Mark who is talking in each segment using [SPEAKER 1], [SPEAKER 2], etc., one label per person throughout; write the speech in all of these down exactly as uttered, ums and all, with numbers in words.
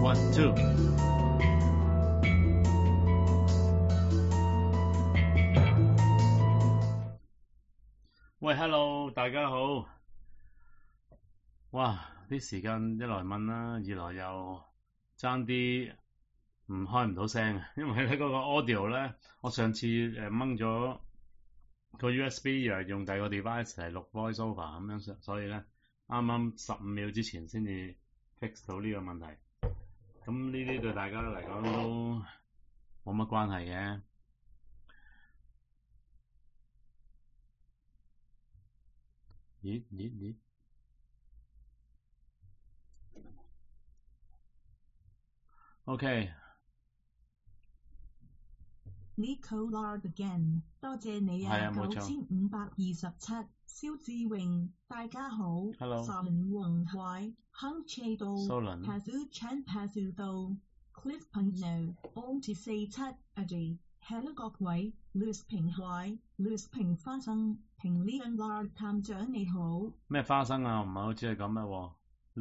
[SPEAKER 1] One, two。喂 ，hello，大家好。哇，啲時間一來問啦，二來又爭啲唔開唔到聲，因為咧嗰個 audio 咧，我上次誒掹咗個 U S B 又用第二個 device 嚟錄 voiceover 咁樣，所以咧啱啱十五秒之前先至 fix 到呢個問題。咁呢啲對大家嚟講都冇乜關係嘅。咦咦咦 ？OK。
[SPEAKER 2] Nico Lard again， 多謝你啊！九千五百二十七，蕭志榮，大家好。
[SPEAKER 1] Hello。
[SPEAKER 2] Solon 黃海，亨切道 ，Pasu Chan Pasu 道 ，Cliff Pino，O 至四七 ，Adi，Hello 各位 ，Louis 平海 ，Louis 平花生，平 Leon Lard 探長你好。
[SPEAKER 1] 咩花生啊？我唔係好知你講咩喎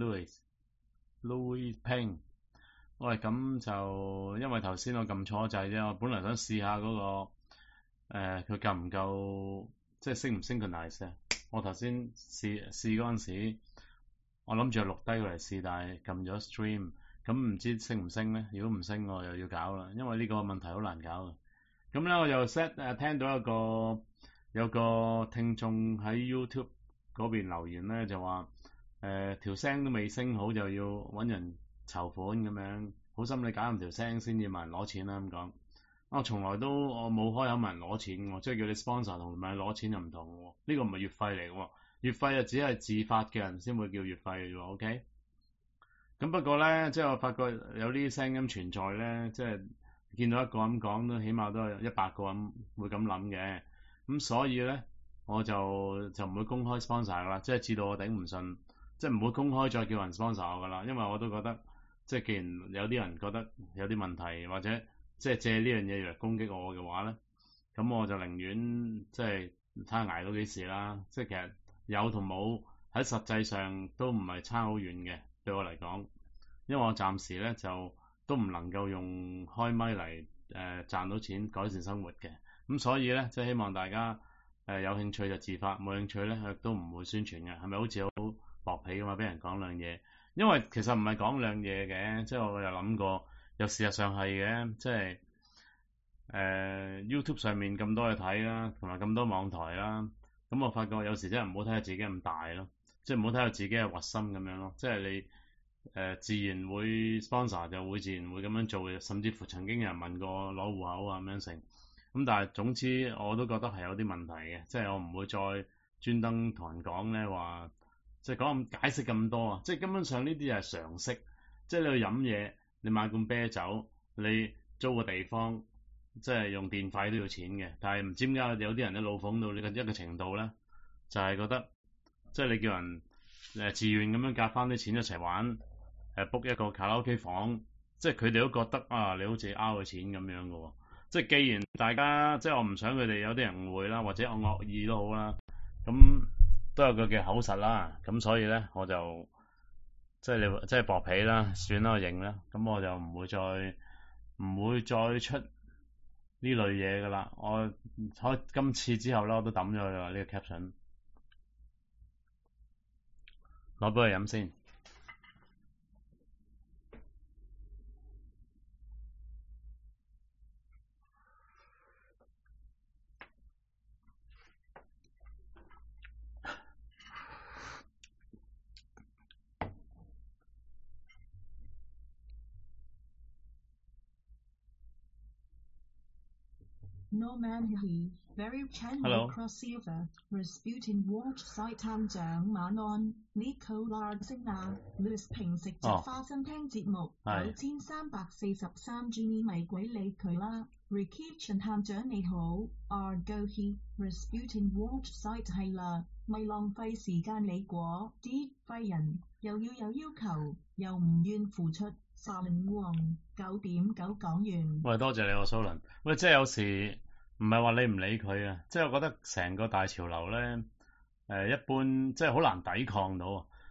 [SPEAKER 1] ，Louis，Louis 平。喂，咁就因為頭先我撳錯掣啫，我本來想試下嗰、那個誒佢夠唔夠，即係升唔升佢 synchronize 啊！我頭先試試嗰陣時，我諗住錄低佢嚟試，但係撳咗 stream， 咁唔知升唔升咧？如果唔升，我又要搞啦，因為呢個問題好難搞嘅。咁咧，我又 set 誒聽到一個有個聽眾喺 YouTube 嗰邊留言咧，就話誒條聲都未升好，就要揾人籌款咁樣，好心你搞掂條聲先至問人攞錢啦咁講。我從來都我冇開口問人攞錢喎，即係叫你 sponsor 同埋攞錢就唔同喎。呢個唔係月費嚟喎，月費就只係自發嘅人先會叫月費嘅喎。OK。咁不過咧，即係我發覺有啲聲音存在咧，即係見到一個咁講都起碼都係一百個咁會咁諗嘅。咁所以咧，我就就唔會公開 sponsor 噶啦，即係至到我頂唔順，即係唔會公開再叫人 sponsor 我噶啦，因為我都覺得。即係既然有啲人覺得有啲問題，或者即係借呢樣嘢嚟攻擊我嘅話咧，咁我就寧願即係睇下捱到幾時啦。即係其實有同冇喺實際上都唔係差好遠嘅，對我嚟講，因為我暫時咧就都唔能夠用開咪嚟誒、呃、賺到錢改善生活嘅。咁所以咧，即係希望大家誒、呃、有興趣就自發，冇興趣咧都唔會宣傳嘅。係咪好似好薄皮㗎嘛？俾人講兩嘢。因為其實唔係講兩嘢嘅，即係我有諗過，又事實上係嘅，即係誒、呃、YouTube 上面咁多嘢睇啦，同埋咁多網台啦，咁我發覺有時真係唔好睇下自己咁大咯，即係唔好睇下自己嘅核心咁樣咯，即係你誒、呃、自然會 sponsor 就會自然會咁樣做嘅，甚至乎曾經有人問過攞戶口啊咁樣成，咁但係總之我都覺得係有啲問題嘅，即係我唔會再專登同人講咧話。即係講咁解釋咁多啊！即係根本上呢啲係常識。即係你去飲嘢，你買罐啤酒，你租個地方，即係用電費都要錢嘅。但係唔知點解有啲人咧老諷到呢個一個程度咧，就係、是、覺得即係你叫人誒自願咁樣夾翻啲錢一齊玩誒 book 一個卡拉 OK 房，即係佢哋都覺得啊你好似呃佢錢咁樣嘅喎。即係既然大家即係我唔想佢哋有啲人誤會啦，或者我惡意都好啦，咁。都有佢嘅口實啦，咁所以咧我就即係你即係薄皮啦，算啦我認啦，咁我就唔會再唔會再出呢類嘢噶啦。我開今次之後咧，我都抌咗佢啦呢個 caption， 攞杯嚟飲先。
[SPEAKER 2] Norman He Very Channel Crossover Rasputin Watch Site 探長晚安 Nico Lard 星亞 Louis 平食著花生聽節目九千三百四十三 Jimmy 咪鬼理佢啦 Ricky 探長你好 Argo He Rasputin Watch Site 係啦，咪浪費時間你果啲廢人又要有要求又唔願付出。Solon 黃九點九講完。
[SPEAKER 1] 喂，多謝你喎 Solon。喂，即係有時唔係話你唔理佢啊，即係我覺得成個大潮流咧，誒、呃、一般即係好難抵抗到。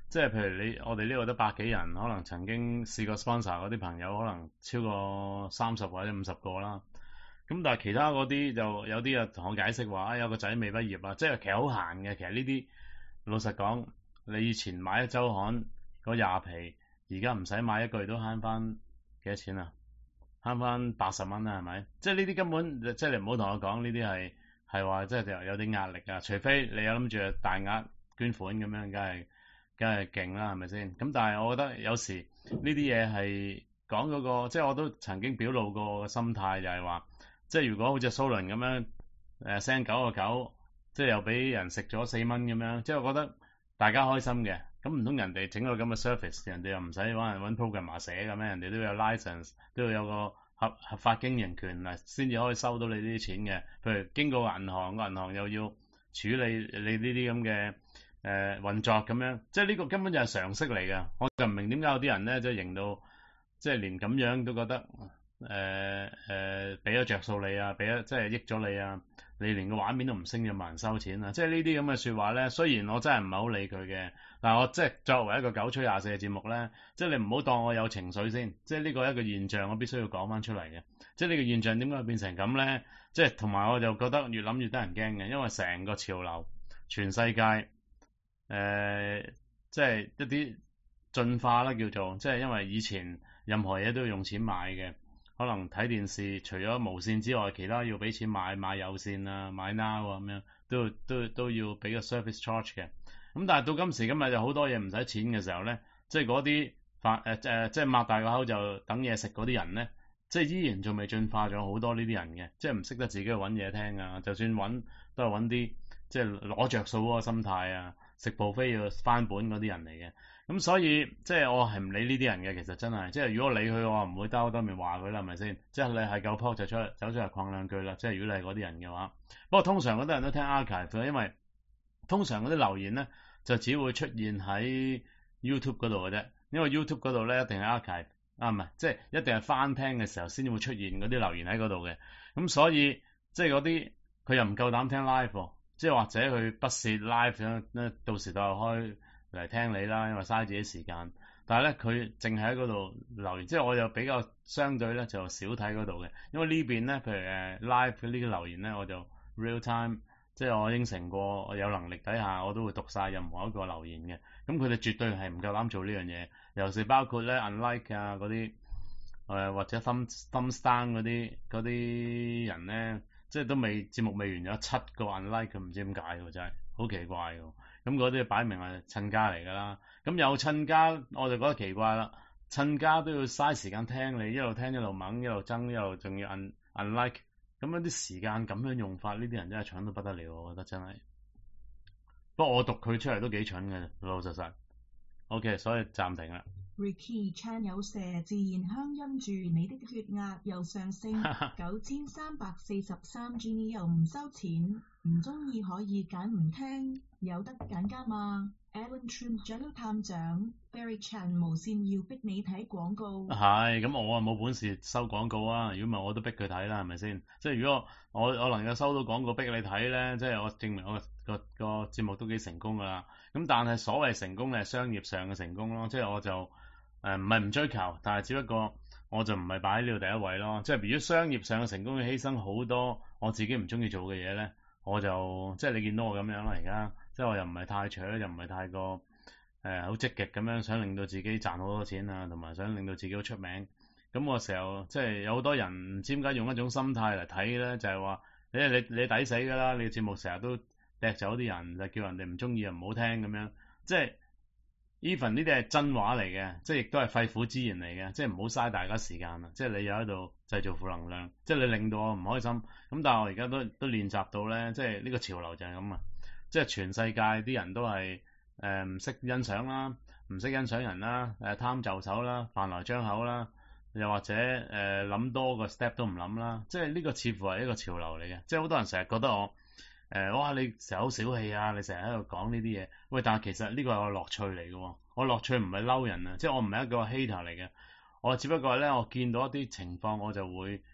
[SPEAKER 1] 即係譬如你我哋呢度得百幾人，可能曾經試過 sponsor 嗰啲朋友，可能超過三十或者五十個啦。咁但係其他嗰啲就有啲啊同我解釋話，啊有個仔未畢業啊，即係其實好閒嘅。其實呢啲老實講，你以前買一週刊嗰廿皮，而家唔使買一個月都慳翻幾多錢啊？慳翻八十蚊啦，係咪？即係呢啲根本即係你唔好同我講呢啲係係話即係有啲壓力啊。除非你有諗住大額捐款咁樣，梗係梗係勁啦，係咪先？咁但係我覺得有時呢啲嘢係講嗰個，即係我都曾經表露過個心態，就係話。即係如果好似蘇倫咁樣誒 send 九個九，即係又俾人食咗四蚊咁樣，即係我覺得大家開心嘅。咁唔通人哋整個咁嘅 service，人哋又唔使揾人揾 programmer 寫嘅咩？人哋都有 license，都要有個合合法經營權啊，先至可以收到你呢啲錢嘅。譬如經過銀行，個銀行又要處理你呢啲咁嘅誒運作咁樣，即係呢個根本就係常識嚟嘅。我就唔明點解有啲人咧，即係型到即係連咁樣都覺得。誒誒，俾咗着數你啊，俾咗即係益咗你啊，你連個畫面都唔升，有冇人收錢啊？即係呢啲咁嘅説話咧，雖然我真係唔係好理佢嘅，但係我即係作為一個九吹廿四嘅節目咧，即係你唔好當我有情緒先，即係呢個一個現象，我必須要講翻出嚟嘅。即係呢個現象點解會變成咁咧？即係同埋我就覺得越諗越得人驚嘅，因為成個潮流，全世界誒、呃，即係一啲進化啦叫做，即係因為以前任何嘢都要用錢買嘅。可能睇電視，除咗無線之外，其他要俾錢買買有線啊，買 Now 啊咁樣，都都都要俾個 service charge 嘅。咁但係到今時今日就好多嘢唔使錢嘅時候咧，即係嗰啲發誒誒，即係擘大個口就等嘢食嗰啲人咧，即係依然仲未進化咗好多呢啲人嘅，即係唔識得自己去揾嘢聽啊，就算揾都係揾啲即係攞着數嗰個心態啊，食 buffet要翻本嗰啲人嚟嘅。咁所以即係我係唔理呢啲人嘅，其實真係即係如果理佢，我唔會兜兜面話佢啦，係咪先？即係你係夠 po 就出嚟走出嚟框兩句啦。即係如果你係嗰啲人嘅話，不過通常嗰啲人都聽 archive，因為通常嗰啲留言咧就只會出現喺 YouTube 嗰度嘅啫，因為 YouTube 嗰度咧一定係 archive 啊，唔係即係一定係翻聽嘅時候先會出現嗰啲留言喺嗰度嘅。咁所以即係嗰啲佢又唔夠膽聽 live，即係或者佢不屑 live 咧，到時都係開嚟聽你啦，因為嘥自己時間。但係咧，佢淨係喺嗰度留言，即係我就比較相對咧就少睇嗰度嘅，因為呢邊咧，譬如誒 live 嘅呢啲留言咧，我就 real time，即係我應承過，我有能力底下我都會讀晒任何一個留言嘅。咁佢哋絕對係唔夠膽做呢樣嘢，尤其是包括咧 unlike 啊嗰啲誒或者 thumb thumbs down 嗰啲嗰啲人咧，即係都未節目未完有七個 unlike，佢唔知點解喎，真係好奇怪喎。咁嗰啲擺明係親家嚟㗎啦，咁有親家我就覺得奇怪啦，親家都要嘥時間聽你，一路聽一路猛，一路爭，一路仲要 un unlike，咁樣啲時間咁樣用法，呢啲人真係蠢到不得了，我覺得真係。不過我讀佢出嚟都幾蠢嘅，老老實實。OK， 所以暫停啦。
[SPEAKER 2] Ricky Chan 有射自然香因住你的血壓又上升九千三百四十三 G 又唔收錢，唔中意可以揀唔聽，有得揀加嘛 Alan Trim Jello 探長 Barry Chan 無線要逼你睇廣告。係，
[SPEAKER 1] 咁我啊冇本事收廣告啊，如果唔係我都逼佢睇啦，係咪先？即係如果我我能夠收到廣告逼你睇咧，即係我證明我個個個節目都幾成功㗎啦。咁但係所謂成功咧係商業上嘅成功咯，即係我就。誒唔係唔追求，但係只不過我就唔係擺喺呢度第一位咯。即係如果商業上嘅成功要犧牲好多我自己唔中意做嘅嘢咧，我就即係你見到我咁樣啦。而家即係我又唔係太搶，又唔係太過誒好積極咁樣想令到自己賺好多錢啊，同埋想令到自己好出名。咁我時候即係有好多人唔知點解用一種心態嚟睇咧，就係話你你你抵死㗎啦！你節目成日都掟走啲人，就叫人哋唔中意又唔好聽咁樣，即係。even 呢啲係真話嚟嘅，即係亦都係肺腑之言嚟嘅，即係唔好嘥大家時間啦。即係你又喺度製造負能量，即係你令到我唔開心。咁但係我而家都都練習到咧，即係呢個潮流就係咁啊！即係全世界啲人都係誒唔識欣賞啦，唔識欣賞人啦，誒、呃、貪就手啦，飯來張口啦，又或者誒諗、呃、多個 step 都唔諗啦。即係呢個似乎係一個潮流嚟嘅，即係好多人成日覺得我。誒、呃，哇！你成日好小氣啊！你成日喺度講呢啲嘢，喂！但係其實呢個係我樂趣嚟嘅，我樂趣唔係嬲人啊，即係我唔係一個 hater 嚟嘅，我只不過係咧，我見到一啲情況，我就會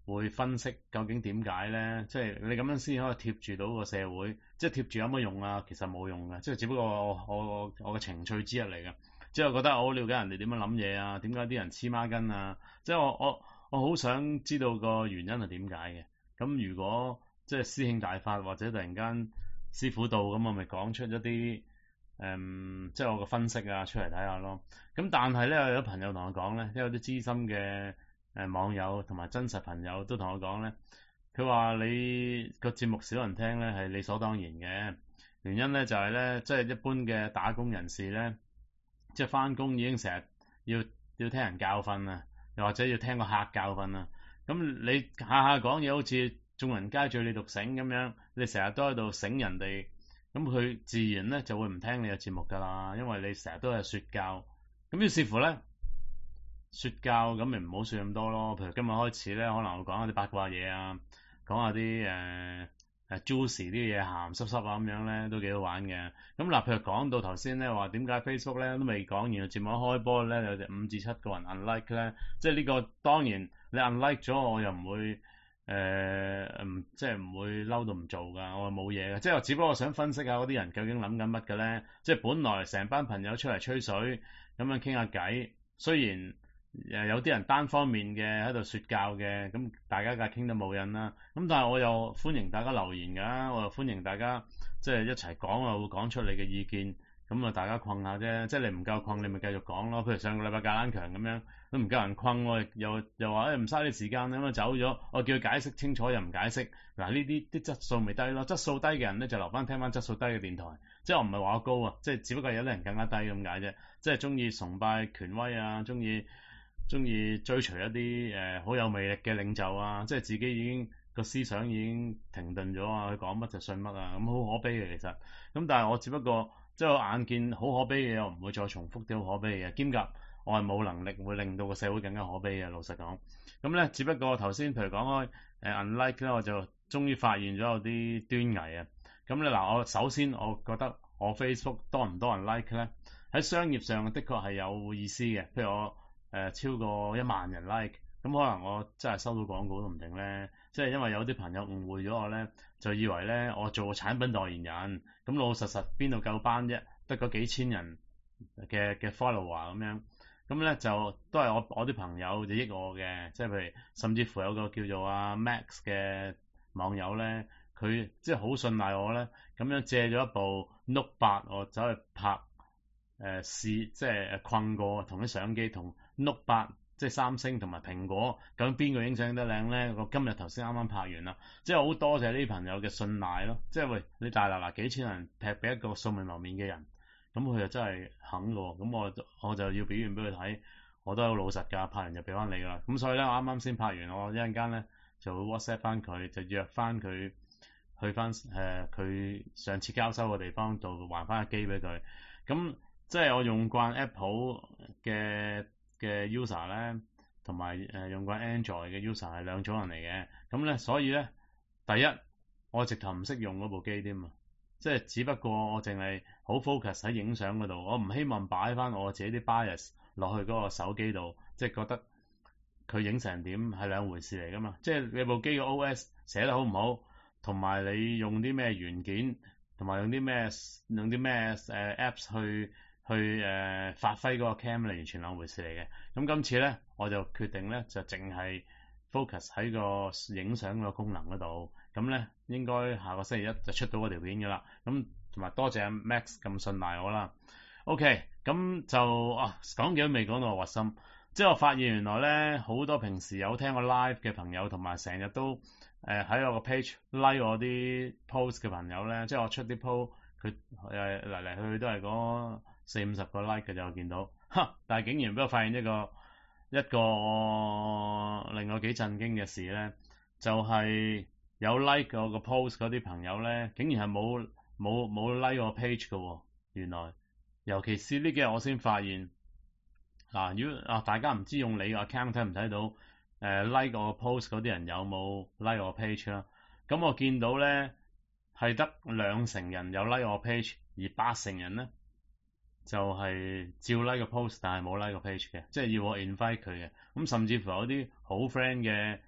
[SPEAKER 1] 會分析究竟點解咧？即係你咁樣先可以貼住到個社會，即係貼住有乜用啊？其實冇用嘅，即係只不過我我我嘅情趣之一嚟嘅。即係我覺得我好了解人哋點樣諗嘢啊，點解啲人黐孖筋啊？即係我我我好想知道個原因係點解嘅。咁如果即係師兄大法或者突然間師傅到咁，我咪講出一啲誒、嗯，即係我個分析啊出嚟睇下咯。咁但係咧，有朋友同我講咧，有啲資深嘅誒網友同埋真實朋友都同我講咧，佢話你個節目少人聽咧係理所當然嘅，原因咧就係咧，即係一般嘅打工人士咧，即係翻工已經成日要要聽人教訓啊，又或者要聽個客教訓啊。咁你下下講嘢好似眾人皆醉你獨醒咁樣，你成日都喺度醒人哋，咁佢自然咧就會唔聽你嘅節目㗎啦，因為你成日都係説教。咁於是乎咧，説教咁咪唔好説咁多咯。譬如今日開始咧，可能會講下啲八卦嘢啊，講下啲誒誒 juicy 啲嘢鹹濕濕啊咁樣咧，都幾好玩嘅。咁嗱，譬如講到頭先咧，話點解 Facebook 咧都未講完，節目一開波咧有隻五至七個人 unlike 咧，即係呢個當然你 unlike 咗我又唔會誒唔、呃、即係唔會嬲到唔做㗎，我冇嘢嘅。即係我只不過想分析下嗰啲人究竟諗緊乜嘅咧。即係本來成班朋友出嚟吹水咁樣傾下偈，雖然誒有啲人單方面嘅喺度説教嘅，咁大家梗係傾得冇癮啦。咁但係我又歡迎大家留言㗎，我又歡迎大家即係一齊講啊，會講出你嘅意見。咁啊，大家困下啫，即係你唔夠困，你咪繼續講咯。譬如上個禮拜格蘭強咁樣，都唔夠人困，我又又話誒唔嘥啲時間咁樣走咗，我叫佢解釋清楚又唔解釋。嗱，呢啲啲質素咪低咯，質素低嘅人咧就留翻聽翻質素低嘅電台。即係我唔係話我高啊，即係只不過有啲人更加低咁解啫。即係中意崇拜權威啊，中意中意追隨一啲誒好有魅力嘅領袖啊，即係自己已經個思想已經停頓咗啊，佢講乜就信乜啊，咁好可悲嘅其實。咁但係我只不過即係我眼見好可悲嘅嘢，我唔會再重複啲好可悲嘅嘢，兼夾我係冇能力會令到個社會更加可悲嘅。老實講，咁咧只不過頭先譬如講開誒 unlike 咧，我就終於發現咗有啲端倪啊。咁咧嗱，我首先我覺得我 Facebook 多唔多人 like 咧？喺商業上的確係有意思嘅，譬如我誒、呃、超過一萬人 like，咁可能我真係收到廣告都唔定咧。即係因為有啲朋友誤會咗我咧，就以為咧我做產品代言人，咁老老實實邊度夠班啫？得嗰幾千人嘅嘅 follower 咁樣，咁咧就都係我我啲朋友就益我嘅。即係譬如甚至乎有個叫做阿 Max 嘅網友咧，佢即係好信賴我咧，咁樣借咗一部 Note 八，我走去拍誒、呃、試，即係誒困過同啲相機同 Note 八。即係三星同埋蘋果，究竟邊個影相得靚咧？我今日頭先啱啱拍完啦，即係好多謝呢啲朋友嘅信賴咯。即係喂，你大嗱嗱幾千人劈俾一個素未謀面嘅人，咁佢就真係肯嘅喎。咁我我就要表現俾佢睇，我都好老實㗎，拍完就俾翻你㗎啦。咁所以咧，我啱啱先拍完，我一陣間咧就會 WhatsApp 翻佢，就約翻佢去翻誒佢上次交收嘅地方度還翻個機俾佢。咁即係我用慣 Apple 嘅嘅 user 咧，同埋誒用慣 Android 嘅 user 係兩種人嚟嘅。咁咧，所以咧，第一我直頭唔識用嗰部機添啊，即係只不過我淨係好 focus 喺影相嗰度，我唔希望擺翻我自己啲 bias 落去嗰個手機度，即係覺得佢影成點係兩回事嚟噶嘛。即係你部機嘅 O S 寫得好唔好，同埋你用啲咩元件，同埋用啲咩用啲咩誒 apps 去。去誒、呃、發揮嗰個 cam 咧，完全兩回事嚟嘅。咁今次咧，我就決定咧就淨係 focus 喺個影相個功能嗰度。咁咧應該下個星期一就出到嗰條片㗎啦。咁同埋多謝 Max 咁信賴我啦。OK，咁就啊講幾都未講到核心，即係我發現原來咧好多平時有聽我 live 嘅朋友，同埋成日都誒喺、呃、我個 page like 我啲 post 嘅朋友咧，即係我出啲 post 佢誒嚟嚟去去都係嗰四五十個 like 嘅就我見到，哈！但係竟然俾我發現一個一個令我幾震驚嘅事咧，就係、是、有 like 我個 post 嗰啲朋友咧，竟然係冇冇冇 like 我 page 嘅喎。原來，尤其是呢幾日我先發現，嗱，如果啊大家唔知用你個 account 睇唔睇到誒、呃、like 我 post 嗰啲人有冇 like 我 page 啦？咁我見到咧係得兩成人有 like 我 page，而八成人咧，就係照 like 個 post，但係冇 like 個 page 嘅，即係要我 invite 佢嘅。咁甚至乎有啲好 friend 嘅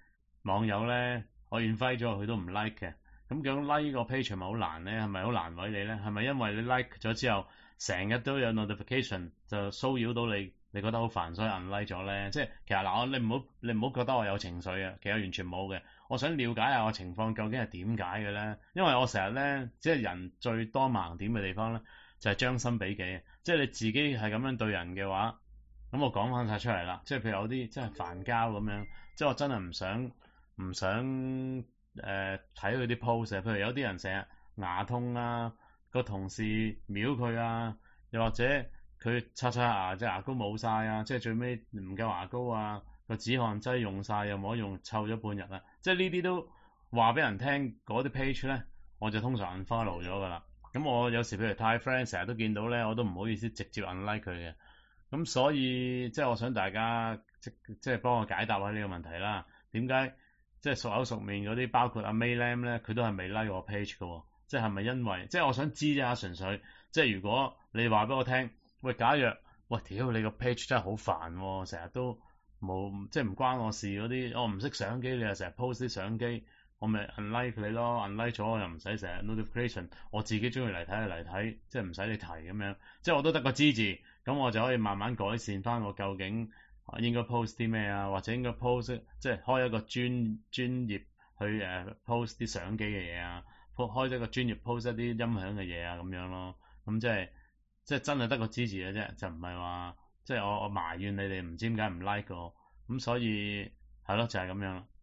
[SPEAKER 1] 網友咧，我 invite 咗佢都唔 like 嘅。咁究竟 like 個 page 係咪好難咧？係咪好難為你咧？係咪因為你 like 咗之後，成日都有 notification 就騷擾到你，你覺得好煩，所以 unlike 咗咧？即係其實嗱，我你唔好你唔好覺得我有情緒啊，其實完全冇嘅。我想了解下個情況究竟係點解嘅咧？因為我成日咧，即係人最多盲點嘅地方咧，就係將心比己。即係你自己係咁樣對人嘅話，咁我講翻晒出嚟啦。即係譬如有啲即係煩交咁樣，即係我真係唔想唔想誒睇佢啲 post。譬如有啲人成日牙痛啊，個同事秒佢啊，又或者佢刷刷牙隻牙膏冇晒啊，即係最尾唔夠牙膏啊，個止汗劑用晒又冇得用，臭咗半日啊。即係呢啲都話俾人聽，嗰啲 page 咧，我就通常 unfollow 咗噶啦。咁我有時譬如太 friend 成日都見到咧，我都唔好意思直接 unlike 佢嘅。咁所以即係我想大家即即係幫我解答下呢個問題啦。點解即係熟口熟面嗰啲，包括阿 May Lam 咧，佢都係未 like 我 page 嘅？即係係咪因為即係我想知啫？純粹即係如果你話俾我聽，喂，假若喂屌你個 page 真係好煩喎，成日都冇即係唔關我事嗰啲，我唔識相機，你又成日 post 啲相機，我咪 unlike 你咯。unlike 咗我又唔使成日 notification，我自己中意嚟睇就嚟睇，即係唔使你提咁樣，即係我都得個知字，咁我就可以慢慢改善翻我究竟應該 post 啲咩啊，或者應該 post 即係開一個專專業去誒 post 啲相機嘅嘢啊，開一個專業 post 一啲音響嘅嘢啊咁樣咯。咁即係即係真係得個知字嘅啫，就唔係話即係我我埋怨你哋唔知點解唔 like 我，咁所以係咯，就係咁樣啦。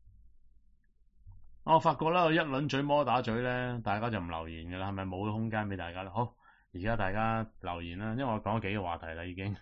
[SPEAKER 1] 我發覺啦，我一輪嘴摩打嘴咧，大家就唔留言㗎啦，係咪冇空間俾大家啦？好，而家大家留言啦，因為我講咗幾個話題啦已經。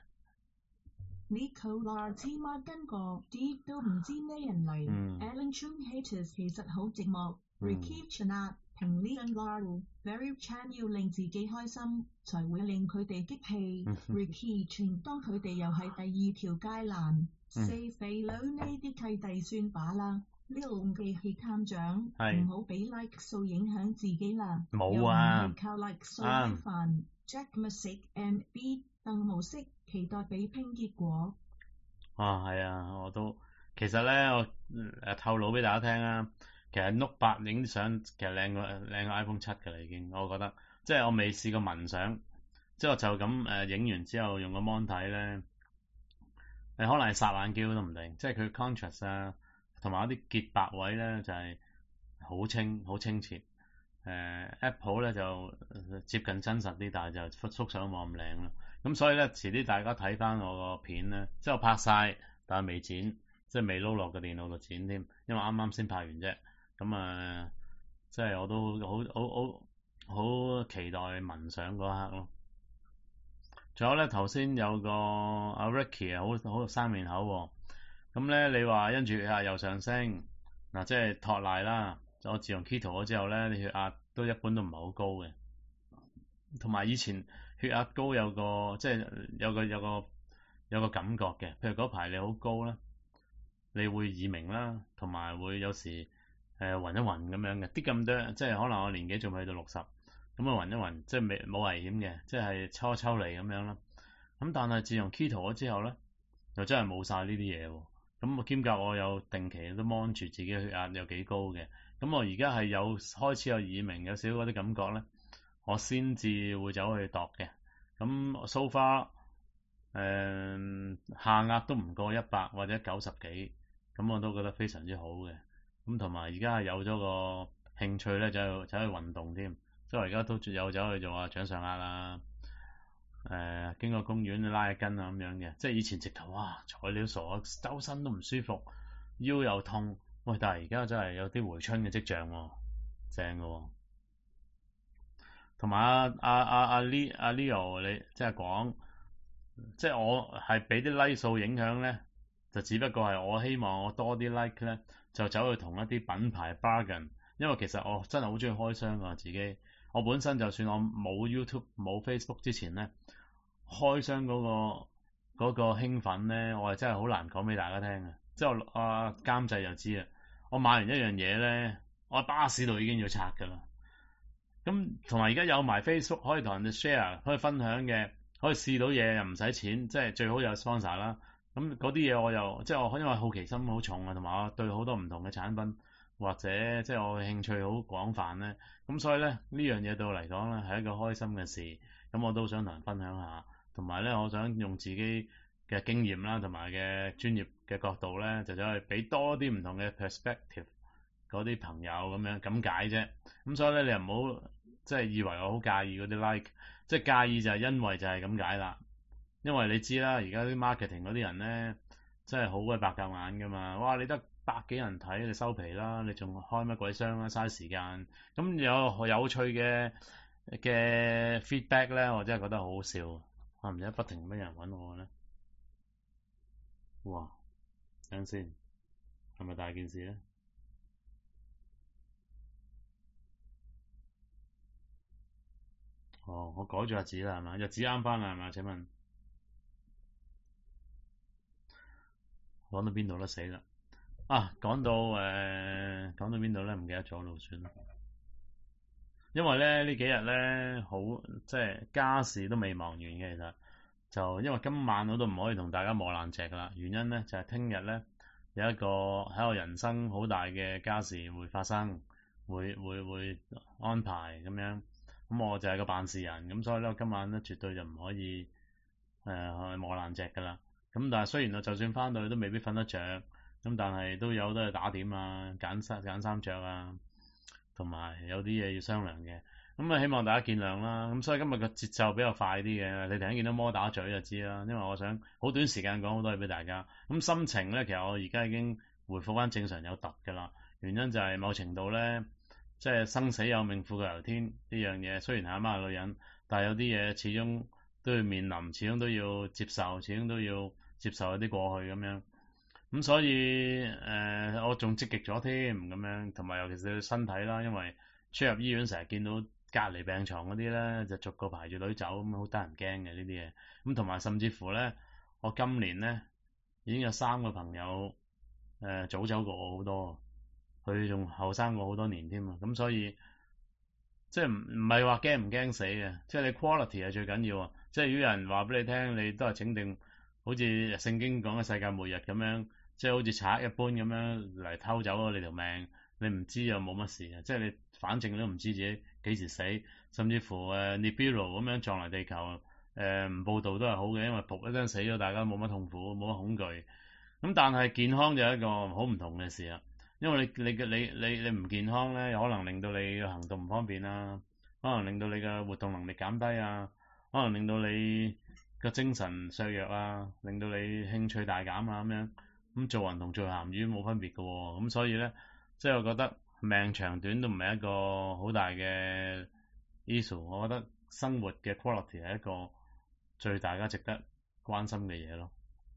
[SPEAKER 2] Nicola 芝麻跟個啲都唔知咩人嚟。
[SPEAKER 1] 嗯
[SPEAKER 2] Alan Chung haters 其實好寂寞。
[SPEAKER 1] 嗯
[SPEAKER 2] Ricky Chan 評呢樣 Very Chan 要令自己開心，才會令佢哋激氣。Ricky Chan 當佢哋又係第二條街欄，四肥佬呢啲契弟算把啦。呢度記血探長，唔好俾 like 數影響自己啦。
[SPEAKER 1] 冇啊，
[SPEAKER 2] 又唔係靠 like 數啲飯。Jack Music M B 鄧模式，期待比拼結果。
[SPEAKER 1] 啊，係啊，我都其實咧，我誒透露俾大家聽啊。其實 Note 八影相其實靚過靚過 iPhone 七㗎啦，已經我覺得，即係我未試過紋相，即係我就咁誒影完之後用個 mon 睇咧，誒可能係霎眼嬌都唔定，即係佢 contrast 啊，同埋一啲潔白位咧就係、是、好清好清澈。誒、呃、Apple 咧就接近真實啲，但係就縮相冇咁靚咯。咁所以咧，遲啲大家睇翻我個片咧，即係我拍晒，但係未剪，即係未撈落個電腦度剪添，因為啱啱先拍完啫。咁啊，即係我都好好好好期待紋相嗰刻咯。仲有咧，頭先有個阿 Ricky 啊，好好生面口喎。咁咧，你話因住血壓又上升，嗱，即係托賴啦。我自從 keto 咗之後咧，啲血壓都一般都唔係好高嘅。同埋以前血壓高有個即係有個有個有個感覺嘅，譬如嗰排你好高咧，你會耳鳴啦，同埋會有時。誒暈一暈咁樣嘅，啲咁多，即係可能我年紀仲去到六十，咁啊暈一暈，即係未冇危險嘅，即係抽一抽嚟咁樣啦。咁但係自從 keto 咗之後咧，又真係冇晒呢啲嘢喎。咁我兼夾我有定期都 mon 住自己血壓有幾高嘅。咁我而家係有開始有耳鳴，有少少嗰啲感覺咧，我先至會走去度嘅。咁 so far 誒下壓都唔過一百或者九十幾，咁我都覺得非常之好嘅。咁同埋而家係有咗個興趣咧，就走去運動添，所以我而家都有走去做下掌上壓啦，誒、呃、經過公園拉下筋啊咁樣嘅，即係以前直頭哇材料傻，周身都唔舒服，腰又痛，喂！但係而家真係有啲回春嘅跡象喎，正嘅喎。同埋阿阿阿阿 Leo 阿 Leo 你即係講，即係我係俾啲 like 數影響咧，就只不過係我希望我多啲 like 咧。就走去同一啲品牌 bargain， 因為其實我真係好中意開箱㗎自己。我本身就算我冇 YouTube 冇 Facebook 之前咧，開箱嗰、嗰個嗰、嗰個興奮咧，我係真係好難講俾大家聽嘅。即係我啊監製就知啦，我買完一樣嘢咧，我喺巴士度已經要拆㗎啦。咁同埋而家有埋 Facebook 可以同人哋 share，可以分享嘅，可以試到嘢又唔使錢，即係最好有 sponsor 啦。 咁嗰啲嘢我又即係我因為好奇心好重啊，同埋我對好多唔同嘅產品或者即係我嘅興趣好廣泛咧，咁所以咧呢樣嘢對我嚟講咧係一個開心嘅事，咁我都想同人分享下，同埋咧我想用自己嘅經驗啦，同埋嘅專業嘅角度咧，就走去俾多啲唔同嘅 perspective 嗰啲朋友咁樣咁解啫。咁所以咧你又唔好即係以為我好介意嗰啲 like，即係介意就係因為就係咁解啦。因為你知啦，而家啲 marketing 嗰啲人咧，真係好鬼白鴿眼噶嘛！哇，你得百幾人睇，你收皮啦，你仲開乜鬼箱啦，嘥時間。咁有有趣嘅嘅 feedback 咧，我真係覺得好好笑。啊，唔知不停咩人揾我咧？哇，等先，係咪大件事咧？哦，我改咗日子啦，係嘛？日子啱翻啦，係嘛？請問？講到邊度都死啦！啊，講到誒、呃，講到邊度咧？唔記得咗咯，算啦。因為咧呢幾日咧好即係家事都未忙完嘅，其實就因為今晚我都唔可以同大家磨爛蓆噶啦。原因咧就係聽日咧有一個喺我人生好大嘅家事會發生，會會會安排咁樣。咁我就係個辦事人，咁所以咧我今晚咧絕對就唔可以誒、呃、去磨爛蓆噶啦。咁但係雖然我就算翻到去都未必瞓得着，咁但係都有好多嘢打點啊，揀衫揀衫著啊，同埋有啲嘢要商量嘅。咁啊希望大家見諒啦。咁所以今日個節奏比較快啲嘅，你突然見到摩打嘴就知啦。因為我想好短時間講好多嘢俾大家。咁心情咧，其實我而家已經回復翻正常有突㗎啦。原因就係某程度咧，即係生死有命，富貴由天呢樣嘢。雖然係阿媽係女人，但係有啲嘢始終都要面臨，始終都要接受，始終都要接受一啲過去咁樣。咁所以誒、呃，我仲積極咗添咁樣，同埋尤其是身體啦，因為出入醫院成日見到隔離病床嗰啲咧，就逐個排住隊走，咁好得人驚嘅呢啲嘢。咁同埋甚至乎咧，我今年咧已經有三個朋友誒、呃、早走過我好多，佢仲後生過好多年添啊。咁所以即係唔唔係話驚唔驚死嘅，即係你 quality 係最緊要啊。即係如果有人話俾你聽，你都係整定好似聖經講嘅世界末日咁樣。即係好似賊一般咁樣嚟偷走咗你條命，你唔知又冇乜事嘅，即係你反正都唔知自己幾時死，甚至乎誒 Nibiru 咁樣撞嚟地球，誒、呃、唔報道都係好嘅，因為噗一聲死咗，大家冇乜痛苦，冇乜恐懼。咁但係健康就係一個好唔同嘅事啦，因為你你嘅你你你唔健康咧，有可能令到你嘅行動唔方便啦，可能令到你嘅活動能力減低啊，可能令到你個精神削弱啊，令到你興趣大減啊咁樣。咁做人同做鹹魚冇分別嘅喎，咁所以咧，即係我覺得命長短都唔係一個好大嘅 issue。我覺得生活嘅 quality 係一個最大家值得關心嘅嘢咯。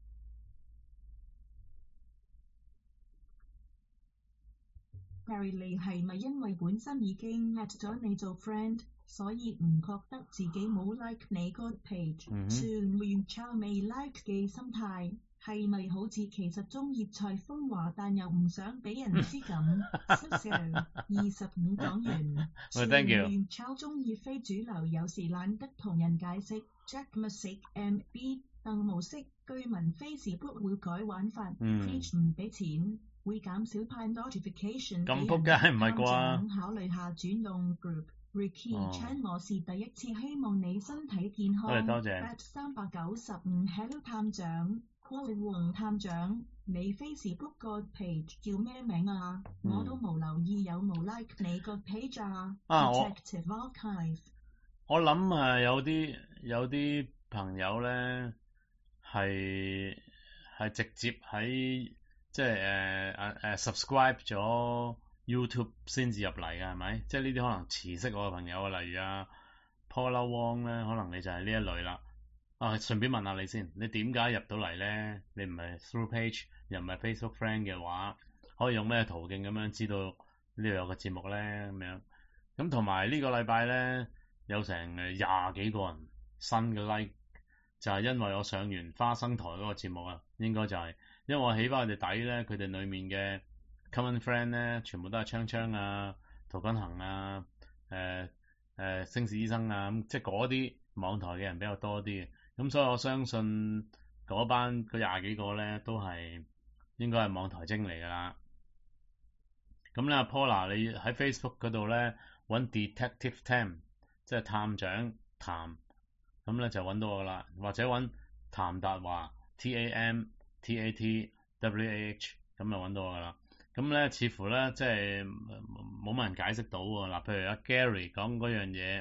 [SPEAKER 2] Gary 你係咪因為本身已經 at 咗你做 friend，所以唔覺得自己冇 like 你個 page，
[SPEAKER 1] 嗯哼，
[SPEAKER 2] 算亂抄未 like 嘅心態？係咪好似其實中意蔡風華，但又唔想俾人知咁？二十五講完，
[SPEAKER 1] 喂，thank you。
[SPEAKER 2] 亂炒中意非主流，有時懶得同人解釋。Jack Music M B 鄧模式據聞 Facebook 會改玩法 ，page 唔俾錢，會減少派 notification
[SPEAKER 1] 咁仆街唔係啩？
[SPEAKER 2] 考慮下轉用 group。Ricky Chan，我是第一次，希望你身體健康。
[SPEAKER 1] 多謝多謝。
[SPEAKER 2] 三百九十五 Hello 探長。黃探長，你 Facebook 個 page 叫咩名啊？嗯、我都冇留意有冇 like 你個 page 啊。
[SPEAKER 1] 啊，我
[SPEAKER 2] Detective Archive。
[SPEAKER 1] 我諗啊，有啲有啲朋友咧係係直接喺即係誒誒誒 subscribe 咗 YouTube 先至入嚟嘅係咪？即係呢啲可能遲識我嘅朋友啊，例如啊 Paula Wong 咧，可能你就係呢一類啦。啊，順便問下你先，你點解入到嚟咧？你唔係 through page，又唔係 Facebook friend 嘅話，可以用咩途徑咁樣知道呢度有個節目咧？咁樣咁同埋呢個禮拜咧有成誒廿幾個人新嘅 like，就係因為我上完花生台嗰個節目啊，應該就係、是、因為我起翻佢哋底咧，佢哋裡面嘅 common friend 咧，全部都係鏘鏘啊、陶君行啊、誒誒星矢醫生啊，咁即係嗰啲網台嘅人比較多啲嘅。咁所以我相信嗰班嗰廿幾個咧都係應該係網台精嚟㗎啦。咁咧阿 Paula 你喺 Facebook 嗰度咧揾 Detective Tam， 即係探長譚，咁咧就揾到我啦。或者揾譚達華 T A M T A T W A H， 咁就揾到我㗎啦。咁咧似乎咧即係冇乜人解釋到喎。嗱，譬如阿 Gary 講嗰樣嘢，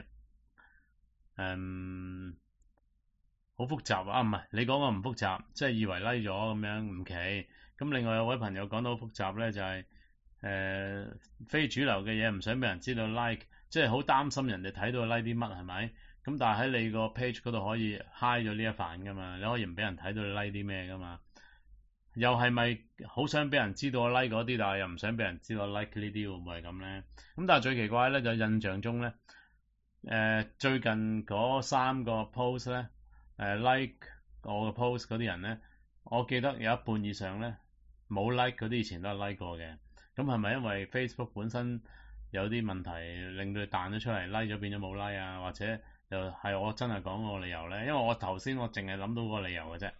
[SPEAKER 1] 誒好複雜啊，唔係你講個唔複雜，即係以為 like 咗咁樣唔奇。咁另外有位朋友講到好複雜咧，就係、是、誒、呃、非主流嘅嘢唔想俾人知道 like， 即係好擔心人哋睇到 like 啲乜係咪？咁但係喺你個 page 嗰度可以 hide 咗呢一範噶嘛，你可以唔俾人睇到你 like 啲咩噶嘛。又係咪好想俾人知道我 like 嗰啲，但係又唔想俾人知道我 like 呢啲，會唔會係咁咧？咁但係最奇怪咧，就印象中咧，誒、呃、最近嗰三個 post 咧，誒、呃、like 我嘅 post 嗰啲人咧，我記得有一半以上咧冇 like 嗰啲，以前都係 like 過嘅。咁係咪因為 Facebook 本身有啲問題令到佢彈咗出嚟 like 咗變咗冇 like 啊？或者又係我真係講個理由咧？因為我頭先我淨係諗到個理由嘅啫。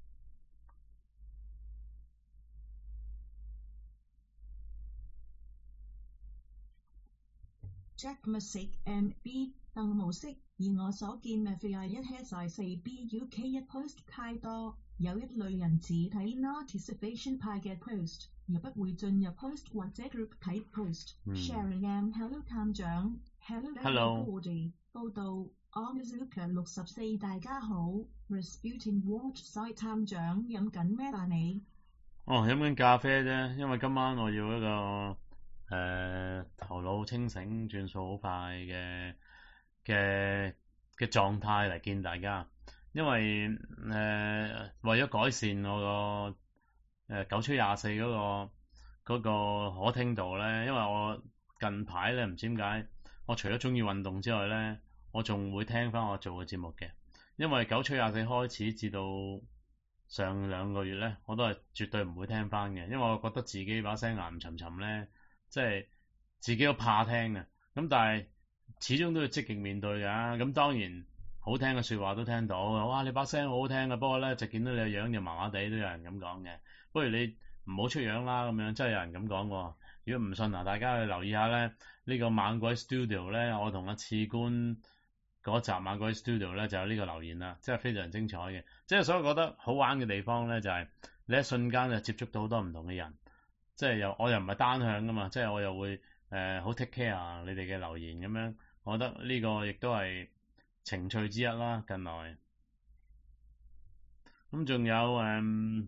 [SPEAKER 2] Jack Music M B 鄧模式，以我所見 Mafia 一 headline 四 B U K 一 post 太多，有一類人只睇 notification 派嘅 post， 而不會進入 post 或者 group 睇 post。Sharing M Hello 探長 Hello everybody 報道 Omizuka 六十四大家好 Rasputin Watch Site 探長飲緊咩啊你？
[SPEAKER 1] 哦，飲緊咖啡啫，因為今晚我要一個。誒、呃、頭腦清醒、轉數好快嘅嘅嘅狀態嚟見大家，因為誒、呃、為咗改善我個誒九吹廿四嗰個嗰個可聽度咧，因為我近排咧唔知點解，我除咗中意運動之外咧，我仲會聽翻我做嘅節目嘅，因為九吹廿四開始至到上兩個月咧，我都係絕對唔會聽翻嘅，因為我覺得自己把聲岩沉沉咧。即係自己都怕聽嘅，咁但係始終都要積極面對㗎。咁當然好聽嘅説話都聽到，哇！你把聲好好聽嘅，不過咧就見到你個樣就麻麻地，都有人咁講嘅。不如你唔好出樣啦，咁樣真係有人咁講喎。如果唔信啊，大家去留意下咧，呢、呢個猛鬼 studio 咧，我同阿次官嗰集猛鬼 studio 咧就有呢個留言啦，即係非常精彩嘅。即係所以覺得好玩嘅地方咧，就係、係、你一瞬間就接觸到好多唔同嘅人。即係又我又唔係單向噶嘛，即係我又會誒好、呃、take care 你哋嘅留言咁樣，我覺得呢個亦都係情趣之一啦。近來咁仲有誒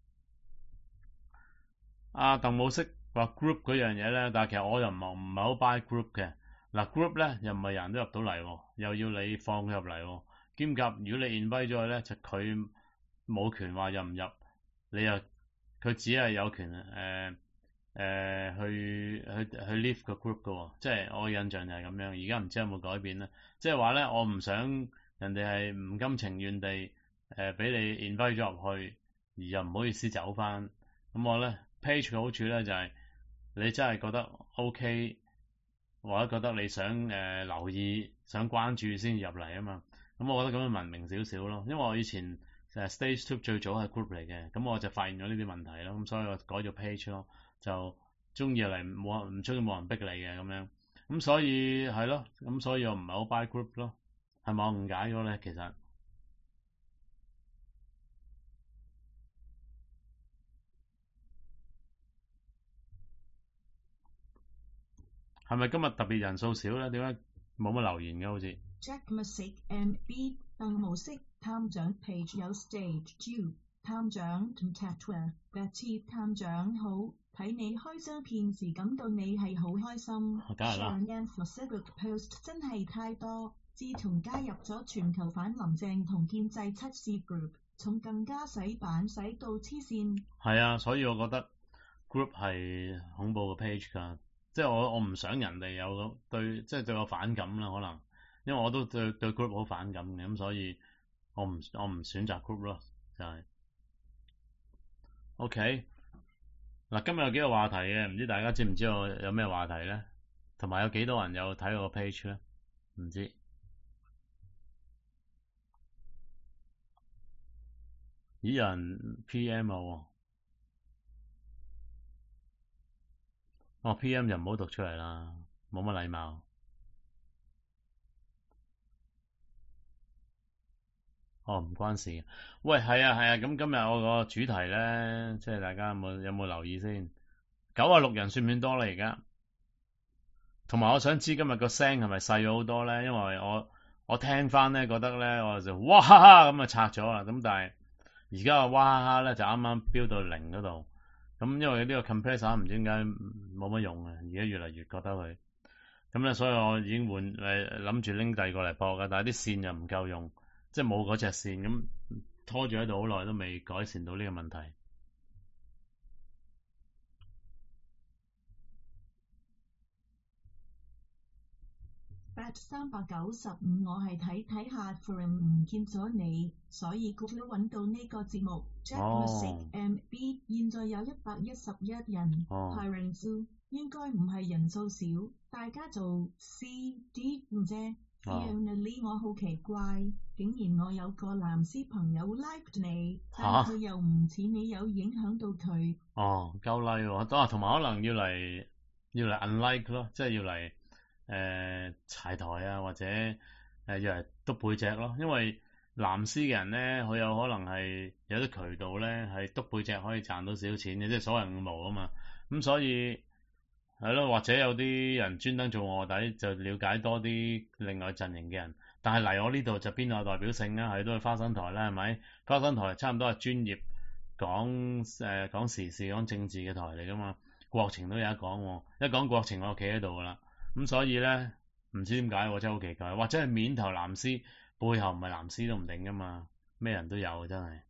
[SPEAKER 1] 阿鄧武式話 group 嗰樣嘢咧，但係其實我又唔係唔係好 buy group 嘅。嗱 group 咧又唔係人人都入到嚟，又要你放佢入嚟，兼夾如果你 invite 咗佢咧，就佢冇權話入唔入，你又佢只係有權誒。呃誒、呃、去去去 leave 個 group 嘅喎，即係我印象就係咁樣。而家唔知有冇改變咧？即係話咧，我唔想人哋係唔甘情願地誒俾、呃、你 invite 咗入去，而又唔好意思走翻。咁我咧 page 嘅好處咧就係、是、你真係覺得 OK，或者覺得你想誒、呃、留意、想關注先入嚟啊嘛。咁我覺得咁樣文明少少咯。因為我以前誒 Stage Two 最早係 group 嚟嘅，咁我就發現咗呢啲問題咯。咁所以我改咗 page 咯。就中意嚟冇唔中意冇人逼你嘅咁樣，咁所以係咯，咁所以我唔係好 buy group 咯，係咪我誤解咗咧？其實係咪今日特別人數少咧？點解冇乜留言嘅好似
[SPEAKER 2] Jack Music M B 鄧模式探長 page 有 stage two 探長同 Tatwa Betty 探長好。睇你開張片時感到你係好開心。Sharon Facebook post 真係太多。自從加入咗全球反林鄭同建制七事 group， 從更加洗版洗到黐線。係
[SPEAKER 1] 啊，所以我覺得 group 係恐怖嘅 page 㗎，即係我我唔想人哋有對即係對我反感啦，可能因為我都對對 group 好反感嘅，咁所以我唔我唔選擇 group 咯，就係、是、OK。嗱，今日有幾個話題嘅，唔知大家知唔知道有咩話題咧？同埋有幾多人有睇我個 page 咧？唔知。 咦有人 P M 我喎，哦 P M 就唔好讀出嚟啦，冇乜禮貌。哦，唔關事嘅。喂，係啊係啊，咁今日我個主題咧，即係大家有冇有冇留意先？九啊六人算唔算多啦而家？同埋我想知今日個聲係咪細咗好多咧？因為我我聽翻咧覺得咧我就哇哈哈咁啊拆咗啦，咁但係而家個哇哈哈咧就啱啱飆到零嗰度。咁因為呢個 compressor 唔知點解冇乜用啊，而家越嚟越覺得佢咁咧，所以我已經換誒諗住拎第二個嚟播㗎，但係啲線又唔夠用，即係冇嗰隻線，咁拖住喺度好耐都未改善到呢個問題。
[SPEAKER 2] Bat 三百九十五，我係睇睇下 forum 唔見咗你，所以 Google 揾到呢個節目。Jack Music M B 現在有一百一十一人，係人數應該唔係人數少，大家做 C D 唔啫。Finally 我好奇怪，竟然我有個男士朋友 like 你，但佢又唔似你有影響到佢。
[SPEAKER 1] 哦，夠 like 喎，都話同埋可能要嚟要嚟 unlike 咯，即係要嚟。誒柴台啊，或者誒要嚟篤背脊咯，因為藍絲嘅人咧，佢有可能係有啲渠道咧，係篤背脊可以賺到少少錢嘅，即係所謂五毛啊嘛。咁所以係咯，或者有啲人專登做臥底，就了解多啲另外陣營嘅人。但係嚟我呢度就邊有代表性啊？係都係花生台啦，係咪？花生台差唔多係專業講誒、呃、講時事、講政治嘅台嚟噶嘛。國情都有得講喎，一講國情我就企喺度噶啦。咁所以咧，唔知點解我真係好奇怪，或者係面頭藍絲，背後唔係藍絲都唔定噶嘛，咩人都有真係。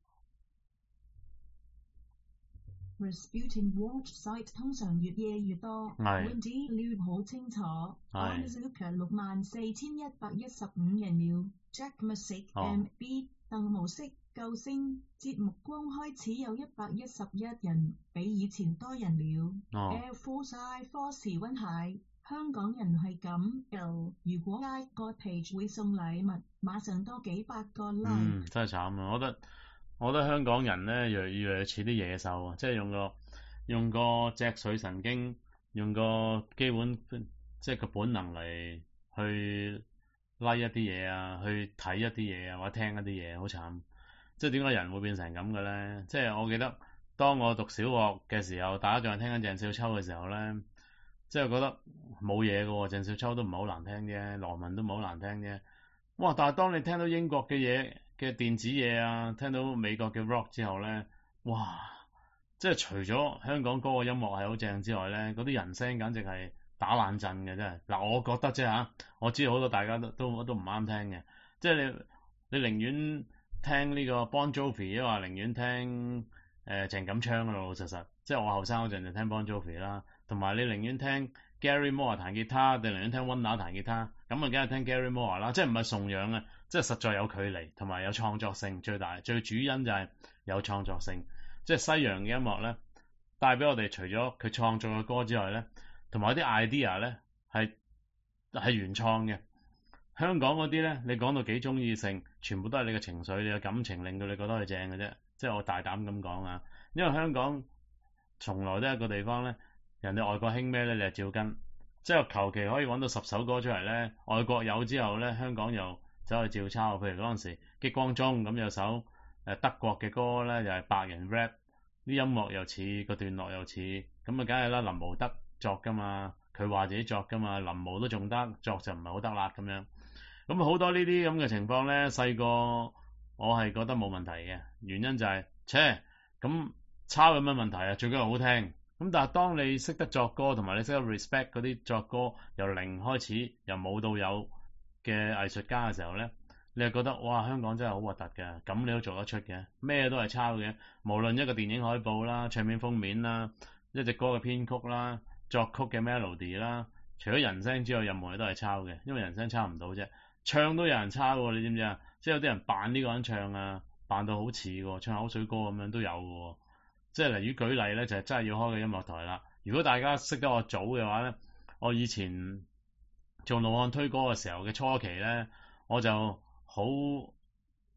[SPEAKER 2] Rasputin Watch Site 通常越夜越多 ，Wendy Liu 好清楚 ，Onzuka 六萬四千一百一十五人了 ，Jack Music M B 鄧無色救星節目光開始有一百一十一人，比以前多人了。
[SPEAKER 1] 哦、
[SPEAKER 2] Air Force I Force 溫蟹。香港人係咁，L 如果 like 個 page 會送禮物，馬上多幾百個 like。
[SPEAKER 1] 嗯，真係慘啊！我覺得我覺得香港人咧，越嚟越似啲野獸啊！即係用個用個脊髓神經，用個基本即係個本能嚟去 like 一啲嘢啊，去睇一啲嘢啊，或者聽一啲嘢，好慘！即係點解人會變成咁嘅咧？即係我記得當我讀小學嘅時候，大家仲係聽緊鄭少秋嘅時候咧。即係覺得冇嘢嘅喎，鄭少秋都唔係好難聽啫，羅文都唔係好難聽啫。哇！但係當你聽到英國嘅嘢嘅電子嘢啊，聽到美國嘅 rock 之後咧，哇！即係除咗香港歌嘅音樂係好正之外咧，嗰啲人聲簡直係打冷震嘅，真係。嗱，我覺得啫嚇，我知道好多大家都都都唔啱聽嘅。即係你你寧願聽呢個 Bon Jovi，抑或寧願聽誒、呃、鄭錦昌啊，老老實實。即係我後生嗰陣就聽 Bon Jovi 啦。同埋你寧願聽 Gary Moore 彈吉他，定寧願聽溫拿彈吉他？咁啊，梗係聽 Gary Moore 啦，即係唔係崇洋啊，即係實在有距離，同埋有創作性最大，最主因就係有創作性。即係西洋嘅音樂咧，帶俾我哋除咗佢創作嘅歌之外咧，同埋啲 idea 咧係係原創嘅。香港嗰啲咧，你講到幾中意性，全部都係你嘅情緒、你嘅感情令到你覺得佢正嘅啫。即係我大膽咁講啊，因為香港從來都係一個地方咧。人哋外國興咩咧，你就照跟，即係求其可以揾到十首歌出嚟咧。外國有之後咧，香港又走去照抄。譬如嗰陣時激光中咁有首誒德國嘅歌咧，又係白人 rap，啲音樂又似個段落又似，咁啊梗係啦。林毛德作噶嘛，佢話自己作噶嘛，林毛都仲得作就唔係好得啦咁樣。咁好多呢啲咁嘅情況咧，細個我係覺得冇問題嘅，原因就係、是，切咁抄有乜問題啊？最緊要好聽。咁但係當你識得作歌，同埋你識得 respect 嗰啲作歌由零開始，由冇到有嘅藝術家嘅時候咧，你係覺得哇，香港真係好核突嘅，咁你都做得出嘅，咩都係抄嘅，無論一個電影海報啦、唱片封面啦、一隻歌嘅編曲啦、作曲嘅 melody 啦，除咗人聲之外，任何嘢都係抄嘅，因為人聲抄唔到啫，唱都有人抄喎，你知唔知啊？即係有啲人扮呢個人唱啊，扮到好似喎，唱口水歌咁樣都有喎。即係例如舉例咧，就係、是、真係要開個音樂台啦。如果大家識得我早嘅話咧，我以前做怒漢推歌嘅時候嘅初期咧，我就好好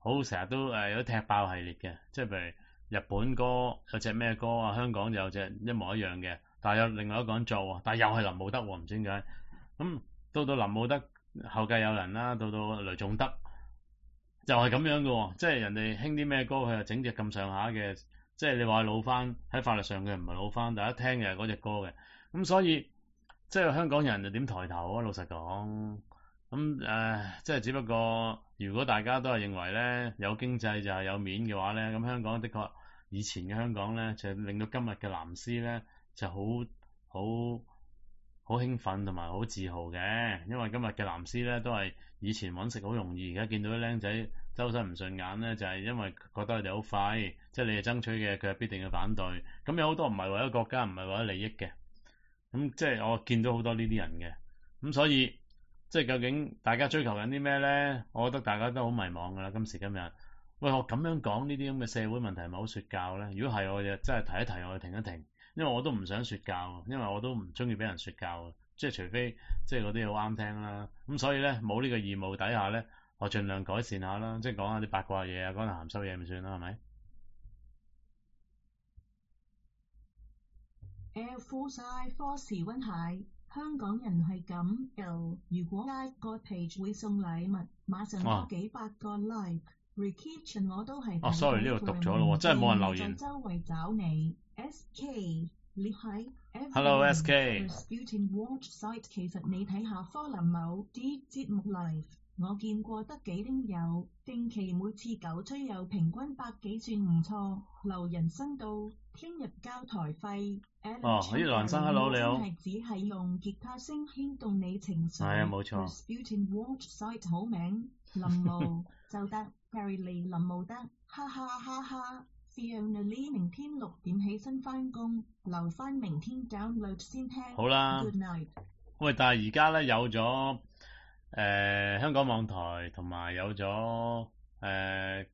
[SPEAKER 1] 好成日都誒有踢爆系列嘅，即係譬如日本歌有隻咩歌啊，香港就有隻一模一樣嘅，但係有另外一個人做喎，但係又係林慕德喎，唔知點解。咁到到林慕德後繼有人啦，到到雷頌德就係咁樣嘅喎，即係人哋興啲咩歌，佢就整隻咁上下嘅，即係你話老翻喺法律上佢唔係老翻，但係一聽就係嗰隻歌嘅。咁所以即係香港人就點抬頭啊？老實講，咁誒、呃、即係只不過如果大家都係認為咧有經濟就係有面嘅話咧，咁香港的確以前嘅香港咧就令到今日嘅藍絲咧就好好好興奮同埋好自豪嘅，因為今日嘅藍絲咧都係以前揾食好容易，而家見到啲僆仔周身唔順眼咧，就係、是、因為覺得佢哋好廢，即係你哋爭取嘅佢係必定要反對。咁有好多唔係為咗國家，唔係為咗利益嘅，咁即係我見到好多呢啲人嘅。咁所以即係究竟大家追求緊啲咩咧？我覺得大家都好迷茫㗎啦。今時今日，喂，我咁樣講呢啲咁嘅社會問題係咪好説教咧？如果係，我就真係提一提，我就停一停。因為我都唔想説教，因為我都唔中意俾人説教，即係除非即係嗰啲好啱聽啦。咁所以咧冇呢個義務底下咧，我盡量改善下啦，即係講下啲八卦嘢啊，講下鹹濕嘢咪算啦，係咪
[SPEAKER 2] ？Air Force Air Force 溫鞋，香港人係咁又，如果 like 個 page 會送禮物，馬上多幾百個 like。Reception 我都係
[SPEAKER 1] 哦，sorry 呢度讀咗咯喎，真係冇人留言。
[SPEAKER 2] 周圍找你 S K 你喺
[SPEAKER 1] Hello S K
[SPEAKER 2] Disputing Watch Site 其實你睇下科林某啲節目 live， 我見過得幾丁有，定期每次狗吹又平均百幾算唔錯，留人生到聽日交台費。
[SPEAKER 1] 哦，呢個人生 hello 你好。
[SPEAKER 2] 真係只係用吉他聲牽動你情緒。
[SPEAKER 1] 係啊，冇錯。
[SPEAKER 2] Disputing Watch Site 好名林慕就得。Gary Lee 林慕德，哈哈哈哈 Fiona Lee 明天六點起身返工，留返明天 download 先聽。
[SPEAKER 1] 好啦
[SPEAKER 2] Good night。
[SPEAKER 1] 喂，但係而家咧有咗誒、呃、香港網台同埋有咗誒誒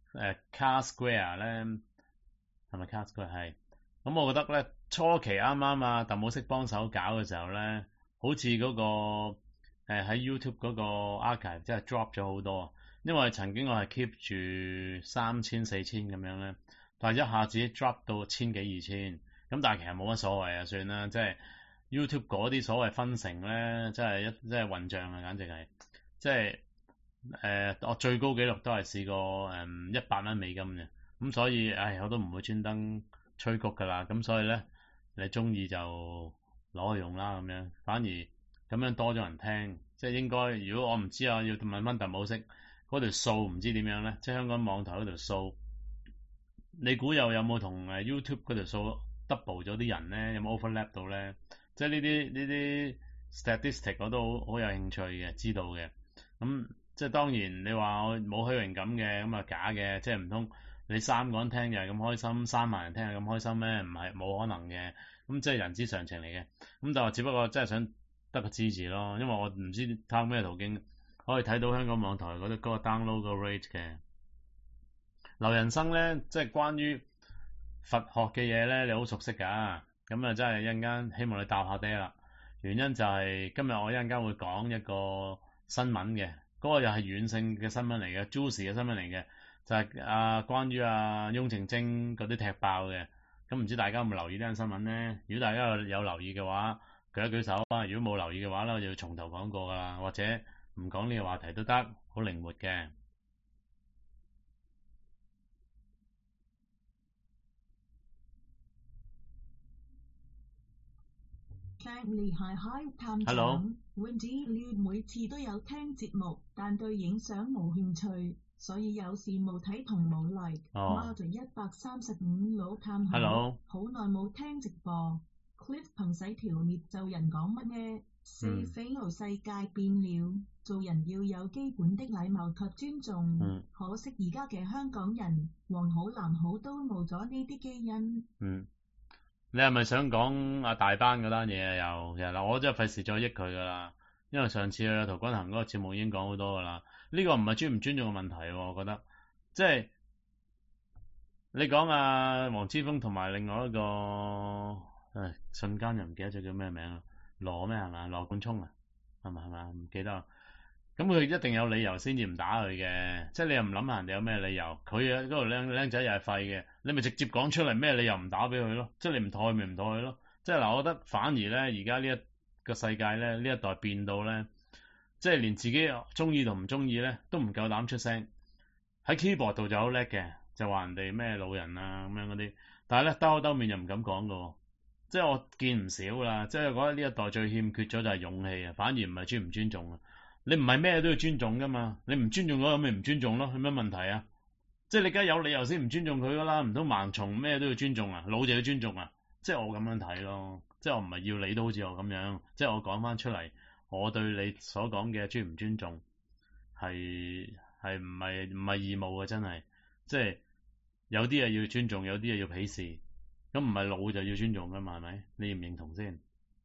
[SPEAKER 1] Car Square 咧，係咪 Car Square 係？咁我覺得咧初期啱啱啊鄧武式幫手搞嘅時候咧，好似嗰、嗰個誒喺、呃、YouTube 嗰個 archive 即係 drop 咗好多。因為曾經我係 keep 住三千四千咁樣咧，但係一下子 drop 到千幾二千，咁但係其實冇乜所謂啊，算啦，即係 YouTube 嗰啲所謂分成咧，即係一即係混帳啊，簡直係，即係誒、呃、我最高紀錄都係試過誒一百蚊美金嘅，咁所以唉我都唔會專登催谷㗎啦，咁所以咧你中意就攞去用啦咁樣，反而咁樣多咗人聽，即係應該如果我唔知啊，要問翻鄧武式。嗰條數唔知點樣咧，即係香港網台嗰條數，你估又有冇同誒 YouTube 嗰條數 double 咗啲人咧？有冇 overlap 到咧？即係呢啲呢啲 statistic 我都好好有興趣嘅，知道嘅。咁即係當然你話我冇虛榮感嘅，咁啊假嘅，即係唔通你三個人聽又係咁開心，三萬人聽係咁開心咩？唔係冇可能嘅。咁即係人之常情嚟嘅。咁就只不過真係想得個支持咯，因為我唔知靠咩途徑。可以睇到香港網台嗰啲嗰個 download 個 rate 嘅。劉人生咧，即係關於佛學嘅嘢咧，你好熟悉㗎。咁啊，真係一陣間希望你答下爹啦。原因就係今日我一陣間會講一個新聞嘅，嗰、嗰個又係軟性嘅新聞嚟嘅 juicy 嘅新聞嚟嘅，就係、係、啊關於啊翁靜晶嗰啲踢爆嘅。咁唔知大家有冇留意呢單新聞咧？如果大家有有留意嘅話，舉一舉手啊！如果冇留意嘅話咧，我就要從頭講過㗎啦，或者唔講呢個話題都得，好靈活嘅。Hello。
[SPEAKER 2] Wendy 每次都有聽節目，但對影相冇興趣，所以有時冇睇同冇 like。媽就一百三十五老探口，好耐冇聽直播。Cliff 憑洗條列就人講乜呢？四匪奴世界變了，做人要有基本的禮貌及尊重。
[SPEAKER 1] 嗯、
[SPEAKER 2] 可惜而家嘅香港人，黃好藍好都冇咗呢啲基因。
[SPEAKER 1] 嗯，你係咪想講阿大班嗰單嘢啊？又嗱，我真係費事再益佢噶啦，因為上次去陶君行嗰個節目已經講好多噶啦。呢、這個唔係尊唔尊重嘅問題，我覺得即係你講阿黃之鋒同埋另外一個，誒瞬間又唔記得咗叫咩名啊？羅咩係咪？羅冠聰啊，係咪係咪？唔記得啊。 咁佢一定有理由先至唔打佢嘅，即係你又唔諗下人哋有咩理由，佢啊嗰個僆僆仔又係廢嘅，你咪直接講出嚟咩理由唔打俾佢咯，即係你唔妥咪唔妥佢咯，即係嗱，我覺得反而咧而家呢一個世界咧呢一代變到咧，即係連自己中意同唔中意咧都唔夠膽出聲，喺 keyboard 度就好叻嘅，就話人哋咩老人啊咁樣嗰啲，但係咧兜口兜面又唔敢講噶，即係我見唔少啦，即係我覺得呢一代最欠缺咗就係勇氣啊，反而唔係尊唔尊重啊。你唔係咩都要尊重噶嘛？你唔尊重嗰個咪唔尊重咯，有咩問題啊？即係你梗係有理由先唔尊重佢噶啦，唔通盲從咩都要尊重啊？老就要尊重啊？即係我咁樣睇咯，即係我唔係要你都好似我咁樣，即係我講翻出嚟，我對你所講嘅尊唔尊重係係唔係唔係義務嘅，真係即係有啲嘢要尊重，有啲嘢要鄙視，咁唔係老就要尊重噶嘛？係咪？你認唔認同先？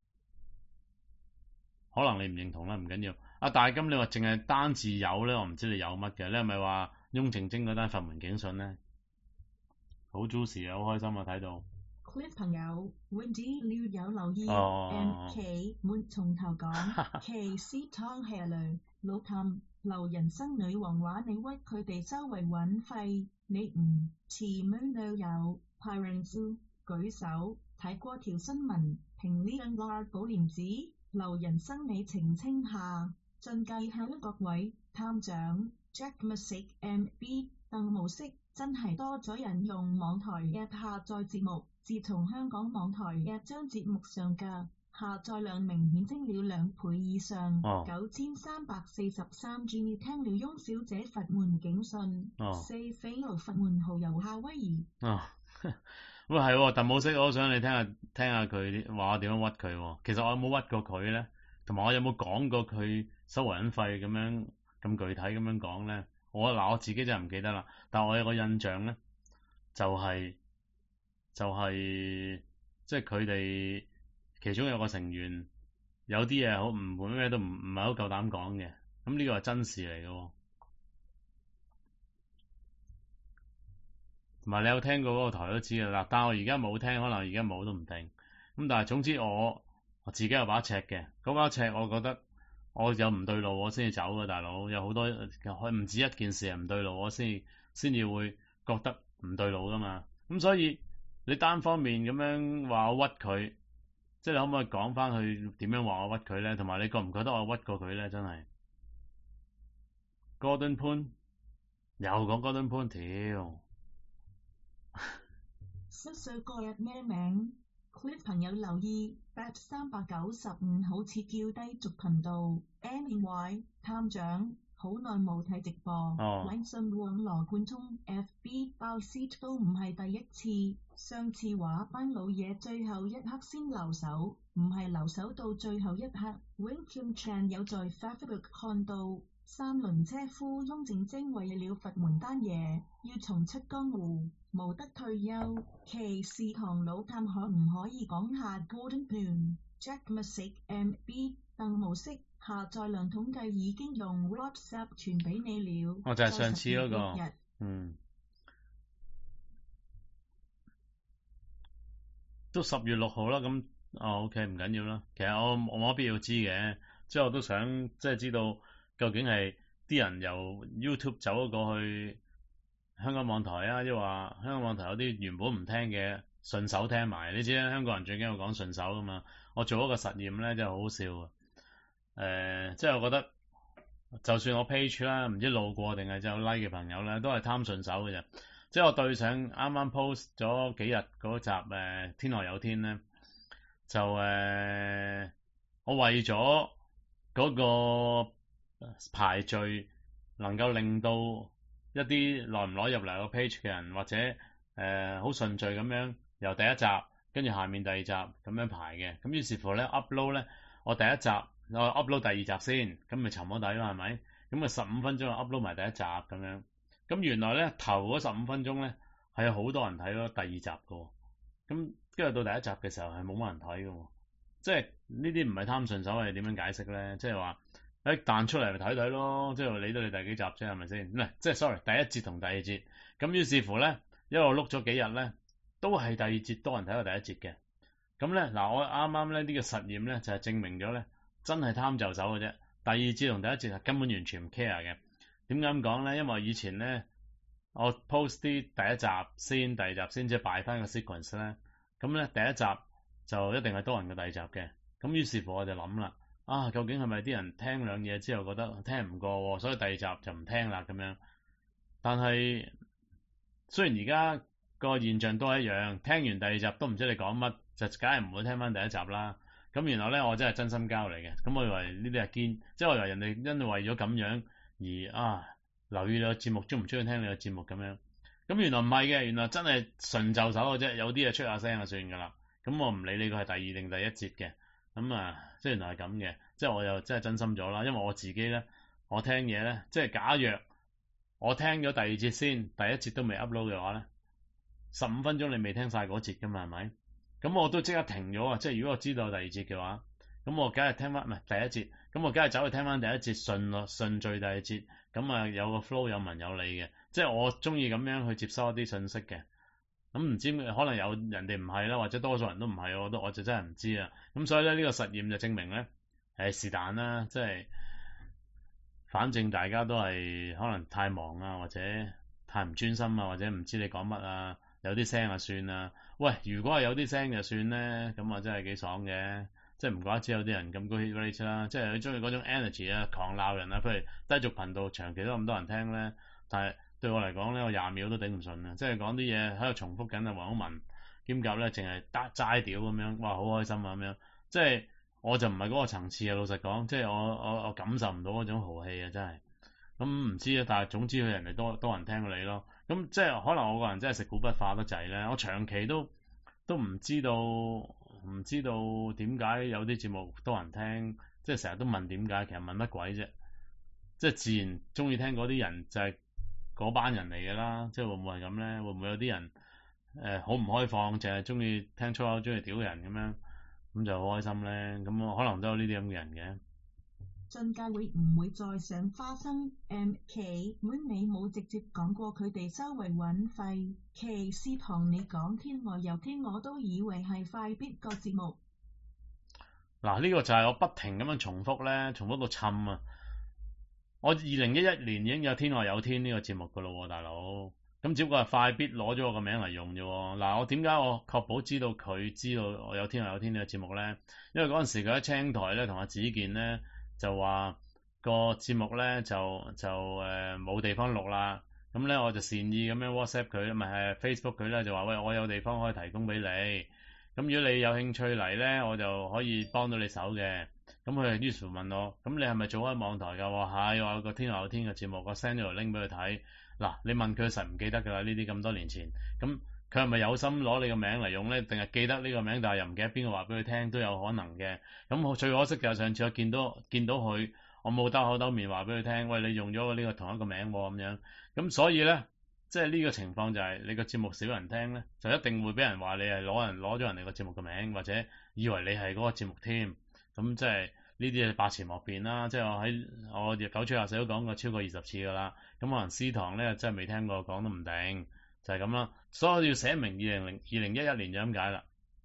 [SPEAKER 1] 可能你唔認同啦，唔緊要。阿大金，你話淨係單字有咧，我唔知你有乜嘅。你係咪話翁靜晶嗰單佛門警訊咧？好 juicy 啊，好開心啊，睇到。
[SPEAKER 2] Cliff 朋友 ，Wendy 你有留意
[SPEAKER 1] 哦
[SPEAKER 2] ？M K 滿從頭講，K C 湯係雷老氹流人生女王話你屈佢哋周圍揾廢，你唔似妹女友 Parents 舉手睇過條新聞，評呢兩個寶蓮子流人生你澄清下。進計向各位探長 Jack Music M B 鄧模式真係多咗人用網台 app 下載節目，自從香港網台 app 將節目上架，下載量明顯升了兩倍以上，九千三百四十三 G 聽了翁小姐佛門警訊，四匪奴佛門蠔油夏威夷。
[SPEAKER 1] 哦，喂係喎，鄧模式我想你聽下聽下佢話我點樣屈佢喎，其實我有冇屈過佢咧？同埋我有冇講過佢收為人費咁樣咁具體咁樣講咧？我嗱我自己真係唔記得啦，但係我有個印象咧，就係就係即係佢哋其中有個成員有啲嘢好唔會咩都唔唔係好夠膽講嘅，咁呢個係真事嚟嘅喎。同埋你有聽過嗰個台都知嘅啦，但係我而家冇聽，可能而家冇都唔定。咁但係總之我我自己有把尺嘅，嗰把尺我覺得我有唔對路我先至走嘅，大佬有好多唔止一件事係唔對路，我先先至會覺得唔對路噶嘛。咁所以你單方面咁樣話我屈佢，即係你可唔可以講翻佢點樣話我屈佢咧？同埋你覺唔覺得我屈過佢咧？真係 Gordon Poon 又講 Gordon Poon 條
[SPEAKER 2] 失碎個日咩名 ？Cliff 朋友留意 ，Bat 三百九十五好似叫低俗頻道 ，Anyway 探長好耐冇睇直播，揾信往羅貫通 F B 爆 seat 都唔係第一次，上次話班老嘢最後一刻先留守，唔係留守到最後一刻。Wing Kim Chan 有在 Facebook 看到三輪車夫翁靜晶為了佛門單嘢要重出江湖。無得退休，騎士堂老探可唔可以講下 Gordon Poon Jack Music M B 鄧模式下載量統計已經用 WhatsApp 傳俾你了。
[SPEAKER 1] 我就係上次嗰、那個，嗯，都十月六號啦，咁哦 OK 唔緊要啦。其實我我冇必要知嘅，即係我都想即係知道究竟係啲人由 YouTube 走咗過去香港網台啊，即係話香港網台有啲原本唔聽嘅順手聽埋，你知啦，香港人最驚要講順手噶嘛。我做一個實驗咧，真係好好笑啊！誒、呃，即係我覺得，就算我 page 啦，唔知路過定係有 like 嘅朋友咧，都係貪順手嘅啫。即係我對上啱啱 post 咗幾日嗰集誒、呃、天外有天咧，就誒、呃、我為咗嗰個排序能夠令到一啲耐唔耐入嚟個 page 嘅人，或者誒好順序咁樣由第一集跟住下面第二集咁樣排嘅，咁於是乎咧 upload 咧，我第一集我 upload 第二集先，咁咪沉咗底咯，係咪？咁啊十五分鐘就 upload 埋第一集咁樣，咁原來咧頭嗰十五分鐘咧係有好多人睇咯第二集嘅，咁跟住到第一集嘅時候係冇乜人睇嘅，即係呢啲唔係貪順手係點樣解釋咧？即係話誒彈出嚟咪睇睇咯，即係理到你第幾集啫，係咪先？唔係即係 sorry 第一節同第二節，咁於是乎咧一路碌咗幾日咧，都係第二節多人睇過第一節嘅。咁咧嗱，我啱啱咧呢個實驗咧就係證明咗咧，真係貪就手嘅啫。 第二節同第一節係根本完全唔 care 嘅。點解咁講咧？因為以前咧，我 post 啲第一集先，第二集先，即係擺翻個 sequence 咧。咁咧第一集就一定係多人過第二集嘅。咁於是乎我就諗啦，啊究竟係咪啲人聽兩嘢之後覺得聽唔過喎，所以第二集就唔聽啦咁樣。但係雖然而家個現象都係一樣，聽完第二集都唔知你講乜，就梗係唔會聽翻第一集啦。咁原來咧我真係真心交嚟嘅，咁我以為呢啲係堅，即係我以為人哋因為為咗咁樣而啊留意你個節目，中唔中意聽你個節目咁樣。咁原來唔係嘅，原來真係純就手嘅啫，有啲嘢出下聲就算㗎啦。咁我唔理你個係第二定第一節嘅，咁啊即係原來係咁嘅，即係我又真係真心咗啦。因為我自己咧，我聽嘢咧，即係假若我聽咗第二節先，第一節都未 upload 嘅話咧，十五分鐘你未聽晒嗰節㗎嘛，係咪？咁我都即刻停咗啊！即係如果我知道第二節嘅話，咁我梗係聽翻唔係第一節，咁我梗係走去聽翻第一節順咯順序第二節，咁啊有個 flow 有文有理嘅，即係我中意咁樣去接收一啲信息嘅。咁唔知可能有人哋唔係啦，或者多數人都唔係，我都我就真係唔知啊。咁所以咧呢個實驗就證明咧，誒是但啦，即係反正大家都係可能太忙啊，或者太唔專心啊，或者唔知你講乜啊。有啲聲就算啦，喂！如果係有啲聲就算咧，咁啊真係幾爽嘅，即係唔怪得知有啲人咁高 hit rate 啦，即係佢中意嗰種 energy 啊，狂鬧人啊，譬如低俗頻道長期都咁多人聽咧，但係對我嚟講咧，我廿秒都頂唔順啊，即係講啲嘢喺度重複緊啊，黃好文兼夾咧，淨係得齋屌咁樣，哇好開心啊咁樣，即係我就唔係嗰個層次啊，老實講，即係我我我感受唔到嗰種豪氣啊，真係。咁唔知啊，但係總之佢人哋多多人聽過你咯。咁即係可能我個人真係食古不化得滯咧。我長期都都唔知道，唔知道點解有啲節目多人聽，即係成日都問點解，其實問乜鬼啫？即係自然中意聽嗰啲人就係嗰班人嚟㗎啦。即係會唔會係咁咧？會唔會有啲人誒好唔開放，淨係中意聽粗口，中意屌人咁樣，咁就好開心咧？咁可能都有呢啲咁嘅人嘅。
[SPEAKER 2] 進階會唔會再上花生 ？M K 妹你冇直接講過佢哋周圍揾廢，騎士同你講天外有天，我都以為係快必個節目。
[SPEAKER 1] 嗱，呢個就係我不停咁樣重複咧，重複到沉啊！我二零一一年已經有天外有天呢個節目噶咯喎，大佬。咁只不過係快必攞咗我個名嚟用啫喎。嗱，我點解我確保知道佢知道我有天外有天呢個節目咧？因為嗰陣時佢喺青台咧同阿子健咧。就話個節目咧就就誒冇、呃、地方錄啦，咁咧我就善意咁樣 WhatsApp 佢，咪係 Facebook 佢咧就話喂，我有地方可以提供俾你，咁如果你有興趣嚟咧，我就可以幫到你手嘅。咁佢於是乎問我，咁你係咪做開網台㗎？我話係，我有個天外有天嘅節目，我 send 咗條 link 俾佢睇。嗱，你問佢實唔記得㗎啦？呢啲咁多年前，咁佢係咪有心攞你個名嚟用咧？定係記得呢個名，但係又唔記得邊個話俾佢聽，都有可能嘅。咁最可惜嘅係上次我見到見到佢，我冇兜口兜面話俾佢聽，喂，你用咗呢個同一個名喎咁樣。咁所以咧，即係呢個情況就係、是、你個節目少人聽咧，就一定會俾人話你係攞人攞咗人哋個節目嘅名，或者以為你係嗰個節目添。咁即係呢啲係百詞莫辯啦。即係我喺我九吹廿四都講過超過二十次㗎啦。咁可能私堂咧真係未聽過，講都唔定，就係咁啦。所以要寫明二零零二零一一年就咁解啦。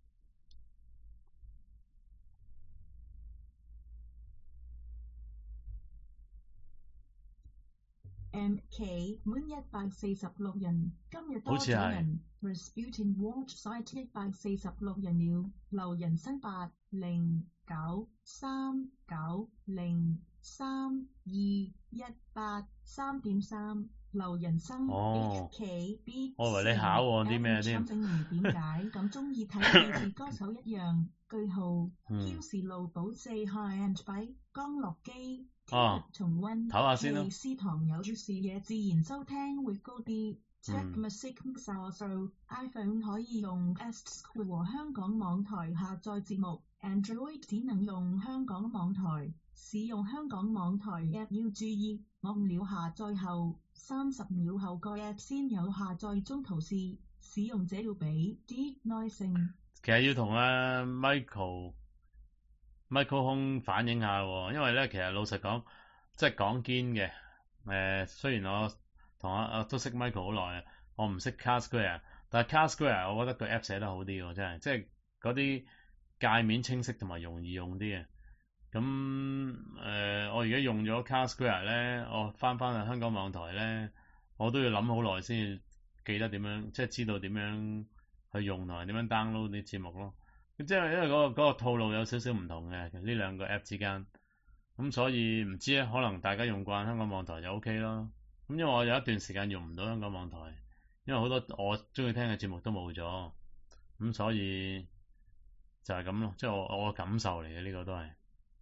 [SPEAKER 2] M K 滿一百四十六人，今日多咗人。Rasputin Watch Site 一百四十六人了，留人生八零九三九零三二一八三點三。留人生 H K B，
[SPEAKER 1] 我以為你考我啲咩添？
[SPEAKER 2] 正如點解咁中意睇電視歌手一樣？句號 Q 是路寶四 High and By 江樂基。
[SPEAKER 1] 哦，
[SPEAKER 2] 重溫
[SPEAKER 1] 唞下先啦。
[SPEAKER 2] 師堂有視野，自然收聽會高啲。Check music also iPhone 可以用 S 和香港網台下載節目 ，Android 只能用香港網台。使用香港網台 app 要注意，按了下載後三十秒後個 app 先有下載中途試，使用者要俾啲耐性。
[SPEAKER 1] 其實要同阿 Michael。Michael 空反映下喎，因為咧其實老實講，即係講堅嘅。誒、呃，雖然我同阿阿都識 Michael 好耐啊，我唔識 Cast-Square， 但係 Cast-Square 我覺得個 app 寫得好啲喎，真係，即係嗰啲界面清晰同埋容易用啲嘅。 咁誒、呃，我而家用咗 CarSquare 咧，我翻翻去香港網台咧，我都要諗好耐先至記得點樣，即係知道點樣去用同埋點樣 download 啲節目咯。即係因為嗰、嗰個嗰個套路有少少唔同嘅，呢兩個 app 之間。咁所以唔知咧，可能大家用慣香港網台就 OK 咯。咁因為我有一段時間用唔到香港網台，因為好多我中意聽嘅節目都冇咗。咁所以就係咁咯，即係我我嘅感受嚟嘅，呢個都係。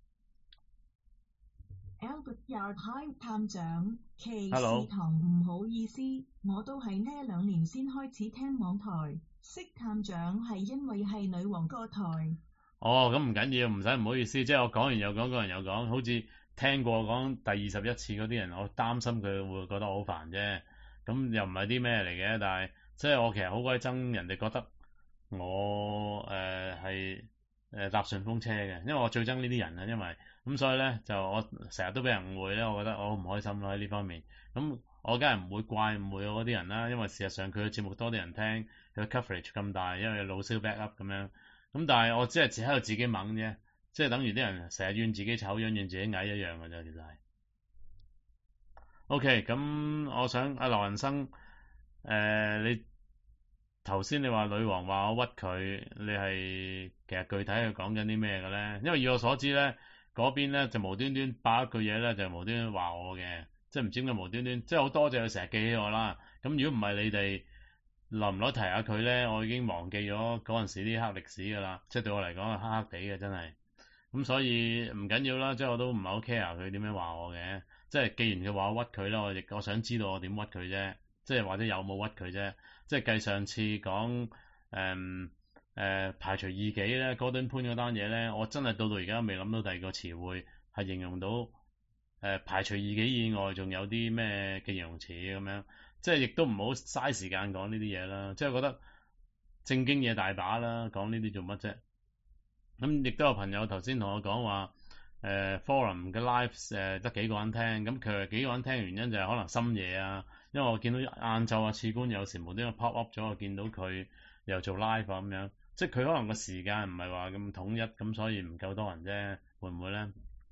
[SPEAKER 2] Albert Yard Hi 探長，騎士
[SPEAKER 1] Hello
[SPEAKER 2] 堂唔好意思，我都係呢兩年先開始聽網台，識探長係因為係女王個台。
[SPEAKER 1] 哦，咁唔緊要，唔使唔好意思，即係我講完又講，講完又講，好似聽過講第二十一次嗰啲人，我擔心佢會覺得我好煩啫。咁又唔係啲咩嚟嘅，但係即係我其實好鬼憎人哋覺得我誒係誒搭順風車嘅，因為我最憎呢啲人啊，因為咁所以咧就我成日都俾人誤會咧，我覺得我好唔開心咯喺呢方面。咁我梗係唔會怪誤會我嗰啲人啦，因為事實上佢嘅節目多啲人聽，佢嘅 coverage 咁大，因為有老蕭 back up 咁樣。咁但係我只係喺度自己猛啫，即係等於啲人成日怨自己醜樣，怨自己矮一樣嘅啫，其實係。OK，咁我想阿劉仁生，誒、呃、你頭先你話女王話我屈佢，你係其實具體係講緊啲咩嘅咧？因為以我所知咧，嗰邊咧就無端端爆一句嘢咧，就無端端話我嘅，即係唔知點解無端端，即係好多謝佢成日記起我啦。咁如果唔係你哋，耐唔耐提下佢咧？我已經忘記咗嗰陣時啲黑歷史㗎啦，即係對我嚟講係黑黑地嘅真係。咁所以唔緊要啦，即係我都唔係好 care 佢點樣話我嘅。即係既然佢話我屈佢啦，我亦我想知道我點屈佢啫。即係或者有冇屈佢啫。即係計上次講誒誒排除異己咧，Gordon Poon嗰單嘢咧，我真係到到而家未諗到第二個詞彙係形容到誒、呃、排除異己以外，仲有啲咩嘅形容詞咁樣。即係亦都唔好嘥時間講呢啲嘢啦，即係覺得正經嘢大把啦，講呢啲做乜啫？咁亦都有朋友頭先同我講話，誒、呃、forum 嘅 live 誒得幾個人聽，咁佢話幾個人聽嘅原因就係可能深夜啊，因為我見到晏晝啊，次官有時無端端 pop up 咗，我見到佢又做 live 咁樣，即係佢可能個時間唔係話咁統一，咁所以唔夠多人啫，會唔會咧？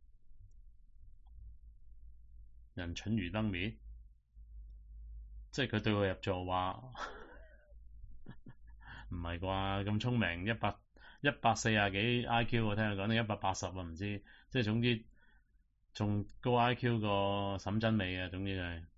[SPEAKER 1] 人蠢如燈滅。即係佢對我入座話唔係啩？咁聰明，一百一百四廿幾 I Q 我聽佢講，你一百八十啊唔知，即係總之仲高 I Q 過沈真美嘅，總之就係。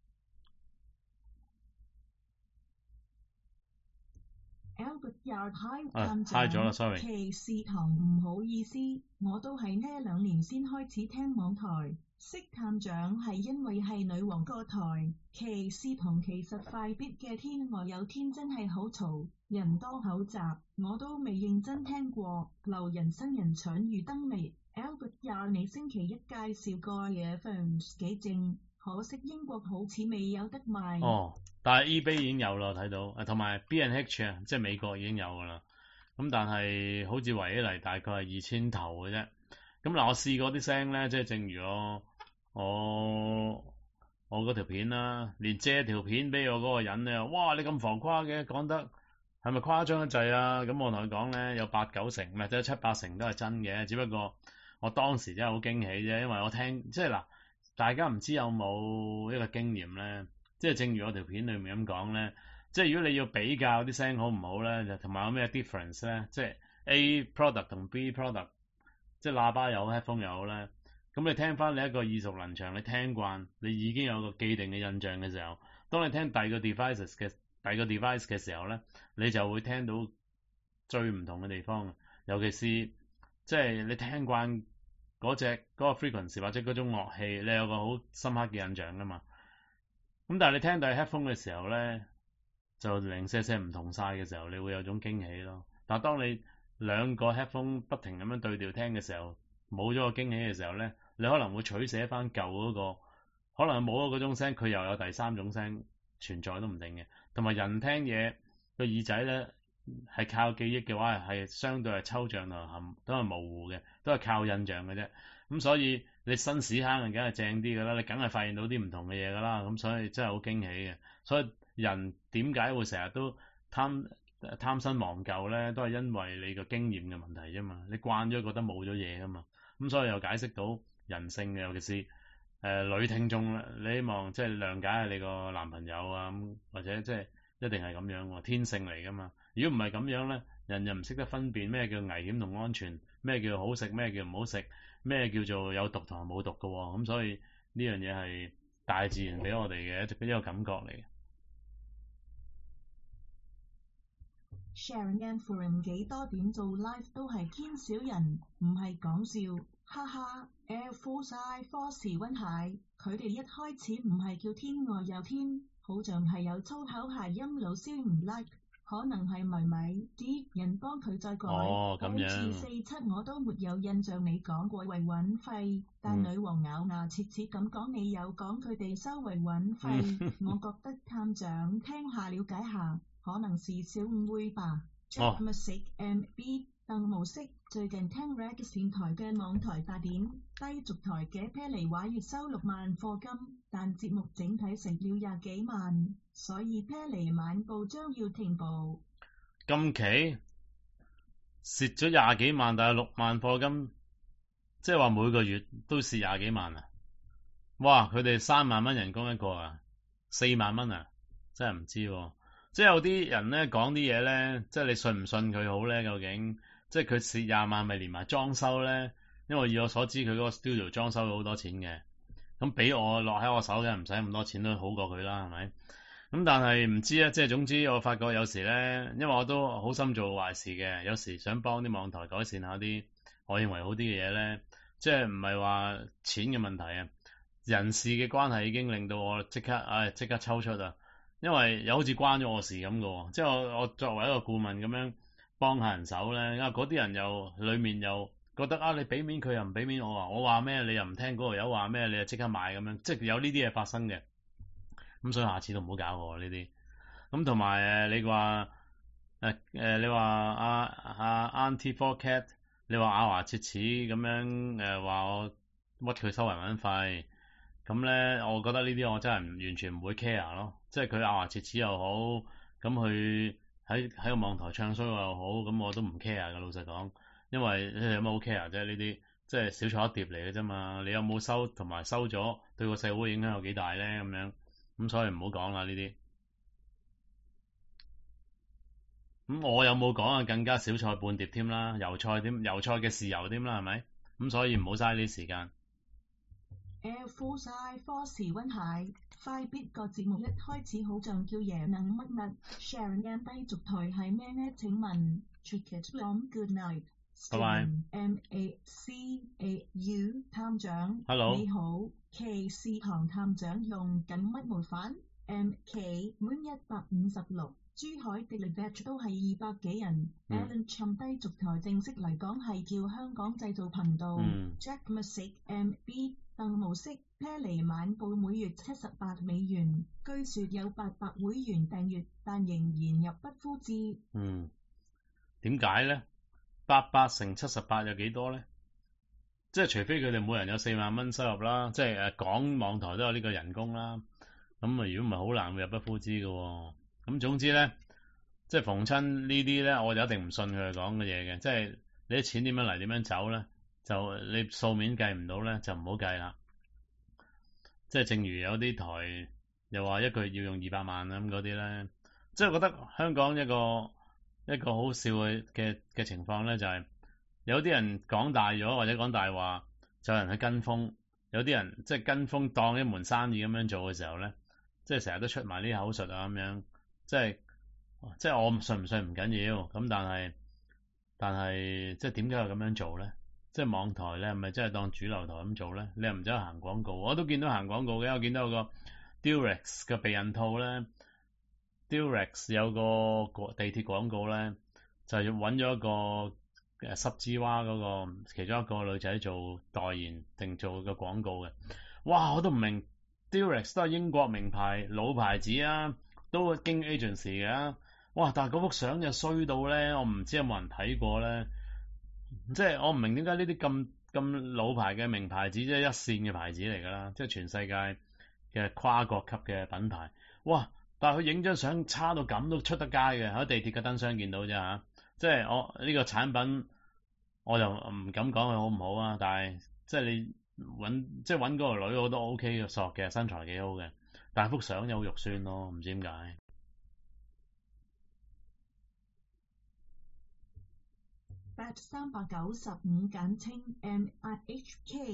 [SPEAKER 2] Albert Yard Hi
[SPEAKER 1] 啊
[SPEAKER 2] 探
[SPEAKER 1] ，hi 咗啦
[SPEAKER 2] 長，
[SPEAKER 1] ，sorry。
[SPEAKER 2] 騎士堂唔好意思，我都係呢兩年先開始聽網台，識探長係因為係女王個台。騎士堂其實快必嘅天外有天真係好嘈，人多口雜，我都未認真聽過。留人生人蠢如燈滅。Albert Yard 你星期一介紹個嘢 Phones 幾正，可惜英國好似未有得賣。
[SPEAKER 1] 哦，但係 eBay 已經有啦，睇到，誒同埋 B and H 啊，即係美國已經有噶啦。咁但係好似圍起嚟大概係二千頭嘅啫。咁嗱，我試過啲聲咧，即係正如我我我嗰條片啦，連借條片俾我嗰個人咧，哇！你咁浮誇嘅，講得係咪誇張得滯啊？咁我同佢講咧，有八九成，唔係即係七八成都係真嘅，只不過我當時真係好驚喜啫，因為我聽即係嗱，大家唔知有冇一個經驗咧，即係正如我條片裏面咁講咧，即係如果你要比較啲聲好唔好咧，就同埋有咩 difference 咧，即係 A product 同 B product，即係喇叭又好 headphone 又好咧。咁你聽翻你一個耳熟能詳，你聽慣，你已經有個既定嘅印象嘅時候，當你聽第二個 devices 嘅第二個 device 嘅時候咧，你就會聽到最唔同嘅地方。尤其是即係你聽慣嗰隻嗰個 frequency 或者嗰種樂器，你有個好深刻嘅印象噶嘛。咁但係你聽第二 headphone 嘅時候咧，就零舍舍唔同晒嘅時候，你會有種驚喜咯。但係當你兩個 headphone 不停咁樣對調聽嘅時候，冇咗個驚喜嘅時候咧，你可能會取捨翻舊嗰個，可能冇咗嗰種聲，佢又有第三種聲存在都唔定嘅。同埋人聽嘢個耳仔咧係靠記憶嘅話，係相對係抽象同含都係模糊嘅，都係靠印象嘅啫。咁所以你新屎坑梗係正啲㗎啦，你梗係發現到啲唔同嘅嘢㗎啦。咁所以真係好驚喜嘅。所以人點解會成日都貪貪新忘舊咧？都係因為你個經驗嘅問題啫嘛。你慣咗覺得冇咗嘢㗎嘛。 咁所以又解釋到人性嘅，尤其是誒、呃、女聽眾啦，你希望即係諒解下你個男朋友啊，或者即係一定係咁樣喎，天性嚟噶嘛。如果唔係咁樣咧，人又唔識得分辨咩叫危險同安全，咩叫好食，咩叫唔好食，咩叫做有毒同埋冇毒嘅喎。咁所以呢樣嘢係大自然俾我哋嘅一一個感覺嚟嘅。
[SPEAKER 2] Sharon and Forum 幾多點做 live 都係偏少人，唔係講笑，哈哈。Air Force Force 溫鞋，佢哋一開始唔係叫天外有天，好像係有粗口諧音，老師唔 like， 可能係迷迷啲人幫佢再改。
[SPEAKER 1] 哦，咁樣。
[SPEAKER 2] 好似四七我都沒有印象你講過維穩費，但女王咬牙切齒咁講，你有講佢哋收維穩費，我覺得探長聽下了解下。可能是小誤會吧。Jack Music M B 鄧模式最近聽 Rex 線台嘅網台八點低俗台嘅啤梨話月收六萬課金，但節目整體成了廿幾萬，所以啤梨晚報將要停播。
[SPEAKER 1] 今期蝕咗廿幾萬，但係六萬課金，即係話每個月都蝕廿幾萬啊！哇！佢哋三萬蚊人工一個啊，四萬蚊啊，真係唔知喎。即係有啲人咧講啲嘢咧，即係你信唔信佢好咧？究竟即係佢蝕廿萬，咪連埋裝修咧？因為以我所知，佢嗰個 studio 裝修咗好多錢嘅，咁俾我落喺我手嘅，唔使咁多錢都好過佢啦，係咪？咁但係唔知啊，即係總之我發覺有時咧，因為我都好心做壞事嘅，有時想幫啲網台改善下啲我認為好啲嘅嘢咧，即係唔係話錢嘅問題啊，人事嘅關係已經令到我即刻唉即刻抽出啊！因為又好似關咗我事咁嘅喎，即係我我作為一個顧問咁樣幫下人手咧，因為嗰啲人又裡面又覺得啊，你俾面佢又唔俾面我啊，我話咩你又唔聽，嗰個友話咩你又即刻買咁樣，即係有呢啲嘢發生嘅。咁所以下次都唔好搞我呢啲。咁同埋誒你話誒誒你話阿阿 Auntie Four Cat， 你話咬牙切齒咁樣誒話我屈佢收維穩費。咁咧，我覺得呢啲我真係唔完全唔會 care 咯，即係佢咬牙切齒又好，咁佢喺喺個網台唱衰又好，咁我都唔 care 㗎。老實講，因為有乜好 care 啫？呢啲即係小菜一碟嚟嘅啫嘛。你有冇收同埋收咗，對個社會影響有幾大咧？咁樣咁所以唔好講啦呢啲。咁我有冇講啊？更加小菜半碟添啦，油菜添，油菜嘅豉油添啦，係咪？咁所以唔好嘥呢啲時間。
[SPEAKER 2] Air Force Force 溫鞋，快必個節目一開始好像叫爺能乜乜 Sharon and 低俗台係咩呢？請問 Trick it long good night。拜拜。M A C A U 探長
[SPEAKER 1] Hello
[SPEAKER 2] 你好 ，K C 唐探長用緊乜模範 ？M K 滿一百五十六，珠海的 batch 都係二百幾人。
[SPEAKER 1] 嗯、
[SPEAKER 2] Alan 尋低俗台正式嚟講係叫香港製造頻道。
[SPEAKER 1] 嗯、
[SPEAKER 2] Jack Music M B。鄧模式啤梨晚報每月七十八美元，據說有八百會員訂閱，但仍然入不敷支。
[SPEAKER 1] 嗯，點解咧？八百乘七十八有幾多咧？即係除非佢哋每人有四萬蚊收入啦，即係誒港網台都有呢個人工啦。咁啊，如果唔係好難會入不敷支嘅喎。咁總之咧，即係逢親呢啲咧，我就一定唔信佢哋講嘅嘢嘅。即係你啲錢點樣嚟點樣走咧？就你數面計唔到咧，就唔好計啦。即係正如有啲台又話一個月要用二百萬咁嗰啲咧，即係覺得香港一個一個好笑嘅嘅嘅情況咧，就係、是、有啲人講大咗或者講大話，就有人去跟風；有啲人即係跟風當一門生意咁樣做嘅時候咧，即係成日都出埋啲口述啊咁樣，即係即係我信唔信唔緊要，咁但係但係即係點解要咁樣做咧？即係網台咧，係咪真係當主流台咁做咧？你又唔走去行廣告？我都見到行廣告嘅，我見到有個 Durex 嘅避孕套咧 ，Durex 有個地鐵廣告咧，就要揾咗一個誒濕芝娃嗰個其中一個女仔做代言定做個廣告嘅。哇！我都唔明 Durex 都係英國名牌老牌子啊，都經 agency 嘅。哇！但係嗰幅相就衰到咧，我唔知有冇人睇過咧。即係我唔明點解呢啲咁咁老牌嘅名牌子，即係一線嘅牌子嚟㗎啦，即係全世界嘅跨國級嘅品牌。哇！但係佢影張相差到咁都出得街嘅，喺地鐵嘅燈箱見到啫嚇。即係我呢個產品， 我就唔敢講佢好唔好啊，但係即係你揾即係揾嗰個女我都 OK 嘅，索嘅，身材幾好嘅，但係幅相有肉酸咯，唔知點解。
[SPEAKER 2] bet 三百九十五簡稱 M I H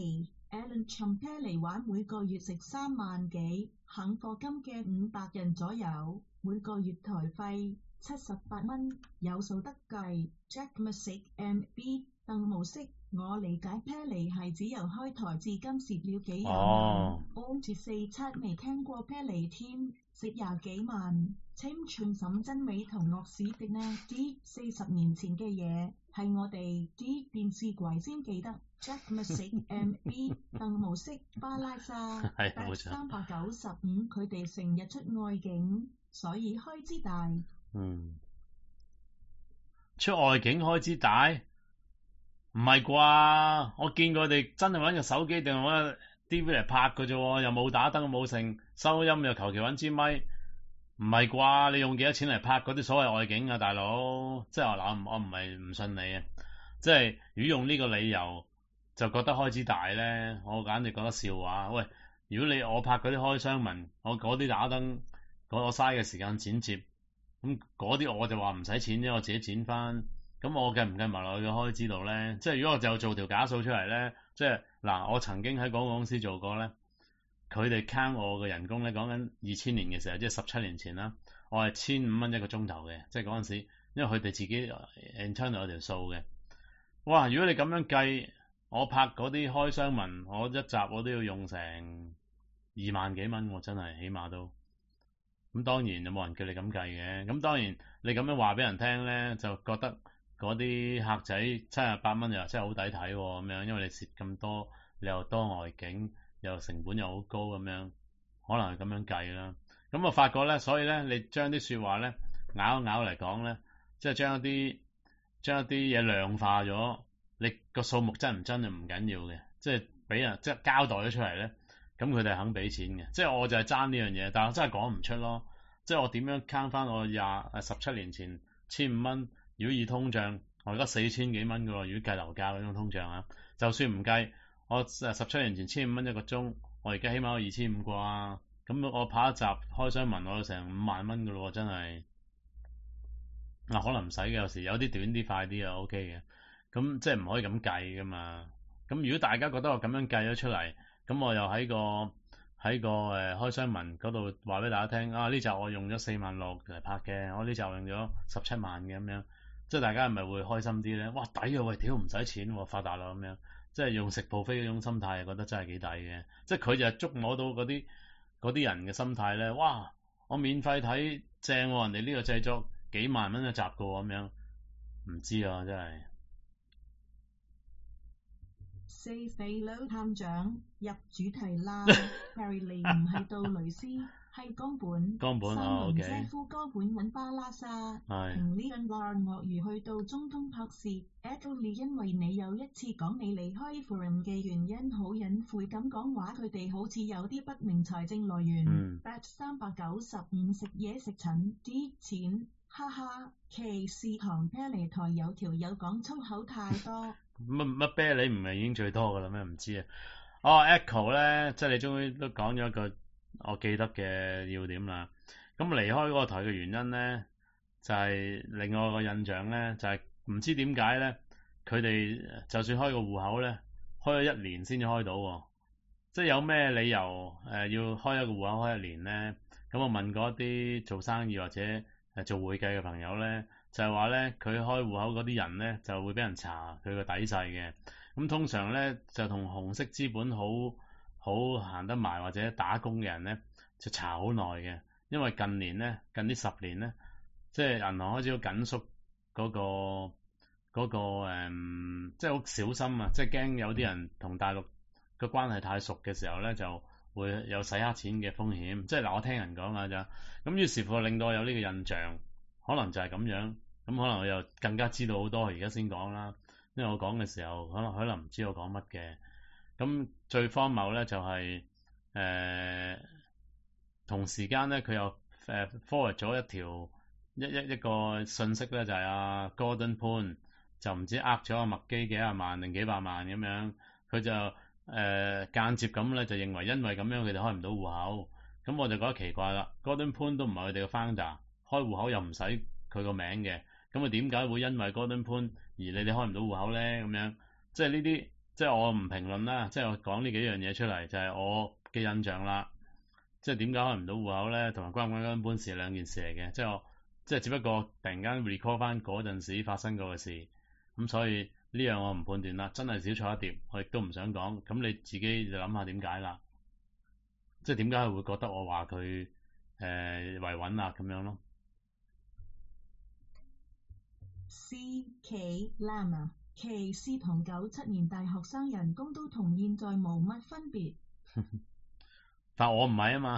[SPEAKER 2] K。Alan Champelli 玩每個月食三萬幾，肯課金嘅五百人左右，每個月台費七十八蚊，有數得計。Jack Music M B 鄧模式，我理解 Pelly 係只由開台至今蝕了幾廿萬。安住四七未聽過 Pelly 添，蝕廿幾萬。青春沈真美同樂史的呢啲四十年前嘅嘢，係我哋啲電視櫃先記得。Jack Music M B 鄧模式巴拉沙，bet 三百九十五，佢哋成日出外景，所以開支大。
[SPEAKER 1] 嗯，出外景開支大？唔係啩？我見過佢哋真係揾個手機定揾個 D V 嚟拍嘅啫，又冇打燈冇剩，收音又求其揾支咪。唔係啩？你用幾多錢嚟拍嗰啲所謂外景啊，大佬？即係我嗱，我唔係唔信你啊！即係如果用呢個理由就覺得開支大咧，我簡直覺得笑話。喂，如果你我拍嗰啲開箱文，我嗰啲打燈，嗰我嘥嘅時間剪接，咁嗰啲我就話唔使錢啫，我自己剪翻。咁我計唔計埋落去嘅開支度咧？即係如果我就做條假數出嚟咧，即係嗱，我曾經喺廣告公司做過咧。佢哋 count 我嘅人工咧，講緊二千年嘅時候，即係十七年前啦。我係千五蚊一個鐘頭嘅，即係嗰陣時，因為佢哋自己 internal 有條數嘅。哇！如果你咁樣計，我拍嗰啲開箱文，我一集我都要用成二萬幾蚊，我真係起碼都。咁當然有冇人叫你咁計嘅。咁當然你咁樣話俾人聽咧，就覺得嗰啲客仔七十八蚊又真係好抵睇喎咁樣，因為你蝕咁多，你又多外景。又成本又好高咁樣，可能係咁樣計啦。咁我發覺咧，所以咧，你將啲説話咧咬一咬嚟講咧，即係將一啲將一啲嘢量化咗，你個數目真唔真就唔緊要嘅，即係俾人即係交代咗出嚟咧，咁佢哋肯俾錢嘅。即係我就係爭呢樣嘢，但係我真係講唔出咯。即係我點樣 count 翻我廿誒十七年前千五蚊，如果以通脹，我而家四千幾蚊嘅喎。如果計樓價嗰種通脹啊，就算唔計。我誒十七年前千五蚊一個鐘，我而家起碼有二千五啩，咁我拍一集開箱文，我有成五萬蚊噶咯，真係嗱、啊，可能唔使嘅，有時有啲短啲快啲啊 OK 嘅，咁即係唔可以咁計噶嘛。咁如果大家覺得我咁樣計咗出嚟，咁我又喺個喺個誒、呃、開箱文嗰度話俾大家聽啊，呢集我用咗四萬六嚟拍嘅，我呢集用咗十七萬嘅咁樣，即係大家係咪會開心啲咧？哇，抵啊！喂，屌唔使錢喎，發達啦咁樣。即係用食 buffet 嗰種心態，覺得真係幾抵嘅。即係佢就係捉摸到嗰啲嗰啲人嘅心態咧。哇！我免費睇正喎，人哋呢個製作幾萬蚊一集嘅喎，咁樣唔知啊，真係。
[SPEAKER 2] 四肥佬探長入主題啦 ，Harry 利唔係杜蕾斯，係岡本。
[SPEAKER 1] 岡本啊 ，OK。三
[SPEAKER 2] 名姐夫岡本揾巴拉沙，
[SPEAKER 1] 係。
[SPEAKER 2] 同呢兩個鱷魚去到中東拍攝 ，Adley 因為你有一次講你離開 Forum 嘅原因，好隱晦咁講話，佢哋好似有啲不明財政來源。
[SPEAKER 1] 嗯。
[SPEAKER 2] bet 三百九十五食嘢食蠢啲錢，哈哈。歧視堂啤梨台有條友講粗口太多。
[SPEAKER 1] 乜乜啤梨唔係已經最多㗎啦咩？唔知啊。哦 ，Echo 咧，即係你終於都講咗一個我記得嘅要點啦。咁離開嗰個台嘅原因咧，就係、是、另外一個印象咧，就係、是、唔知點解咧，佢哋就算開個戶口咧，開咗一年先至開到喎。即係有咩理由誒、呃、要開一個戶口開一年咧？咁我問過一啲做生意或者誒做會計嘅朋友咧。就係話咧，佢開戶口嗰啲人咧，就會俾人查佢個底細嘅。咁通常咧，就同紅色資本好好行得埋或者打工嘅人咧，就查好耐嘅。因為近年咧，近呢十年咧，即係銀行開始好緊縮嗰個嗰個誒，即係好小心啊！即係驚有啲人同大陸個關係太熟嘅時候咧，就會有洗黑錢嘅風險。即係嗱，我聽人講啊咋。咁於是乎令到我有呢個印象，可能就係咁樣。咁可能我又更加知道好多，而家先講啦。因為我講嘅時候，可能可能唔知我講乜嘅。咁最荒謬咧就係、是、誒、呃、同時間咧，佢又誒 forward 咗一條一一一個信息咧，就係、是、阿、啊、Gordon Poon， 就唔知呃咗阿麥基幾廿萬定幾百萬咁樣，佢就誒、呃、間接咁咧就認為因為咁樣佢哋開唔到戶口，咁我就覺得奇怪啦。Gordon Poon 都唔係佢哋嘅 founder，開戶口又唔使佢個名嘅，咁啊點解會因為 Gordon Poon 而你哋開唔到戶口咧？咁樣即係呢啲，即係我唔評論啦，即係我講呢幾樣嘢出嚟就係、是、我嘅印象啦。即係點解開唔到戶口咧？同埋關唔關 Gordon Poon事係兩件事嚟嘅，即係我即係只不過突然間 recall 翻嗰陣時發生過嘅事，咁所以呢樣我唔判斷啦，真係小錯一碟，我亦都唔想講。咁你自己就諗下點解啦，即係點解佢會覺得我話佢誒維穩啊咁樣咯。
[SPEAKER 2] C K Lama 其實同九七年大學生人工都同現在冇乜分別。
[SPEAKER 1] 但我唔係啊嘛。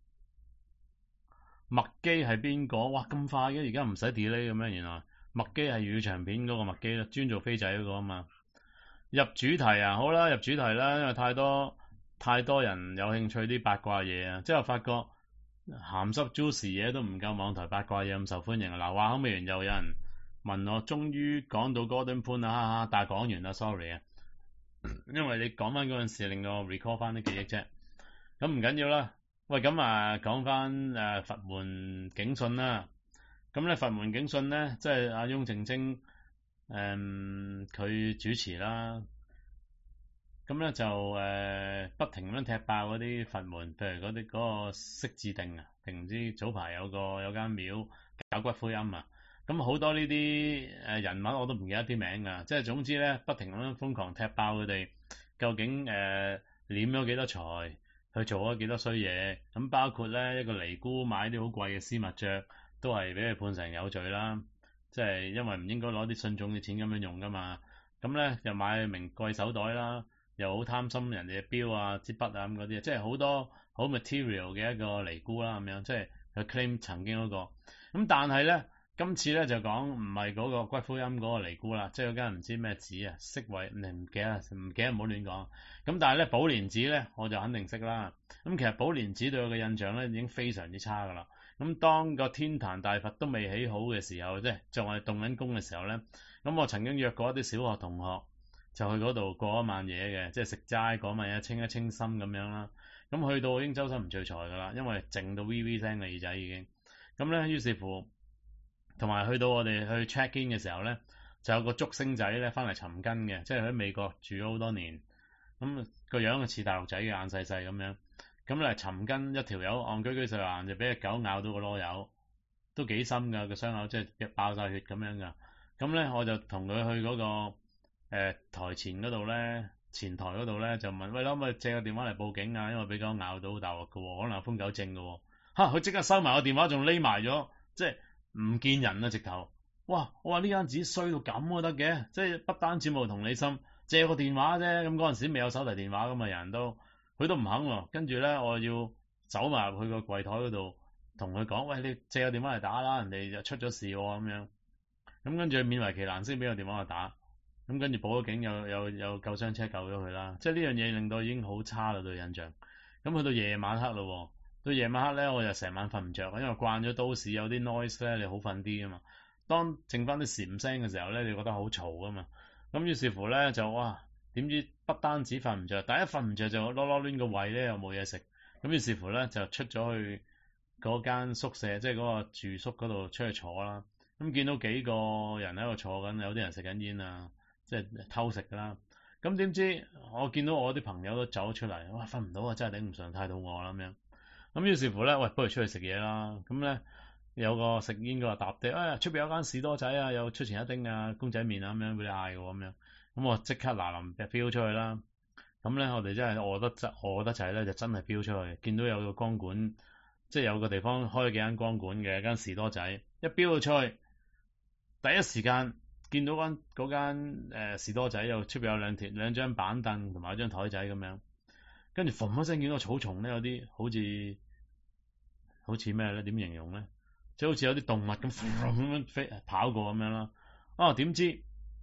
[SPEAKER 1] 麥基係邊個？哇咁快嘅，而家唔使 delay 咁樣。原來麥基係粵語長片嗰個麥基啦，專做飛仔嗰個啊嘛。入主題啊，好啦，入主題啦，因為太多太多人有興趣啲八卦嘢啊，即係我發覺鹹濕 juicy 嘢都唔夠網台八卦嘢咁受歡迎啊。嗱，話口未完又有人問我，終於講到 Gordon Poon 啦，哈哈，但係講完啦 sorry 啊，因為你講翻嗰陣時令我 recall 翻啲記憶啫，咁唔緊要啦。喂，咁啊講翻誒佛門警訊啦，咁咧佛門警訊咧，即係阿翁靜晶誒佢主持啦，咁咧就誒、呃、不停咁樣踢爆嗰啲佛門，譬如嗰啲嗰個釋智定啊，定唔知早排有個有間廟搞骨灰龕啊，咁好多呢啲誒人物我都唔記得啲名啊，即係總之咧不停咁樣瘋狂踢爆佢哋究竟誒斂咗幾多財。佢做咗幾多衰嘢，咁包括咧一個尼姑買啲好貴嘅絲襪着，都係俾佢判成有罪啦。即係因為唔應該攞啲信眾嘅錢咁樣用噶嘛。咁咧又買名貴手袋啦，又好貪心人哋嘅錶啊、支筆啊咁嗰啲，即係好多好 material 嘅一個尼姑啦咁樣。即係佢 claim 曾經嗰個。咁但係咧，今次咧就講唔係嗰個骨灰龕嗰個尼姑啦，即係嗰間唔知咩寺啊，釋位你唔記得，唔記得唔好亂講。咁但係咧寶蓮寺咧我就肯定識啦。咁其實寶蓮寺對我嘅印象咧已經非常之差噶啦。咁當個天壇大佛都未起好嘅時候，即係仲係動緊工嘅時候咧，咁我曾經約過一啲小學同學就去嗰度過一晚夜嘅，即係食齋嗰晚嘢清一清心咁樣啦。咁去到已經周身唔聚財噶啦，因為靜到 V V 聲嘅耳仔已經。咁咧於是乎。同埋去到我哋去 check in 嘅時候咧，就有個竹星仔咧翻嚟尋根嘅，即係喺美國住咗好多年，咁個樣就似大陸仔嘅，眼細細咁樣，咁嚟尋根一條友戇居居細眼就俾隻狗咬到個囉柚，都幾深㗎個傷口，即係爆晒血咁樣㗎。咁咧我就同佢去嗰、那個誒、呃、台前嗰度咧，前台嗰度咧就問，喂，可唔可以借個電話嚟報警啊？因為俾狗咬到好大鑊㗎喎，可能有瘋狗症㗎喎。嚇！佢即刻收埋個電話，仲匿埋咗，即係。唔見人啊！直頭，哇！我話呢間紙衰到咁都得嘅，即係不單止冇同理心，借個電話啫。咁嗰陣時未有手提電話咁啊，人都佢都唔肯喎。跟住咧，我要走埋入去個櫃台嗰度，同佢講：喂，你借個電話嚟打啦，人哋就出咗事喎咁樣。咁跟住勉為其難先俾個電話我打。咁跟住報咗警，有有有救傷車救咗佢啦。即係呢樣嘢令到已經好差啦對印象。咁去到夜晚黑咯。到夜晚黑咧，我就成晚瞓唔着，因為慣咗都市有啲 noise 咧，你好瞓啲啊嘛。當剩翻啲禪聲嘅時候咧，你覺得好嘈啊嘛。咁於是乎咧就哇，點知不單止瞓唔着，但一瞓唔着就囉囉攣個胃咧又冇嘢食。咁於是乎咧就出咗去嗰間宿舍，即係嗰個住宿嗰度出去坐啦。咁見到幾個人喺度坐緊，有啲人食緊煙啊，即係偷食㗎啦。咁點知我見到我啲朋友都走咗出嚟，哇，瞓唔到啊，真係頂唔順，太肚餓啦咁樣。咁於是乎咧，喂，不如出去食嘢啦。咁咧有個食煙嘅話搭嗲，哎呀，出邊有間士多仔啊，有出前一丁啊、公仔麵啊咁樣俾你嗌嘅喎，咁樣。咁我即刻嗱臨飆出去啦。咁咧我哋真係餓得滯，餓得滯咧就真係飆出去。見到有個光管，即係有個地方開咗幾間光管嘅間士多仔，一飆咗出去，第一時間見到間嗰間誒士多仔又出邊有兩條兩張板凳同埋一張台仔咁樣，跟住嘭一聲見到草叢咧有啲好似〜好似咩咧？點形容咧？即係好似有啲動物咁咁樣飛跑過咁樣啦。啊，點知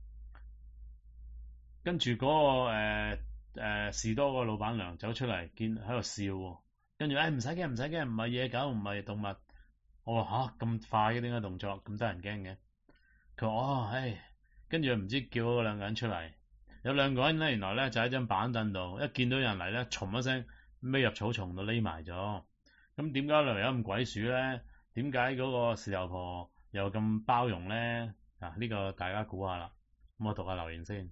[SPEAKER 1] 跟住嗰、那個誒誒、呃呃、士多個老闆娘走出嚟，見喺度笑喎。跟住誒唔使驚，唔使驚，唔係野狗，唔係動物。我話吓咁快嘅點解動作咁得人驚嘅？佢話哦，唉， 跟住唔知叫嗰兩個人出嚟，有兩個人咧原來咧就喺張板凳度，一見到人嚟咧，唰一聲孭入草叢度匿埋咗。咁點解嚟有咁鬼鼠咧？點解嗰個事頭婆又咁包容咧？啊，呢個大家估下啦。咁我讀下留言先。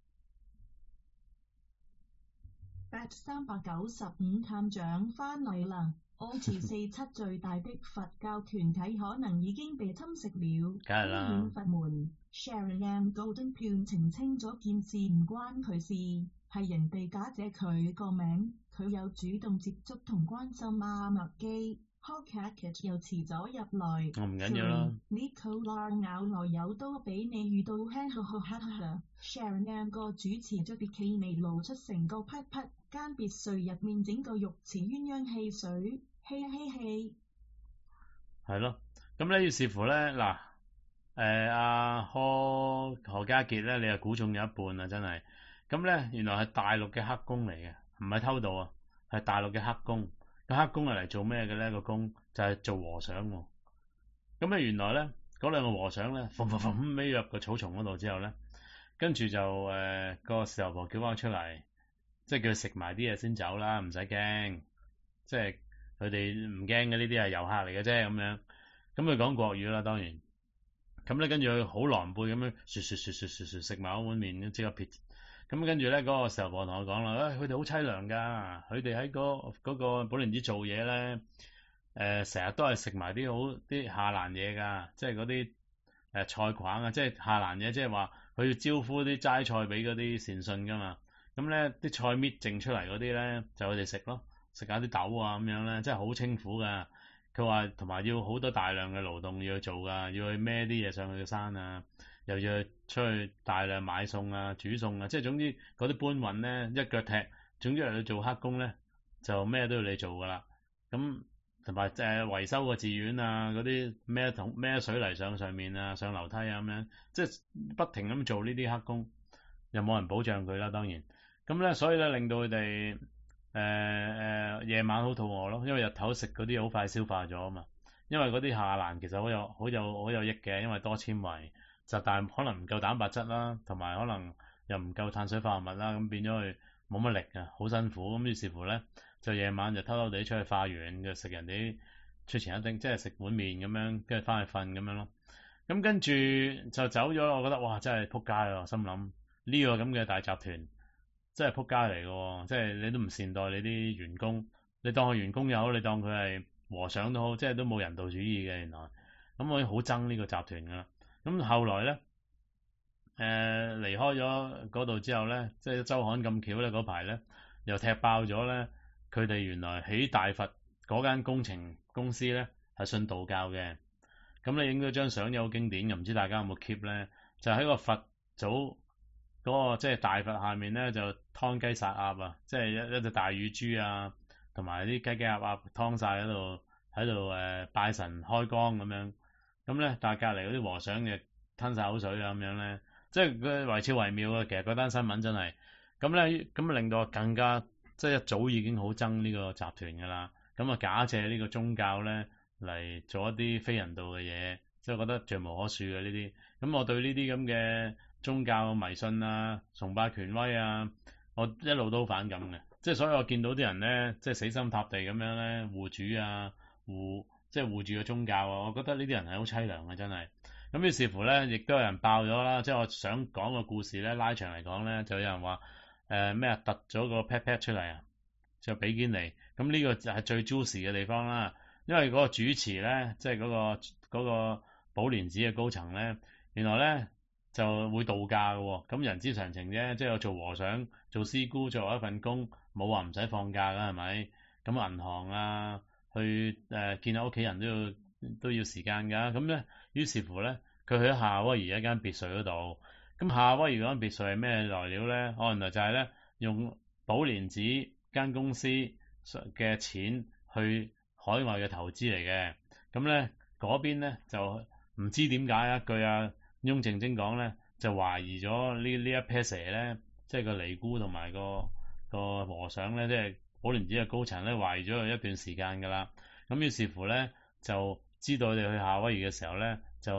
[SPEAKER 2] 八三百九十五探長翻嚟啦！O 二四七最大的佛教團體可能已經被侵蝕了。
[SPEAKER 1] 梗係啦。
[SPEAKER 2] 公園佛門 Sharon Golden Pune 澄清咗件事唔關佢事，係人哋假借佢個名，佢有主動接觸同關心阿麥基。Hawkcat 又遲咗入來。
[SPEAKER 1] 我唔緊要啦。
[SPEAKER 2] Nicola 咬來有刀俾你遇到輕呵呵哈哈。Sharon 個主持着別企微露出成個匹匹。間別墅入面整個浴池鴛鴦汽水，嘿嘿嘿。
[SPEAKER 1] 係咯，咁咧於是乎咧嗱，誒阿何何家傑咧，你又估中有一半啊，真係。咁咧原來係大陸嘅黑工嚟嘅，唔係偷渡啊，係大陸嘅黑工。個黑工係嚟做咩嘅咧？個工就係做和尚喎。咁咧原來咧嗰兩個和尚咧，馴馴馴孭入個草叢嗰度之後咧，跟住就誒、呃嗰個事頭婆叫翻出嚟。即係叫佢食埋啲嘢先走啦，唔使驚。即係佢哋唔驚嘅，呢啲係遊客嚟嘅啫咁樣。咁佢講國語啦，當然。咁咧跟住佢好狼狽咁樣，唰唰唰唰唰唰食埋一碗麵，即刻撇。咁跟住咧嗰個事頭婆同我講啦，誒佢哋好凄涼㗎，佢哋喺嗰嗰個寶蓮寺做嘢咧，誒成日都係食埋啲好啲下欄嘢㗎，即係嗰啲誒菜框啊，即係下欄嘢，即係話佢要招呼啲齋菜俾嗰啲善信㗎嘛。咁咧啲菜搣剩出嚟嗰啲咧，就佢哋食咯，食下啲豆啊咁樣咧，真係好清苦噶。佢話同埋要好多大量嘅勞動要去做㗎，要去孭啲嘢上去個山啊，又要去出去大量買餸啊、煮餸啊，即係總之嗰啲搬運咧一腳踢，總之嚟到做黑工咧就咩都要你做㗎啦。咁同埋誒維修個寺院啊，嗰啲孭桶孭水泥上上面啊、上樓梯啊咁樣，即係不停咁做呢啲黑工，又冇人保障佢啦，當然。咁咧，所以咧令到佢哋誒誒夜晚好肚餓咯，因為日頭食嗰啲好快消化咗啊嘛。因為嗰啲下欄其實好有好有好有益嘅，因為多纖維，就但係可能唔夠蛋白質啦，同埋可能又唔夠碳水化合物啦，咁變咗佢冇乜力啊，好辛苦。咁於是乎咧，就夜晚就偷偷地出去化緣，就食人哋出前一丁，即係食碗麵咁樣，跟住翻去瞓咁樣咯。咁跟住就走咗，我覺得哇，真係撲街啊！心諗呢個咁嘅大集團。真係撲街嚟嘅喎，即係你都唔善待你啲員工，你當佢員工又好，你當佢係和尚都好，即係都冇人道主義嘅原來。咁我已經好憎呢個集團㗎啦。咁後來咧，誒、呃、離開咗嗰度之後咧，即係週刊咁巧咧嗰排咧，又踢爆咗咧，佢哋原來喺大佛嗰間工程公司咧係信道教嘅。咁你影咗張相有好經典，又唔知大家有冇 keep 咧？就喺個佛祖。嗰、那個即係大佛下面咧，就劏雞殺鴨啊！即係一一隻大乳豬啊，同埋啲雞雞鴨鴨劏晒喺度，喺度誒拜神開光咁樣。咁咧，但係隔離嗰啲和尚嘅吞晒口水啊咁樣咧，即係佢惟肖惟妙啊！其實嗰單新聞真係咁咧，咁啊令到我更加即係一早已經好憎呢個集團㗎啦。咁啊假借呢個宗教咧嚟做一啲非人道嘅嘢，即係覺得罪無可恕嘅呢啲。咁我對呢啲咁嘅宗教迷信啊、崇拜權威啊，我一路都好反感嘅。即係所以我見到啲人咧，即係死心塌地咁樣咧護主啊、護即係護住個宗教啊，我覺得呢啲人係好凄涼嘅，真係。咁於是乎咧，亦都有人爆咗啦。即係我想講個故事咧，拉長嚟講咧，就有人話誒咩啊，突咗個 pat pat 出嚟啊，就比堅尼。咁呢個就係最 juicy 嘅地方啦，因為嗰個主持咧，即係嗰個嗰個寶蓮寺嘅高層咧，原來咧就會度假嘅喎。咁人之常情啫，即係我做和尚、做師姑，做一份工，冇話唔使放假㗎，係咪？咁銀行啊，去誒、呃、見下屋企人都要都要時間㗎。咁咧，於是乎咧，佢去咗夏威夷一間別墅嗰度。咁夏威夷嗰間別墅係咩來料咧？哦，原來就係咧用寶蓮寺間公司嘅錢去海外嘅投資嚟嘅。咁咧嗰邊咧就唔知點解一句啊翁靜晶講咧，就懷疑咗呢呢一 pair 蛇咧，即係個尼姑同埋個個和尚咧，即係寶蓮寺嘅高層咧，懷疑咗佢一段時間㗎啦。咁於是乎咧，就知道佢哋去夏威夷嘅時候咧，就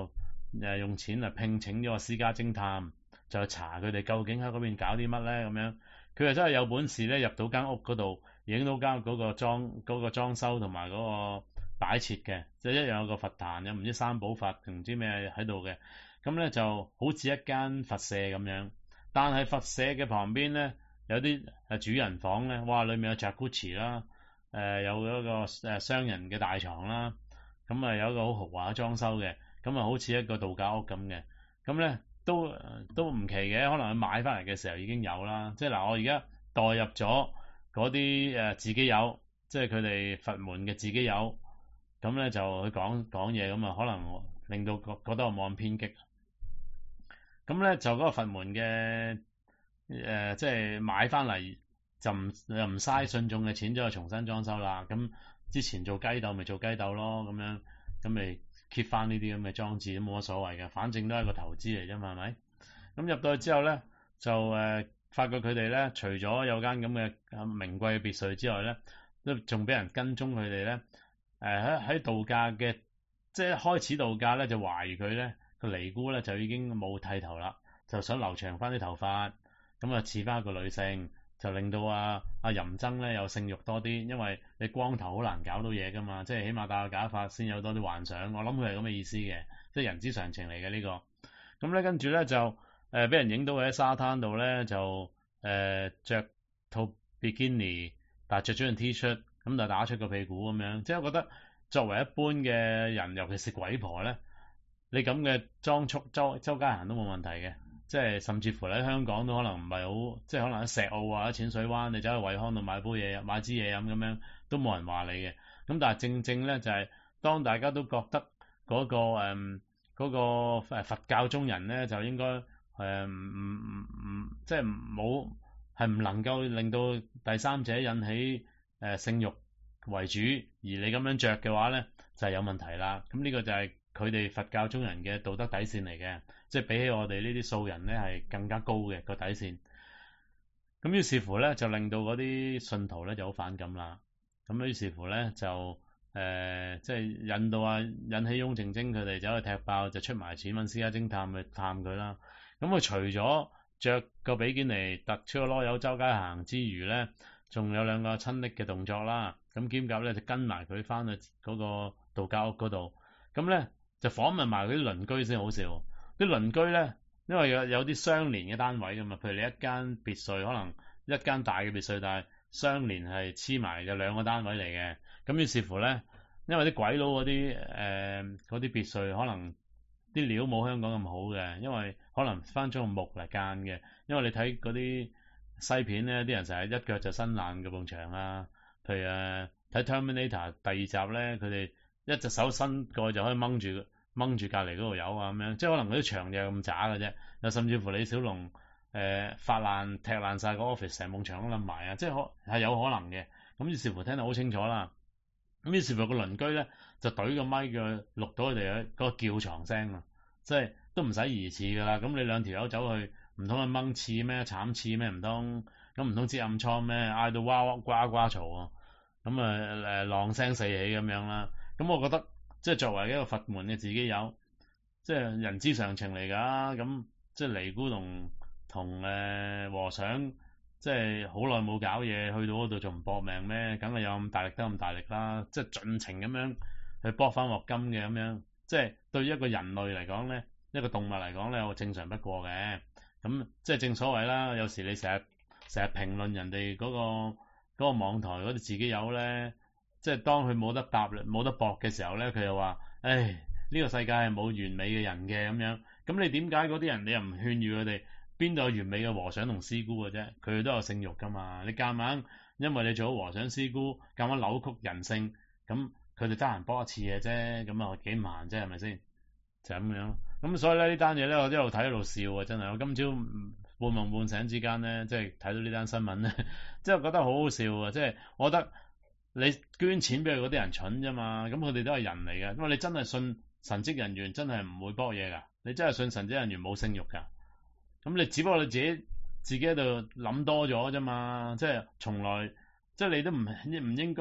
[SPEAKER 1] 誒用錢嚟聘請咗個私家偵探，就去查佢哋究竟喺嗰邊搞啲乜咧咁樣。佢又真係有本事咧，入到間屋嗰度，影到間嗰個裝嗰、嗰個裝修同埋嗰個擺設嘅，即係一樣有個佛壇，有唔知三寶佛定唔知咩喺度嘅。咁咧就好似一間佛舍咁樣，但係佛舍嘅旁邊咧有啲誒主人房咧，哇！裡面有 Jacuzzi 啦，誒有一個誒雙人嘅大床啦，咁啊有一個好豪華嘅裝修嘅，咁啊好似一個度假屋咁嘅，咁咧都都唔奇嘅，可能佢買翻嚟嘅時候已經有啦。即係嗱，我而家代入咗嗰啲誒自己有，即係佢哋佛門嘅自己有，咁咧就去講講嘢，咁啊可能令到覺覺得我冇咁偏激。咁咧就嗰個佛門嘅誒、呃，即係買翻嚟就唔又唔嘥信眾嘅錢，再重新裝修啦。咁之前做雞竇咪做雞竇咯，咁樣咁咪 keep 翻呢啲咁嘅裝置都冇乜所謂嘅，反正都係一個投資嚟啫嘛，係咪？咁入到去之後咧，就誒、呃、發覺佢哋咧，除咗有間咁嘅名貴嘅別墅之外咧，都仲俾人跟蹤佢哋咧。誒喺喺度假嘅，即係開始度假咧，就懷疑佢咧。個尼姑咧就已經冇剃頭啦，就想留長翻啲頭髮，咁啊似翻一個女性，就令到阿阿淫僧咧有性慾多啲，因為你光頭好難搞到嘢噶嘛，即係起碼戴個假髮先有多啲幻想。我諗佢係咁嘅意思嘅，即係人之常情嚟嘅呢個。咁咧跟住咧就誒俾、呃、人影到佢喺沙灘度咧就誒著、呃、套比基尼，但係着咗件 T 恤，咁就打出個屁股咁樣。即係我覺得作為一般嘅人，尤其是鬼婆咧。你咁嘅裝束周周街行都冇問題嘅，即係甚至乎喺香港都可能唔係好，即係可能喺石澳啊、淺水灣，你走去惠康度買杯嘢、買支嘢飲咁樣，都冇人話你嘅。咁但係正正咧就係、是、當大家都覺得嗰、那個誒嗰、嗯那個佛教中人咧就應該誒唔唔唔即係冇係唔能夠令到第三者引起誒、呃、性慾為主，而你咁樣着嘅話咧就係、是、有問題啦。咁呢個就係、是。佢哋佛教中人嘅道德底線嚟嘅，即係比起我哋呢啲素人咧係更加高嘅個底線。咁於是乎咧就令到嗰啲信徒咧就好反感啦。咁於是乎咧就誒、呃、即係引到啊引起雍正精佢哋走去踢爆，就出埋錢揾私家偵探去探佢啦。咁佢除咗着個比基尼突出個囉柚周街行之餘咧，仲有兩個親昵嘅動作啦。咁兼夾咧就跟埋佢翻去嗰個度假屋嗰度，咁咧。就訪問埋嗰啲鄰居先好笑，啲鄰居咧，因為有有啲相連嘅單位㗎嘛，譬如你一間別墅，可能一間大嘅別墅，但係相連係黐埋有兩個單位嚟嘅，咁於是乎咧，因為啲鬼佬嗰啲誒嗰啲別墅可能啲料冇香港咁好嘅，因為可能翻咗用木嚟間嘅，因為你睇嗰啲西片咧，啲人成日一腳就伸爛嗰埲牆啊，譬如誒睇 Terminator 第二集咧，佢哋。一隻手伸過去就可以掹住掹住隔離嗰度有啊咁樣，即係可能嗰啲牆就咁渣嘅啫。又甚至乎李小龍誒、呃、發爛踢爛晒個 office 成埲牆都冧埋啊，即係可係有可能嘅。咁於是乎聽得好清楚啦。咁於是乎個鄰居咧就懟個咪叫佢錄到佢哋嘅嗰個叫床聲啊，即係都唔使疑似㗎啦。咁你兩條友走去唔通去掹刺咩？慘刺咩？唔通咁唔通知暗瘡咩？嗌到哇哇呱呱嘈啊！咁啊誒浪聲四起咁樣啦。咁我覺得即係作為一個佛門嘅自己有，即係人之常情嚟㗎。咁即係尼姑同同誒和尚，即係好耐冇搞嘢，去到嗰度仲唔搏命咩？梗係有咁大力得咁大力啦！即係盡情咁樣去搏翻鑊金嘅咁樣，即係對於一個人類嚟講咧，一個動物嚟講咧，我正常不過嘅。咁即係正所謂啦，有時你成日成日評論人哋嗰個嗰個網台嗰啲自己有咧。即係當佢冇得答冇得搏嘅時候咧，佢又話：唉，呢個世界係冇完美嘅人嘅咁樣。咁你點解嗰啲人你又唔勸喻佢哋？邊度有完美嘅和尚同師姑嘅啫？佢哋都有性慾噶嘛。你夾硬因為你做咗和尚師姑，夾硬扭曲人性，咁佢哋得閒搏一次嘅啫，咁啊幾萬啫，係咪先？就咁樣。咁所以咧呢單嘢咧，我一路睇一路笑啊！真係，我今朝半夢半醒之間咧，即係睇到呢單新聞咧，即係覺得好好笑啊！即係我覺得。你捐錢俾佢嗰啲人蠢啫嘛，咁佢哋都係人嚟嘅，因為你真係信神職人員真係唔會搏嘢㗎，你真係信神職人員冇性慾㗎，咁你只不過你自己自己喺度諗多咗啫嘛，即係從來即係你都唔唔應該去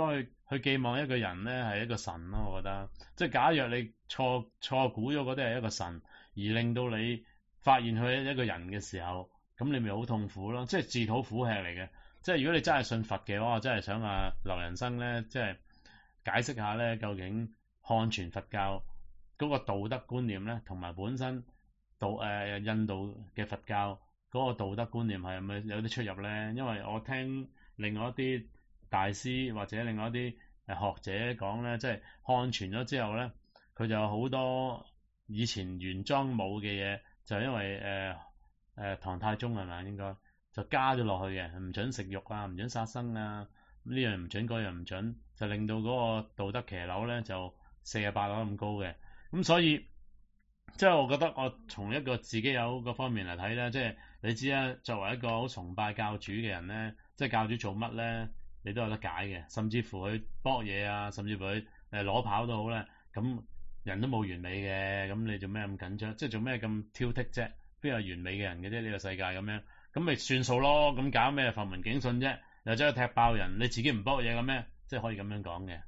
[SPEAKER 1] 去寄望一個人咧係一個神咯，我覺得。即係假若你錯錯估咗嗰啲係一個神，而令到你發現佢係一個人嘅時候，咁你咪好痛苦咯。即係自討苦吃嚟嘅。即係如果你真係信佛嘅話，我真係想啊劉仁生咧，即係解釋下咧，究竟漢傳佛教嗰個道德觀念咧，同埋本身道誒、呃、印度嘅佛教嗰個道德觀念係咪有啲出入咧？因為我聽另外一啲大師或者另外一啲誒學者講咧，即係漢傳咗之後咧，佢就有好多以前原裝冇嘅嘢，就因為誒誒、呃呃、唐太宗係咪應該就加咗落去嘅，唔準食肉啊，唔準殺生啊，呢樣唔準，嗰樣唔準，就令到嗰個道德騎樓咧就四十八樓咁高嘅。咁所以即係我覺得我從一個自己有個方面嚟睇咧，即係你知啦，作為一個好崇拜教主嘅人咧，即係教主做乜咧，你都有得解嘅，甚至乎佢搏嘢啊，甚至乎佢誒攞跑都好咧，咁人都冇完美嘅，咁你做咩咁緊張？即係做咩咁挑剔啫？邊有完美嘅人嘅啫？呢個世界咁樣，咁咪算數咯？咁搞咩浮名警訊啫？又走去踢爆人，你自己唔搏嘢嘅咩？即係可以咁樣講嘅。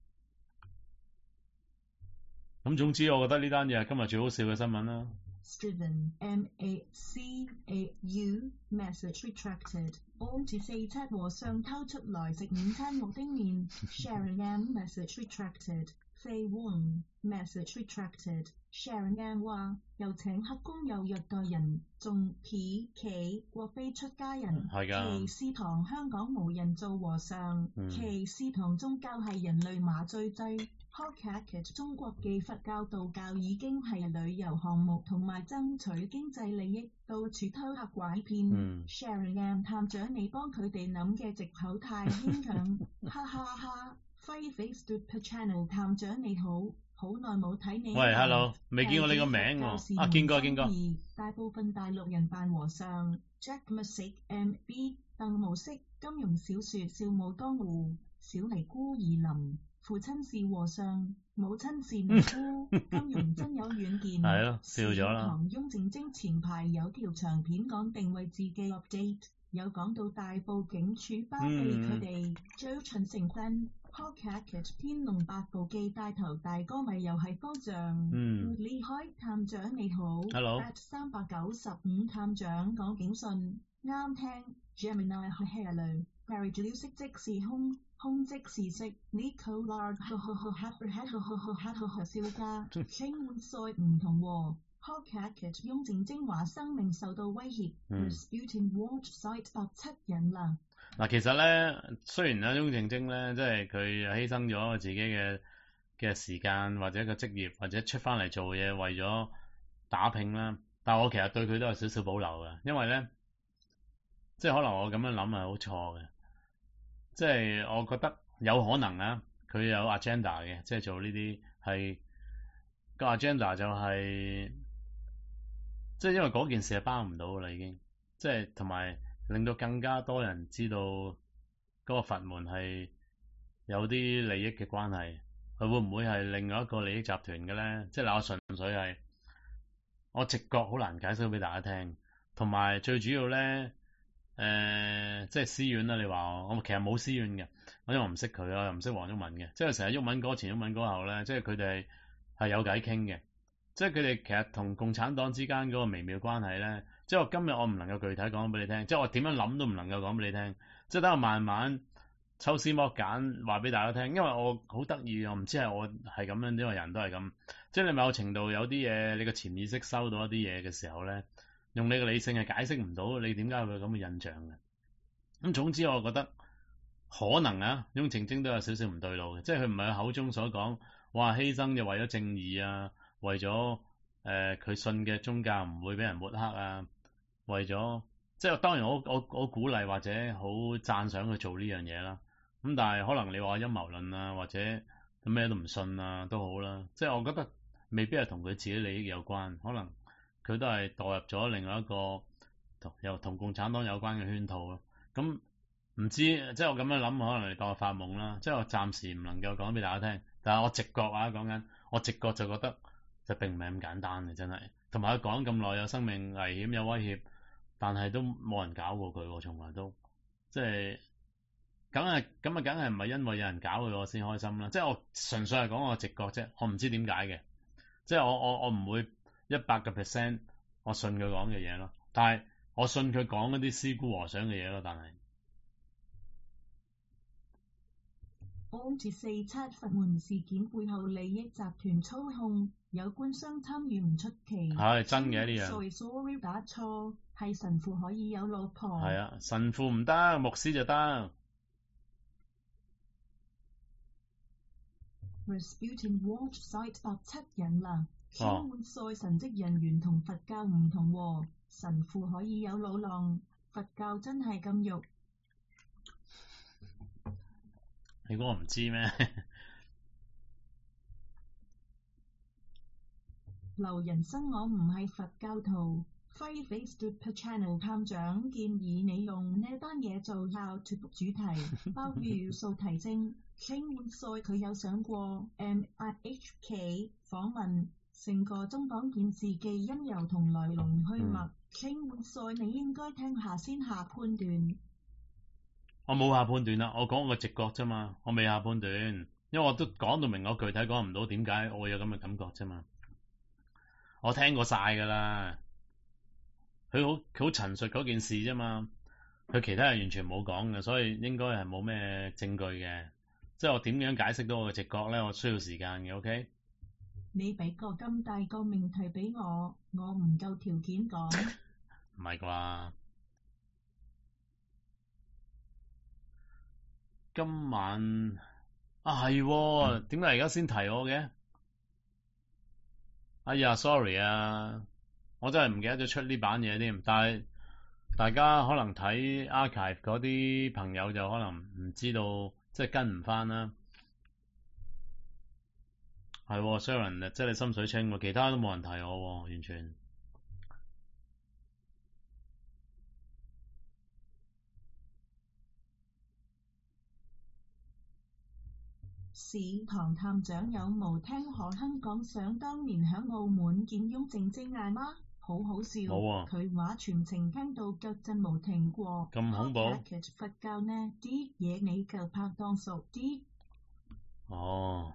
[SPEAKER 1] 咁總之，我覺得呢單嘢係今日最好笑嘅新聞啦。
[SPEAKER 2] Striven M A C A U message retracted。安住四七和尚偷出來食午餐肉丁麵。Sharon M message retracted。Say one message retracted。Sharon M 話又請黑工又虐待人，仲鄙企國非出家人。
[SPEAKER 1] 係㗎。
[SPEAKER 2] 其師堂香港無人做和尚。
[SPEAKER 1] 嗯、
[SPEAKER 2] 其師堂宗教係人類麻醉劑。Hawkcat 中國嘅佛教道教已經係旅遊項目同埋爭取經濟利益，到處偷嚇拐騙。
[SPEAKER 1] 嗯、
[SPEAKER 2] Sharon M 探長你幫佢哋諗嘅藉口太牽強，哈哈哈！輝 face stupid channel 探長你好，好耐冇睇你。
[SPEAKER 1] 喂 ，hello， 未見過你個名喎。啊，見過見過。
[SPEAKER 2] 大部分大陸人扮和尚。Jack Music M B 鄧無色金庸小說笑傲江湖，小尼姑兒林。父親是和尚，母親是尼姑。金庸真有遠見。
[SPEAKER 1] 係咯，笑咗啦。
[SPEAKER 2] 唐雍正精前排有條長片講定位自己 update， 有講到大埔警署包庇佢哋，追秦成軍。Hawkcat 天龍八部記帶頭大哥咪又係方丈。
[SPEAKER 1] 嗯。
[SPEAKER 2] 李海探長你好。
[SPEAKER 1] Hello。
[SPEAKER 2] 三百九十五探長講警訊，啱聽。Gemini 係 Hello。Barry 料色即是空。空即是色 ，Nico Lard 呵呵呵哈哈哈呵呵哈呵呵笑家，傾換賽唔同喎。Hawkcat 雍正精華生命受到威脅 ，Disputing Watch Site 十七人啦。
[SPEAKER 1] 嗱，其實咧，雖然咧雍正精咧，即係佢犧牲咗自己嘅嘅時間或者個職業或者出翻嚟做嘢為咗打拼啦，但係我其實對佢都有少少保留嘅，因為咧，即係可能我咁樣諗係好錯嘅。即係我覺得有可能啊，佢有 agenda 嘅，即係做呢啲係個 agenda 就係、是，即係因為嗰件事係包唔到㗎啦，已經，即係同埋令到更加多人知道嗰個佛門係有啲利益嘅關係，佢會唔會係另外一個利益集團嘅咧？即係嗱，我純粹係我直覺好難解釋俾大家聽，同埋最主要咧。誒、呃，即係私怨啦！你話我，我其實冇私怨嘅，因為我唔識佢啊，又唔識黃毓民嘅，即係成日毓民哥前毓民哥後咧，即係佢哋係有偈傾嘅，即係佢哋其實同共產黨之間嗰個微妙關係咧，即係我今日我唔能夠具體講俾你聽，即係我點樣諗都唔能夠講俾你聽，即係等我慢慢抽絲剝繭話俾大家聽，因為我好得意，我唔知係我係咁樣，因為人都係咁，即係你某程度有啲嘢，你個潛意識收到一啲嘢嘅時候咧。用你嘅理性係解釋唔到你點解會有咁嘅印象嘅。咁總之我覺得可能啊，雍正精都有少少唔對路嘅，即係佢唔係佢口中所講話犧牲就為咗正義啊，為咗誒佢信嘅宗教唔會俾人抹黑啊，為咗即係當然我我我鼓勵或者好讚賞佢做呢樣嘢啦。咁但係可能你話陰謀論啊，或者咩都唔信啊都好啦，即係我覺得未必係同佢自己利益有關，可能。佢都係墮入咗另外一個同又同共產黨有關嘅圈套咯。咁唔知即係我咁樣諗，可能你當我發夢啦。即係我暫時唔能夠講俾大家聽，但係我直覺啊，講緊我直覺就覺得就並唔係咁簡單嘅，真係。同埋佢講咁耐有生命危險有威脅，但係都冇人搞過佢喎，從來都即係梗係咁啊，梗係唔係因為有人搞佢我先開心啦。即係我純粹係講我直覺啫，我唔知點解嘅。即係我我我唔會一百個 percent 我信佢講嘅嘢咯，但係我信佢講嗰啲師姑和尚嘅嘢咯，但係。
[SPEAKER 2] 安鐵四七佛門事件背後利益集團操控，有官商參與唔出奇。
[SPEAKER 1] 係真嘅呢樣。
[SPEAKER 2] sorry sorry 打錯，係神父可以有老婆。
[SPEAKER 1] 係啊，神父唔得，牧師就得。
[SPEAKER 2] Rasputin Watch Site 十七人啦，天換賽神職人員同佛教唔同喎，神父可以有老浪，佛教真係咁肉。
[SPEAKER 1] 你估我唔知咩？
[SPEAKER 2] 劉人生，我唔係佛教徒。Five Face Super Channel 探長建議你用呢單嘢做 How to Book 主題，包要素提升。傾換賽佢有上過 M I H K 訪問，成個中港件事嘅因由同來龍去脈。傾換賽你應該聽下先下判斷。
[SPEAKER 1] 我冇下判斷啦，我講我個直覺啫嘛，我未下判斷，因為我都講到明，我具體講唔到點解我會有咁嘅感覺啫嘛。我聽過晒㗎啦，佢好佢好陳述嗰件事啫嘛，佢其他係完全冇講嘅，所以應該係冇咩證據嘅。即係我點樣解釋到我嘅直覺咧？我需要時間嘅 ，OK？
[SPEAKER 2] 你俾個咁大個命題俾我，我唔夠條件講。
[SPEAKER 1] 唔係啩？今晚啊係喎，點解而家先提我嘅？哎呀 ，sorry 啊，我真係唔記得咗出呢版嘢添。但係大家可能睇 archive 嗰啲朋友就可能唔知道，即係跟唔翻啦。係喎 Sharon 即係你心水清喎，其他都冇人提我喎，完全。
[SPEAKER 2] 史堂探長有冇聽何亨講想當年喺澳門見雍正精嗌嗎？好好笑，
[SPEAKER 1] 冇喎。
[SPEAKER 2] 佢話全程聽到腳震冇停過。
[SPEAKER 1] 咁恐怖？
[SPEAKER 2] 佛教呢啲嘢你夠拍檔熟啲。
[SPEAKER 1] 哦，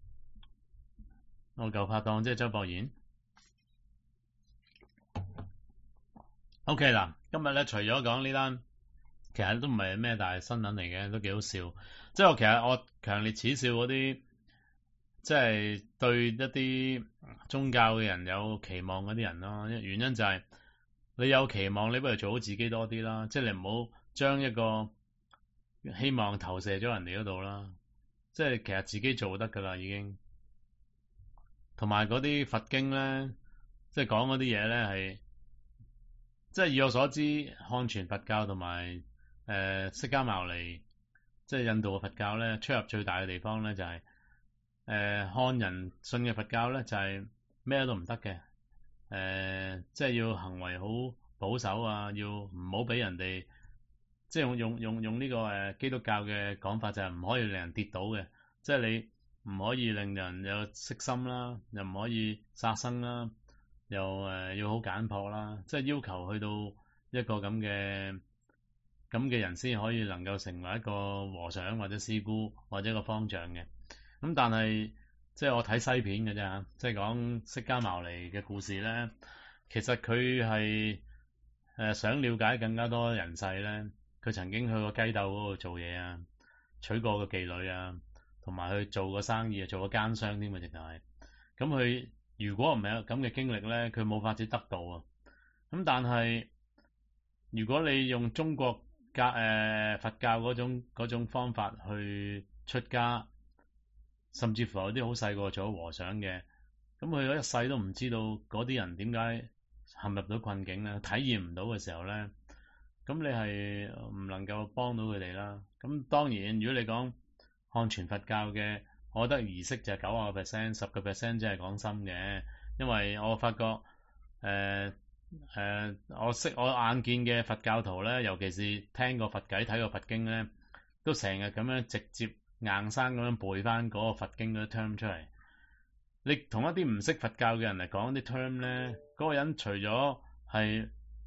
[SPEAKER 1] 我舊拍檔即係周博賢。OK 嗱，今日咧除咗講呢單，其實都唔係咩大新聞嚟嘅，都幾好笑。即係我其實我強烈恥笑嗰啲，即係對一啲宗教嘅人有期望嗰啲人咯。原因就係你有期望，你不如做好自己多啲啦。即係你唔好將一個希望投射咗人哋嗰度啦。即係其實自己做得噶啦，已經。同埋嗰啲佛經咧，即係講嗰啲嘢咧係，即係以我所知，漢傳佛教同埋誒釋迦牟尼，即係印度嘅佛教咧，出入最大嘅地方咧就係、是、誒、呃、漢人信嘅佛教咧就係、是、咩都唔得嘅，誒、呃、即係要行為好保守啊，要唔好俾人哋，即係用用用用呢、這個誒、呃、基督教嘅講法就係唔可以令人跌倒嘅，即係你唔可以令人有色心啦，又唔可以殺生啦，又誒、呃、要好簡樸啦，即係要求去到一個咁嘅。咁嘅人先可以能夠成為一個和尚或者師姑或者一個方丈嘅。咁但係即係我睇西片嘅啫嚇，即係講釋迦牟尼嘅故事咧，其實佢係誒想了解更加多人世咧。佢曾經去過雞竇嗰度做嘢啊，娶過個妓女啊，同埋去做過生意啊，做過奸商添啊，直頭係。咁佢如果唔係有咁嘅經歷咧，佢冇法子得到啊。咁但係如果你用中國教誒、呃、佛教嗰種嗰種方法去出家，甚至乎有啲好細個做咗和尚嘅，咁佢一世都唔知道嗰啲人點解陷入到困境咧，體驗唔到嘅時候咧，咁你係唔能夠幫到佢哋啦。咁當然，如果你講漢傳佛教嘅，我覺得儀式就係九十個 percent，十個 percent 即係講心嘅，因為我發覺誒。呃誒、呃，我識我眼見嘅佛教徒咧，尤其是聽過佛偈、睇過佛經咧，都成日咁樣直接硬生咁樣背翻嗰個佛經嗰啲 term 出嚟。你同一啲唔識佛教嘅人嚟講啲 term 咧，嗰、嗰個人除咗係不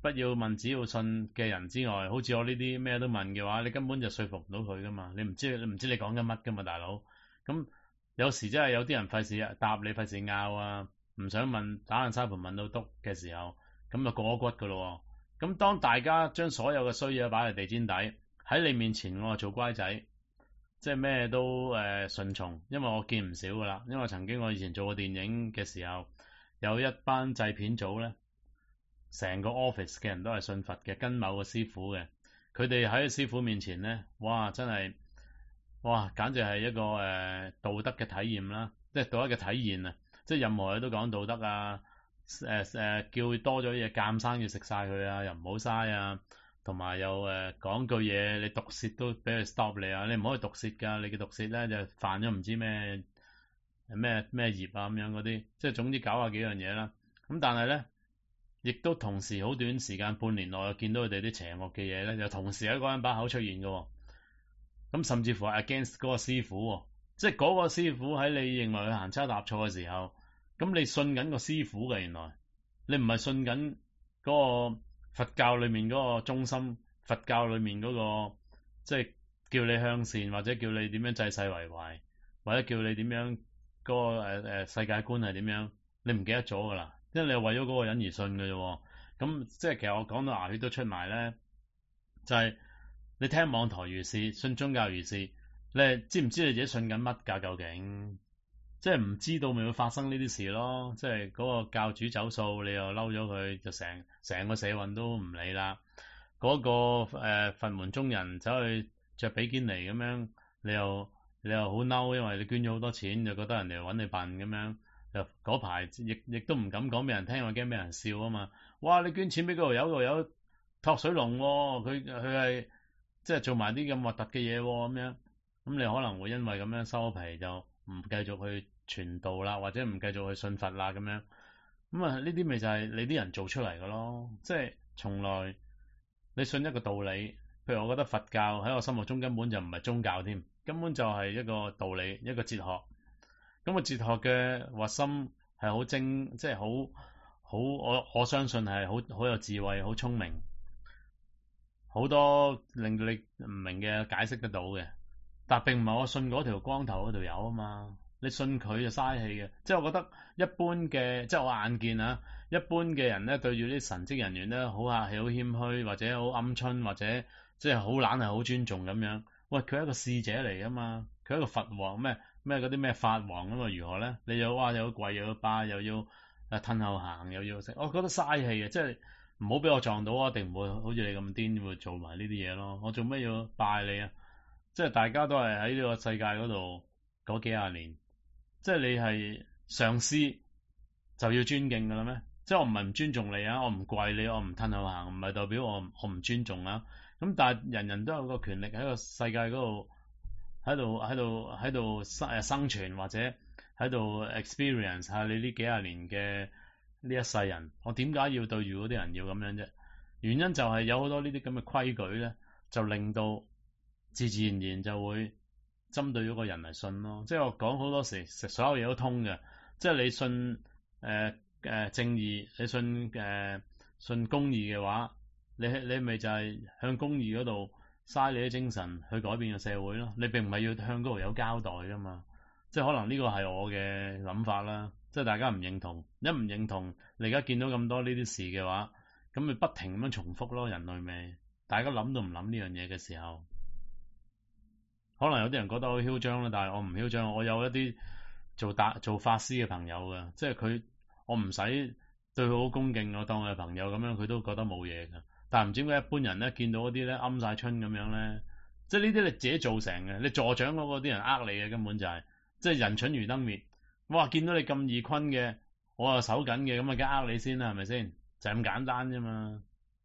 [SPEAKER 1] 不要問只要信嘅人之外，好似我呢啲咩都問嘅話，你根本就說服唔到佢噶嘛，你唔知你唔知你講緊乜噶嘛，大佬。咁有時真係有啲人費事答你，費事拗啊，唔想問打爛沙盤問到篤嘅時候，咁就過骨噶咯。咁當大家將所有嘅衰嘢擺喺地氈底，喺你面前我做乖仔，即係咩都誒順從，因為我見唔少噶啦。因為曾經我以前做過電影嘅時候，有一班製片組咧，成個 office 嘅人都係信佛嘅，跟某個師傅嘅。佢哋喺師傅面前咧，哇！真係哇，簡直係一個誒、呃、道德嘅體驗啦，即係道德嘅體現啊！即係任何嘢都講道德啊，誒、呃、誒、呃、叫多咗嘢鑑生要食晒佢啊，又唔好嘥啊，同埋又誒講句嘢，你毒舌都俾佢 stop 你啊！你唔可以毒舌㗎，你嘅毒舌咧就犯咗唔知咩咩咩業啊咁樣嗰啲，即係總之搞下幾樣嘢啦。咁但係咧，亦都同時好短時間半年內又見到佢哋啲邪惡嘅嘢咧，又同時喺嗰人把口出現嘅。咁甚至乎係 against 嗰個師傅，即係嗰個師傅喺你認為佢行差踏錯嘅時候，咁你信緊個師傅嘅，原來你唔係信緊嗰個佛教裏面嗰個中心，佛教裏面嗰個即係叫你向善，或者叫你點樣濟世為懷，或者叫你點樣嗰個誒誒世界觀係點樣，你唔記得咗噶啦，因為你係為咗嗰個人而信嘅啫。咁即係其實我講到牙血都出埋咧，就係、是。你聽網台如是，信宗教如是，你係知唔知你自己信緊乜㗎？究竟即係唔知道咪會發生呢啲事咯？即係嗰個教主走數，你又嬲咗佢，就成成個社運都唔理啦。嗰、那個誒、呃、佛門中人走去着比堅尼咁樣，你又你又好嬲，因為你捐咗好多錢，就覺得人哋揾你笨咁樣。就嗰排亦亦都唔敢講俾人聽，我驚俾人笑啊嘛。哇！你捐錢俾嗰度有嗰度有托水龍喎、哦，佢佢係。即係做埋啲咁核突嘅嘢喎，咁樣咁你可能會因為咁樣收皮，就唔繼續去傳道啦，或者唔繼續去信佛啦咁樣。咁啊，呢啲咪就係你啲人做出嚟嘅咯。即係從來你信一個道理，譬如我覺得佛教喺我心目中根本就唔係宗教添，根本就係一個道理，一個哲學。咁個哲學嘅核心係好精，即係好好我我相信係好好有智慧，好聰明。好多令到你唔明嘅解釋得到嘅，但並唔係我信嗰條光頭嗰條友啊嘛，你信佢就嘥氣嘅。即係我覺得一般嘅，即係我眼見啊，一般嘅人咧對住啲神職人員咧好客氣、好謙虛，或者好鵪鶉，或者即係好懶係好尊重咁樣。喂，佢係一個使者嚟噶嘛，佢係一個佛王咩咩嗰啲咩法王啊嘛，如何咧？你又哇又要跪又要拜又要誒褪後行又要食，我覺得嘥氣嘅，即係。唔好俾我撞到啊！一定唔會好似你咁癲會做埋呢啲嘢咯。我做咩要拜你啊？即係大家都係喺呢個世界嗰度嗰幾廿年，即係你係上司就要尊敬噶啦咩？即係我唔係唔尊重你啊，我唔跪你，我唔褪後行，唔係代表我我唔尊重啊。咁但係人人都有個權力喺個世界嗰度，喺度喺度喺度生誒生存或者喺度 experience 下你呢幾廿年嘅。呢一世人，我點解要對住嗰啲人要咁樣啫？原因就係有好多呢啲咁嘅規矩咧，就令到自自然然就會針對咗個人嚟信咯。即係我講好多時，所有嘢都通嘅。即係你信誒誒、呃呃、正義，你信誒、呃、信公義嘅話，你你咪就係向公義嗰度嘥你啲精神去改變個社會咯。你並唔係要向嗰度有交代噶嘛。即係可能呢個係我嘅諗法啦。即係大家唔認同，一唔認同，你而家見到咁多呢啲事嘅話，咁咪不停咁樣重複咯。人類咪大家諗都唔諗呢樣嘢嘅時候，可能有啲人覺得我囂張啦，但係我唔囂張。我有一啲做大做法師嘅朋友嘅，即係佢我唔使對佢好恭敬，我當佢係朋友咁樣，佢都覺得冇嘢嘅。但係唔知點解一般人咧見到嗰啲咧暗晒春咁樣咧，即係呢啲你自己造成嘅，你助長嗰個啲人呃你嘅，根本就係、是、即係人蠢如燈滅。哇！見到你咁易坤嘅，我又守緊嘅，咁啊梗呃你先啦，係咪先？就咁簡單啫嘛。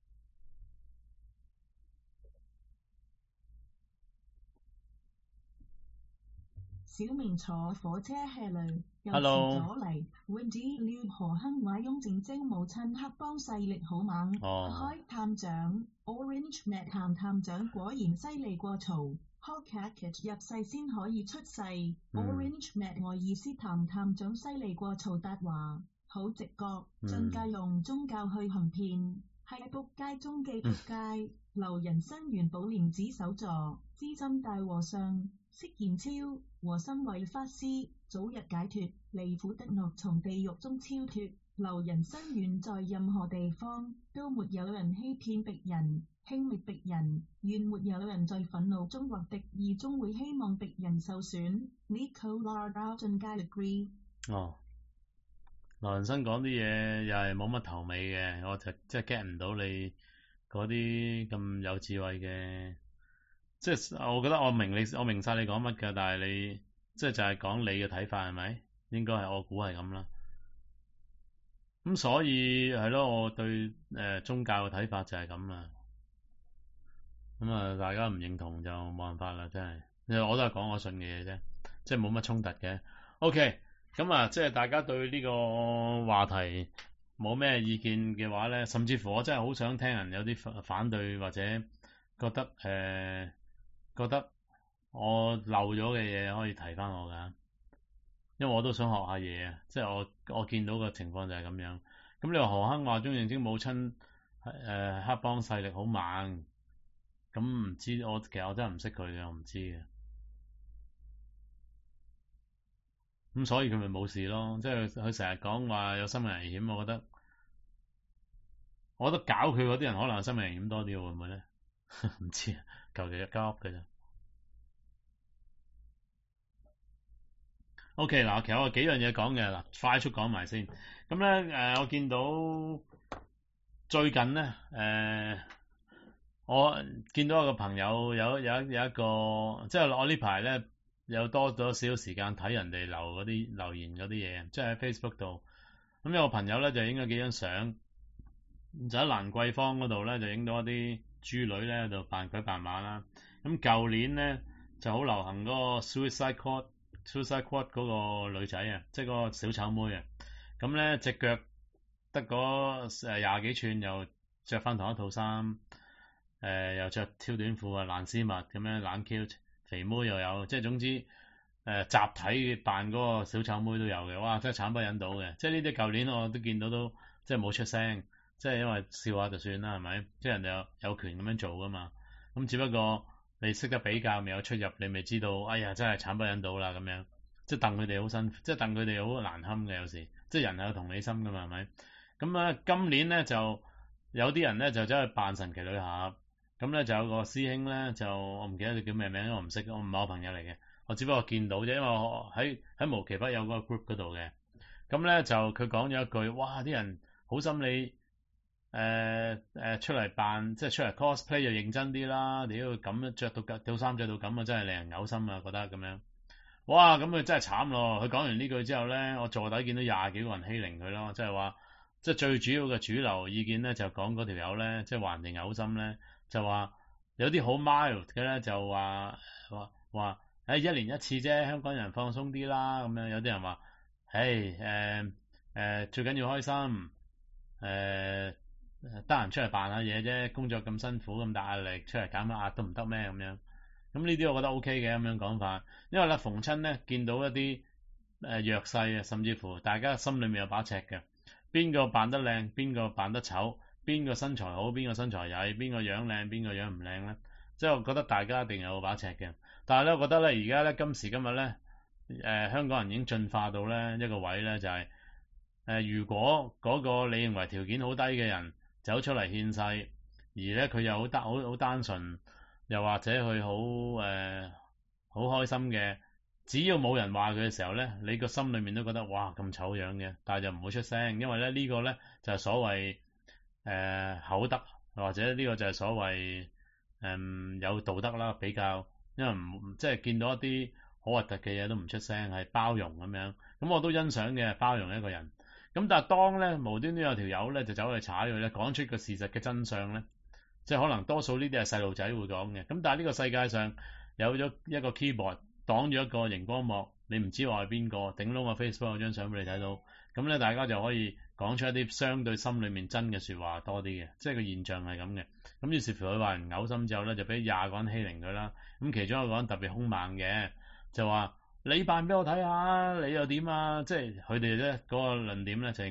[SPEAKER 2] 小明坐火車吃累，又遲咗嚟。Wendy 廖何亨買雍正精武趁黑幫勢力好猛，
[SPEAKER 1] 哦、
[SPEAKER 2] 開探長 Orange Matt 探探長果然犀利過曹。Hawkeye 入世先可以出世、嗯、，Orange Matt 愛意思探探長犀利過曹達華，好直覺，盡戒用宗教去行騙。 係仆街中嘅仆街，留人生元寶蓮子手座，資深大和尚釋賢超和身為法師，早日解脫，離苦得樂，從地獄中超脫。留人生願在任何地方，都沒有人欺騙敵人，輕蔑敵人，願沒有人在憤怒中或敵意中會希望敵人受損。Nicola 進階 agree。
[SPEAKER 1] 哦，劉仁生講啲嘢又係冇乜頭尾嘅，我就即係 get 唔到你嗰啲咁有智慧嘅，即係我覺得我明你，我明晒你講乜㗎，但係你即係就係講你嘅睇法係咪？應該係我估係咁啦。咁所以係咯，我對誒、呃、宗教嘅睇法就係咁啦。咁啊，大家唔認同就冇辦法啦，真係。其實我都係講我信嘅嘢啫，即係冇乜衝突嘅。OK，咁啊，即係大家對呢個話題冇咩意見嘅話咧，甚至乎我真係好想聽人有啲反對或者覺得誒、呃、覺得我漏咗嘅嘢可以提翻我㗎。因為我都想學下嘢啊，即係我我見到嘅情況就係咁樣。咁你話何亨話中認識母親誒、呃、黑幫勢力好猛，咁唔知我其實我真係唔識佢嘅，我唔知嘅。咁所以佢咪冇事咯，即係佢成日講話有生命危險，我覺得我覺得搞佢嗰啲人可能有生命危險多啲，會唔會咧？唔知啊，求其一間屋嘅啫。O.K. 嗱，其實我有幾樣嘢講嘅嗱，快速講埋先。咁咧誒，我見到最近咧誒、呃，我見到有個朋友有有有一個，即係我呢排咧有多咗少少時間睇人哋留嗰啲留言嗰啲嘢，即係喺 Facebook 度。咁有個朋友咧就影咗幾張相，就喺蘭桂坊嗰度咧就影到一啲豬女咧喺度扮鬼扮馬啦。咁舊年咧就好流行嗰個 Suicide Squad。Suicide Squad 嗰個女仔啊，即係嗰個小丑妹啊，咁咧隻腳得嗰誒廿幾寸，又着翻同一套衫，誒、呃、又着超短褲啊、爛絲襪咁樣懶 cute，肥妹又有，即係總之誒、呃、集體扮嗰個小丑妹都有嘅，哇！真係慘不忍睹嘅，即係呢啲舊年我都見到都即係冇出聲，即係因為笑下就算啦，係咪？即係人哋有有權咁樣做噶嘛，咁只不過。你識得比較，未有出入，你咪知道。哎呀，真係慘不忍睹啦，咁樣即係戥佢哋好辛苦，即係戥佢哋好難堪嘅。有時即係人係有同理心噶嘛，係咪？咁啊，今年咧就有啲人咧就走去扮神奇女俠，咁咧就有個師兄咧就我唔記得佢叫咩名，因為我唔識，我唔係我朋友嚟嘅，我只不過見到啫，因為我喺喺無奇不有嗰個 group 嗰度嘅。咁咧就佢講咗一句，哇！啲人好心理。誒誒、呃呃、出嚟扮即係出嚟 cosplay 就認真啲啦，屌咁樣着到套衫着到咁啊，真係令人嘔心啊！覺得咁樣，哇咁佢真係慘咯！佢講完呢句之後咧，我坐底見到廿幾個人欺凌佢咯，即係話即係最主要嘅主流意見咧就講嗰條友咧，即係話人哋嘔心咧，就話有啲好 mild 嘅咧就話話話誒一年一次啫，香港人放鬆啲啦咁樣，有啲人話誒誒誒最緊要開心誒。呃得閒出嚟扮下嘢啫，工作咁辛苦咁大壓力，出嚟減下壓都唔得咩咁樣？咁呢啲我覺得 O K 嘅咁樣講法，因為咧逢親咧見到一啲誒、呃、弱勢啊，甚至乎大家心裏面有把尺嘅，邊個扮得靚，邊個扮得醜，邊個身材好，邊個身材曳，邊個樣靚，邊個樣唔靚咧？即係我覺得大家一定有把尺嘅。但係咧，我覺得咧而家咧今時今日咧，誒、呃、香港人已經進化到咧一個位咧，就係、是、誒、呃、如果嗰個你認為條件好低嘅人，走出嚟獻世，而咧佢又好單好好單純，又或者佢好誒好開心嘅，只要冇人話佢嘅時候咧，你個心裏面都覺得哇咁醜樣嘅，但係就唔會出聲，因為咧呢、這個咧就係、是、所謂誒、呃、口德，或者呢個就係所謂誒、呃、有道德啦比較，因為唔即係見到一啲好核突嘅嘢都唔出聲，係包容咁樣，咁我都欣賞嘅包容一個人。咁但係當咧無端端有條友咧就走去踩佢咧，講出個事實嘅真相咧，即係可能多數呢啲係細路仔會講嘅。咁但係呢個世界上有咗一個 keyboard 擋住一個熒光幕，你唔知我係邊個，頂籠個 Facebook 有張相俾你睇到，咁咧大家就可以講出一啲相對心裏面真嘅説話多啲嘅，即係個現象係咁嘅。咁於是乎佢話人嘔心之後咧，就俾廿個人欺凌佢啦。咁其中一個人特別兇猛嘅，就話。你扮俾我睇下，你又點啊？即係佢哋咧嗰個論點咧，就認為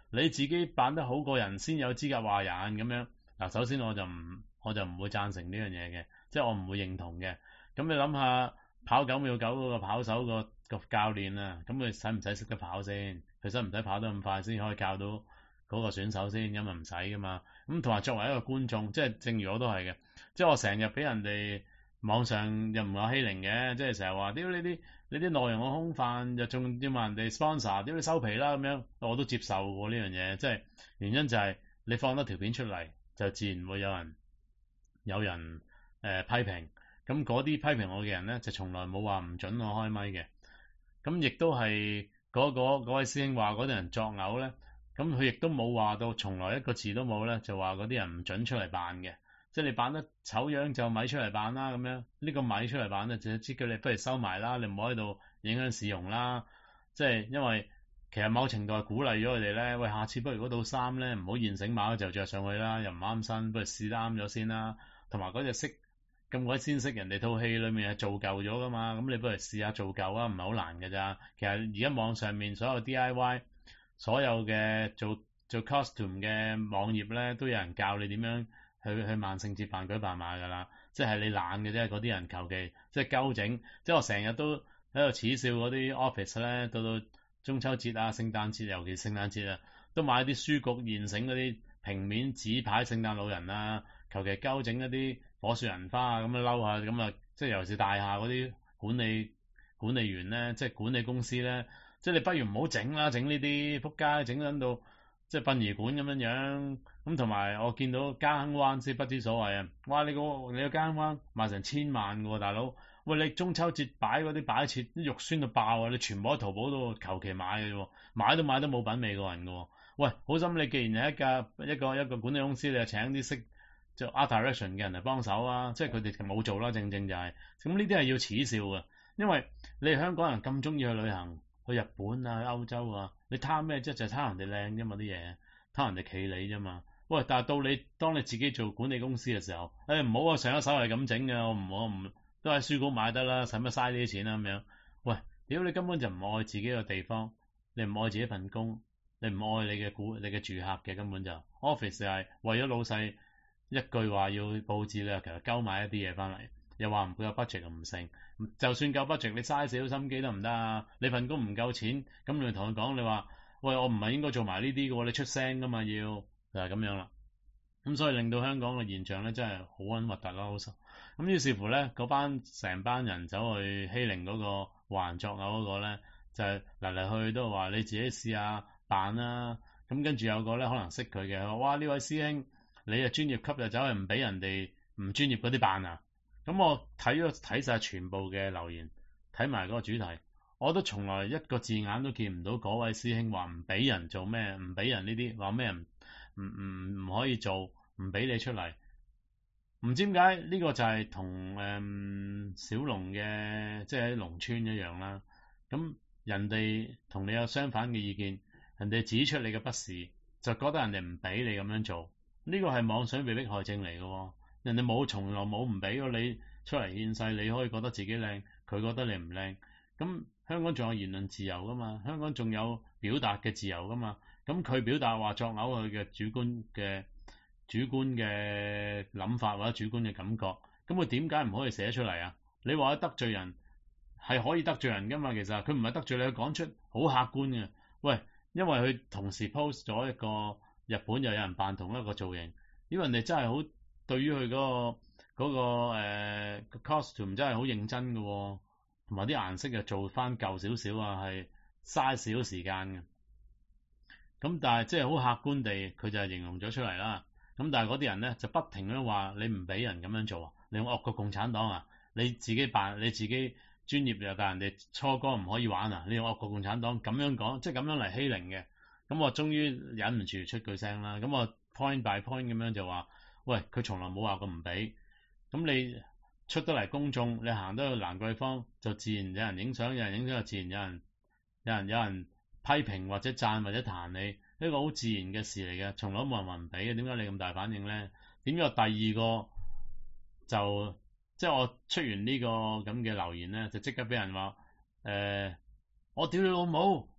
[SPEAKER 1] 你自己扮得好過人先有資格話人咁樣。嗱，首先我就唔我就唔會贊成呢樣嘢嘅，即係我唔會認同嘅。咁你諗下跑九秒九嗰個跑手個個教練啊，咁佢使唔使識得跑先？佢使唔使跑得咁快先可以教到嗰個選手先？因為唔使噶嘛。咁同埋作為一個觀眾，即係正如我都係嘅，即係我成日俾人哋網上又唔話欺凌嘅，即係成日話屌你啲你啲內容我空泛，又仲要問人哋 sponsor，屌你收皮啦咁樣，我都接受過呢樣嘢。即係原因就係你放多條片出嚟，就自然會有人有人誒、呃、批評。咁嗰啲批評我嘅人咧，就從來冇話唔準我開咪嘅。咁亦都係嗰嗰位師兄話嗰啲人作嘔咧，咁佢亦都冇話到，從來一個字都冇咧，就話嗰啲人唔準出嚟扮嘅。即係你扮得醜樣就咪出嚟扮啦，咁樣呢個咪出嚟扮咧，就知叫你不如收埋啦，你唔好喺度影響市容啦。即係因為其實某程度係鼓勵咗佢哋咧，喂，下次不如嗰套衫咧唔好現成買就着上去啦，又唔啱身，不如試得啱咗先啦。同埋嗰隻色咁鬼鮮色，人哋套戲裡面係做舊咗噶嘛，咁你不如試下做舊啊，唔係好難㗎咋。其實而家網上面所有 D I Y， 所有嘅做做 costume 嘅網頁咧，都有人教你點樣去去萬聖節扮鬼扮馬㗎啦。即係你懶嘅啫，嗰啲人求其即係鳩整。即係我成日都喺度恥笑嗰啲 office 咧，到到中秋節啊、聖誕節，尤其聖誕節啊，都買啲書局現成嗰啲平面紙牌聖誕老人啊，求其鳩整一啲火樹銀花啊，咁樣嬲下，咁啊，即係尤其是大廈嗰啲管理管理員咧，即係管理公司咧，即係你不如唔好整啦，整呢啲仆街，整緊到即係殯儀館咁樣樣。咁同埋我見到嘉亨灣先不知所謂啊！哇，你個你個嘉亨灣賣成千萬嘅喎，大佬。喂，你中秋節擺嗰啲擺設啲肉酸到爆啊！你全部喺淘寶度求其買嘅啫，買都買得冇品味個人嘅喎。喂，好心你既然係一家一個一個管理公司，你就請啲識就 art direction 嘅人嚟幫手啊！即係佢哋冇做啦，正正就係咁。呢啲係要恥笑嘅，因為你哋香港人咁中意去旅行，去日本啊、歐洲啊，你貪咩啫？就係貪人哋靚啫嘛，啲嘢貪人哋企理啫嘛。喂，但係到你當你自己做管理公司嘅時候，誒唔好啊，上一手係咁整嘅，我唔我唔都喺書局買得啦，使乜嘥呢啲錢啊咁樣？喂，屌你根本就唔愛自己個地方，你唔愛自己份工，你唔愛你嘅股你嘅住客嘅，根本就 office 係為咗老細一句話要佈置咧，其實鳩買一啲嘢翻嚟，又話唔夠 budget 又唔成，就算夠 budget，你嘥少少心機得唔得啊？你份工唔夠錢，咁你同佢講你話，喂，我唔係應該做埋呢啲嘅喎，你出聲噶嘛要。就係咁樣啦，咁所以令到香港嘅現象咧真係好撚核突啦，好實。咁於是乎咧，嗰班成班人走去欺凌嗰個話人作嘔嗰個咧，就係嚟嚟去都話你自己試下扮啦。咁跟住有個咧可能識佢嘅，佢話：哇，呢位師兄，你係專業級就走去唔俾人哋唔專業嗰啲扮啊！咁我睇咗睇曬全部嘅留言，睇埋嗰個主題，我都從來一個字眼都見唔到嗰位師兄話唔俾人做咩，唔俾人呢啲話咩人。唔唔唔可以做，唔俾你出嚟。唔知點解呢個就係同誒小農嘅，即係喺農村一樣啦。咁人哋同你有相反嘅意見，人哋指出你嘅不是，就覺得人哋唔俾你咁樣做。呢個係妄想被迫害症嚟嘅喎。人哋冇從來冇唔俾過你出嚟獻世，你可以覺得自己靚，佢覺得你唔靚。咁香港仲有言論自由噶嘛？香港仲有表達嘅自由噶嘛？咁佢表達話作嘔佢嘅主觀嘅主觀嘅諗法或者主觀嘅感覺，咁佢點解唔可以寫出嚟啊？你話得罪人係可以得罪人噶嘛？其實佢唔係得罪你，佢講出好客觀嘅。喂，因為佢同時 post 咗一個日本又有人扮同一個造型，因為人哋真係好對於佢嗰個嗰個誒 costume 真係好認真嘅喎，同埋啲顏色又做翻舊少少啊，係嘥少時間嘅。咁但係即係好客觀地，佢就係形容咗出嚟啦。咁但係嗰啲人咧就不停咁話你唔俾人咁樣做啊，你惡過共產黨啊，你自己扮你自己專業又但人哋初哥唔可以玩啊，你惡過共產黨咁樣講，即係咁樣嚟欺凌嘅。咁我終於忍唔住出句聲啦。咁我 point by point 咁樣就話：喂，佢從來冇話過唔俾。咁你出得嚟公眾，你行得去蘭桂坊，就自然有人影相，有人影相就自然有人有人有人。有人批評或者讚或者彈你，呢個好自然嘅事嚟嘅，從來都冇人話唔俾嘅。點解你咁大反應咧？點解第二個就即係我出完呢個咁嘅留言咧，就即刻俾人話誒、呃，我屌你老母，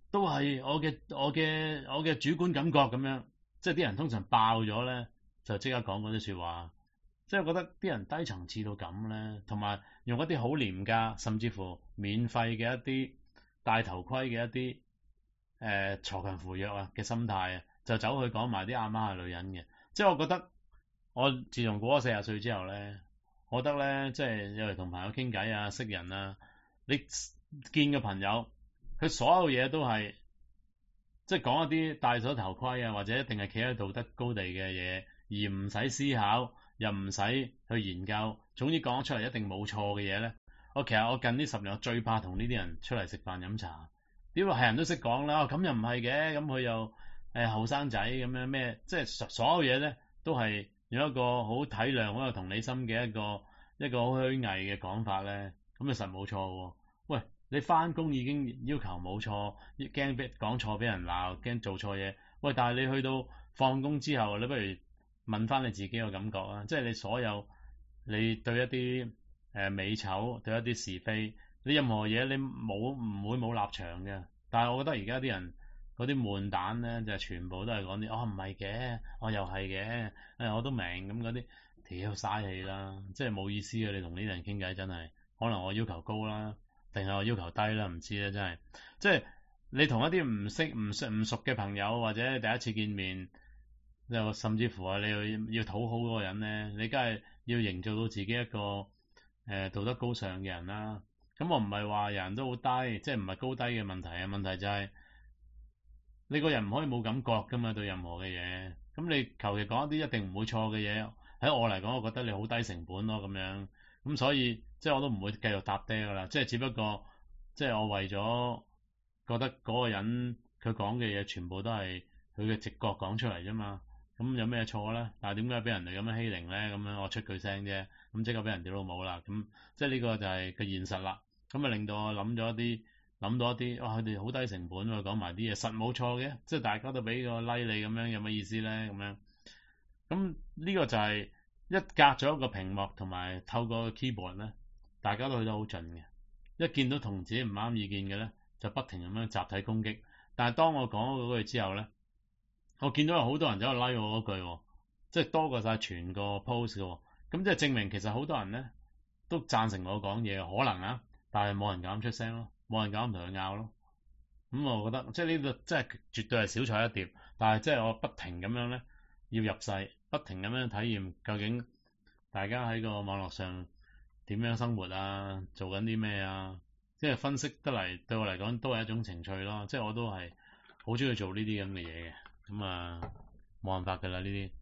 [SPEAKER 1] 都係我嘅我嘅我嘅主觀感覺咁樣，即係啲人通常爆咗咧，就即刻講嗰啲説話，即係覺得啲人低層次到咁咧，同埋用一啲好廉價甚至乎免費嘅一啲戴頭盔嘅一啲誒鋤強扶弱啊嘅心態啊，就走去講埋啲阿媽係女人嘅，即係我覺得我自從過咗四十歲之後咧，我覺得咧即係有嚟同朋友傾偈啊、識人啊，你見嘅朋友。佢所有嘢都係即係講一啲戴咗頭盔啊，或者一定係企喺道德高地嘅嘢，而唔使思考，又唔使去研究，總之講出嚟一定冇錯嘅嘢咧。我其實我近呢十年我最怕同呢啲人出嚟食飯飲茶，點解係人都識講啦？咁又唔係嘅，咁佢又誒後生仔咁樣咩？即係所有嘢咧都係用一個好體諒、好有同理心嘅一個一個好虛偽嘅講法咧，咁就實冇錯喎。喂！你翻工已經要求冇錯，驚俾講錯俾人鬧，驚做錯嘢。喂，但係你去到放工之後，你不如問翻你自己個感覺啊！即係你所有你對一啲誒、呃、美醜，對一啲是非，你任何嘢你冇唔會冇立場嘅。但係我覺得而家啲人嗰啲悶蛋咧，就係、全部都係講啲哦唔係嘅，我又係嘅，誒我都明咁嗰啲，屌嘥氣啦！即係冇意思嘅，你同呢啲人傾偈真係，可能我要求高啦。定係我要求低啦，唔知咧，真係，即係你同一啲唔識、唔熟、唔熟嘅朋友，或者第一次見面，又甚至乎係你要要討好嗰個人咧，你梗係要營造到自己一個誒、呃、道德高尚嘅人啦。咁我唔係話人都好低，即係唔係高低嘅問題啊。問題就係、是、你個人唔可以冇感覺噶嘛，對任何嘅嘢。咁你求其講一啲一定唔會錯嘅嘢，喺我嚟講，我覺得你好低成本咯，咁樣。咁所以即係我都唔會繼續搭爹噶啦，即係只不過即係我為咗覺得嗰個人佢講嘅嘢全部都係佢嘅直覺講出嚟啫嘛，咁有咩錯咧？但係點解俾人哋咁樣欺凌咧？咁樣我出句聲啫，咁即刻俾人屌老母啦，咁即係呢個就係個現實啦。咁啊令到我諗咗一啲諗到一啲，哇佢哋好低成本喎，講埋啲嘢實冇錯嘅，即係大家都俾個 like 你咁樣有乜意思咧？咁樣咁呢個就係、是。一隔咗一個屏幕同埋透過個 keyboard 咧，大家都去得好盡嘅。一見到同自己唔啱意見嘅咧，就不停咁樣集體攻擊。但係當我講嗰句之後咧，我見到有好多人走去 like 我嗰句，即係多過晒全個 post 嘅。咁即係證明其實好多人咧都贊成我講嘢，可能啊，但係冇人敢出聲咯，冇人敢同佢拗咯。咁我覺得即係呢個真係絕對係小菜一碟。但係即係我不停咁樣咧要入世。不停咁樣體驗，究竟大家喺個網絡上點樣生活啊？做緊啲咩啊？即係分析得嚟，對我嚟講都係一種情趣咯。即係我都係好中意做呢啲咁嘅嘢嘅。咁啊，冇辦法㗎啦呢啲。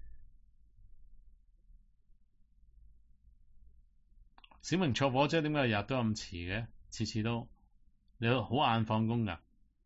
[SPEAKER 1] 小明坐火車點解日日都咁遲嘅？次次都你好晏放工㗎？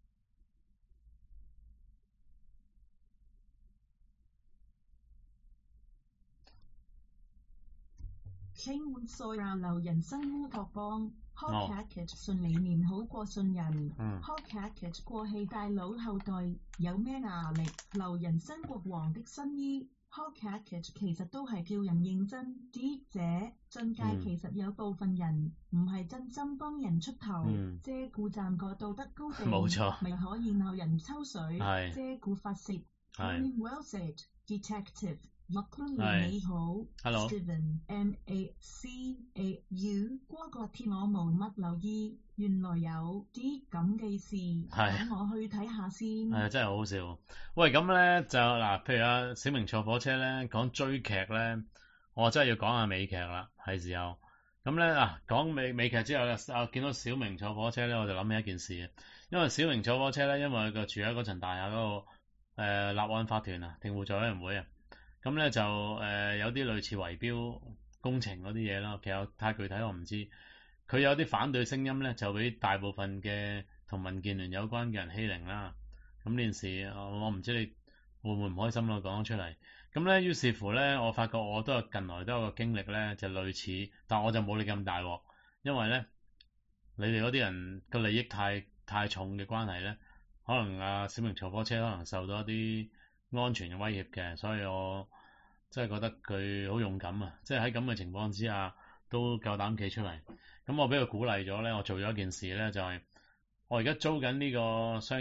[SPEAKER 2] 傾換賽亞流人生烏托邦 Hot Package 信理念好過信人、嗯、Hot Package 過氣大佬後代有咩壓力？流人生國王的新衣 Hot Package 其實都係叫人認真啲者進界，其實有部分人唔係真心幫人出頭，遮故站個道德高地，冇錯，咪可以鬧人抽水，遮故發泄。Well said, Detective。Lachlan 你好
[SPEAKER 1] Hello.
[SPEAKER 2] Steven M A C A U 嗰個貼我冇乜留意，原來有啲咁嘅事，等我去睇下先。
[SPEAKER 1] 係真係好好笑。喂，咁咧就嗱，譬如阿小明坐火車咧，講追劇咧，我真係要講下美劇啦，係時候。咁咧啊，講美美劇之後咧，啊見到小明坐火車咧，我就諗起一件事，因為小明坐火車咧，因為佢住喺嗰層大廈嗰、那個、呃、立案法團啊，定互助委員會啊。咁咧就誒、呃、有啲類似圍標工程嗰啲嘢啦，其實太具體我唔知。佢有啲反對聲音咧，就俾大部分嘅同民建聯有關嘅人欺凌啦。咁呢件事我唔知你會唔會唔開心咯，講咗出嚟。咁咧於是乎咧，我發覺我都有近來都有個經歷咧，就類似，但我就冇你咁大鑊，因為咧你哋嗰啲人個利益太太重嘅關係咧，可能啊小明坐火車可能受到一啲安全嘅威脅嘅，所以我真係覺得佢好勇敢啊！即係喺咁嘅情況之下，都夠膽企出嚟。咁我俾佢鼓勵咗咧，我做咗一件事咧，就係、是、我而家租緊呢個商業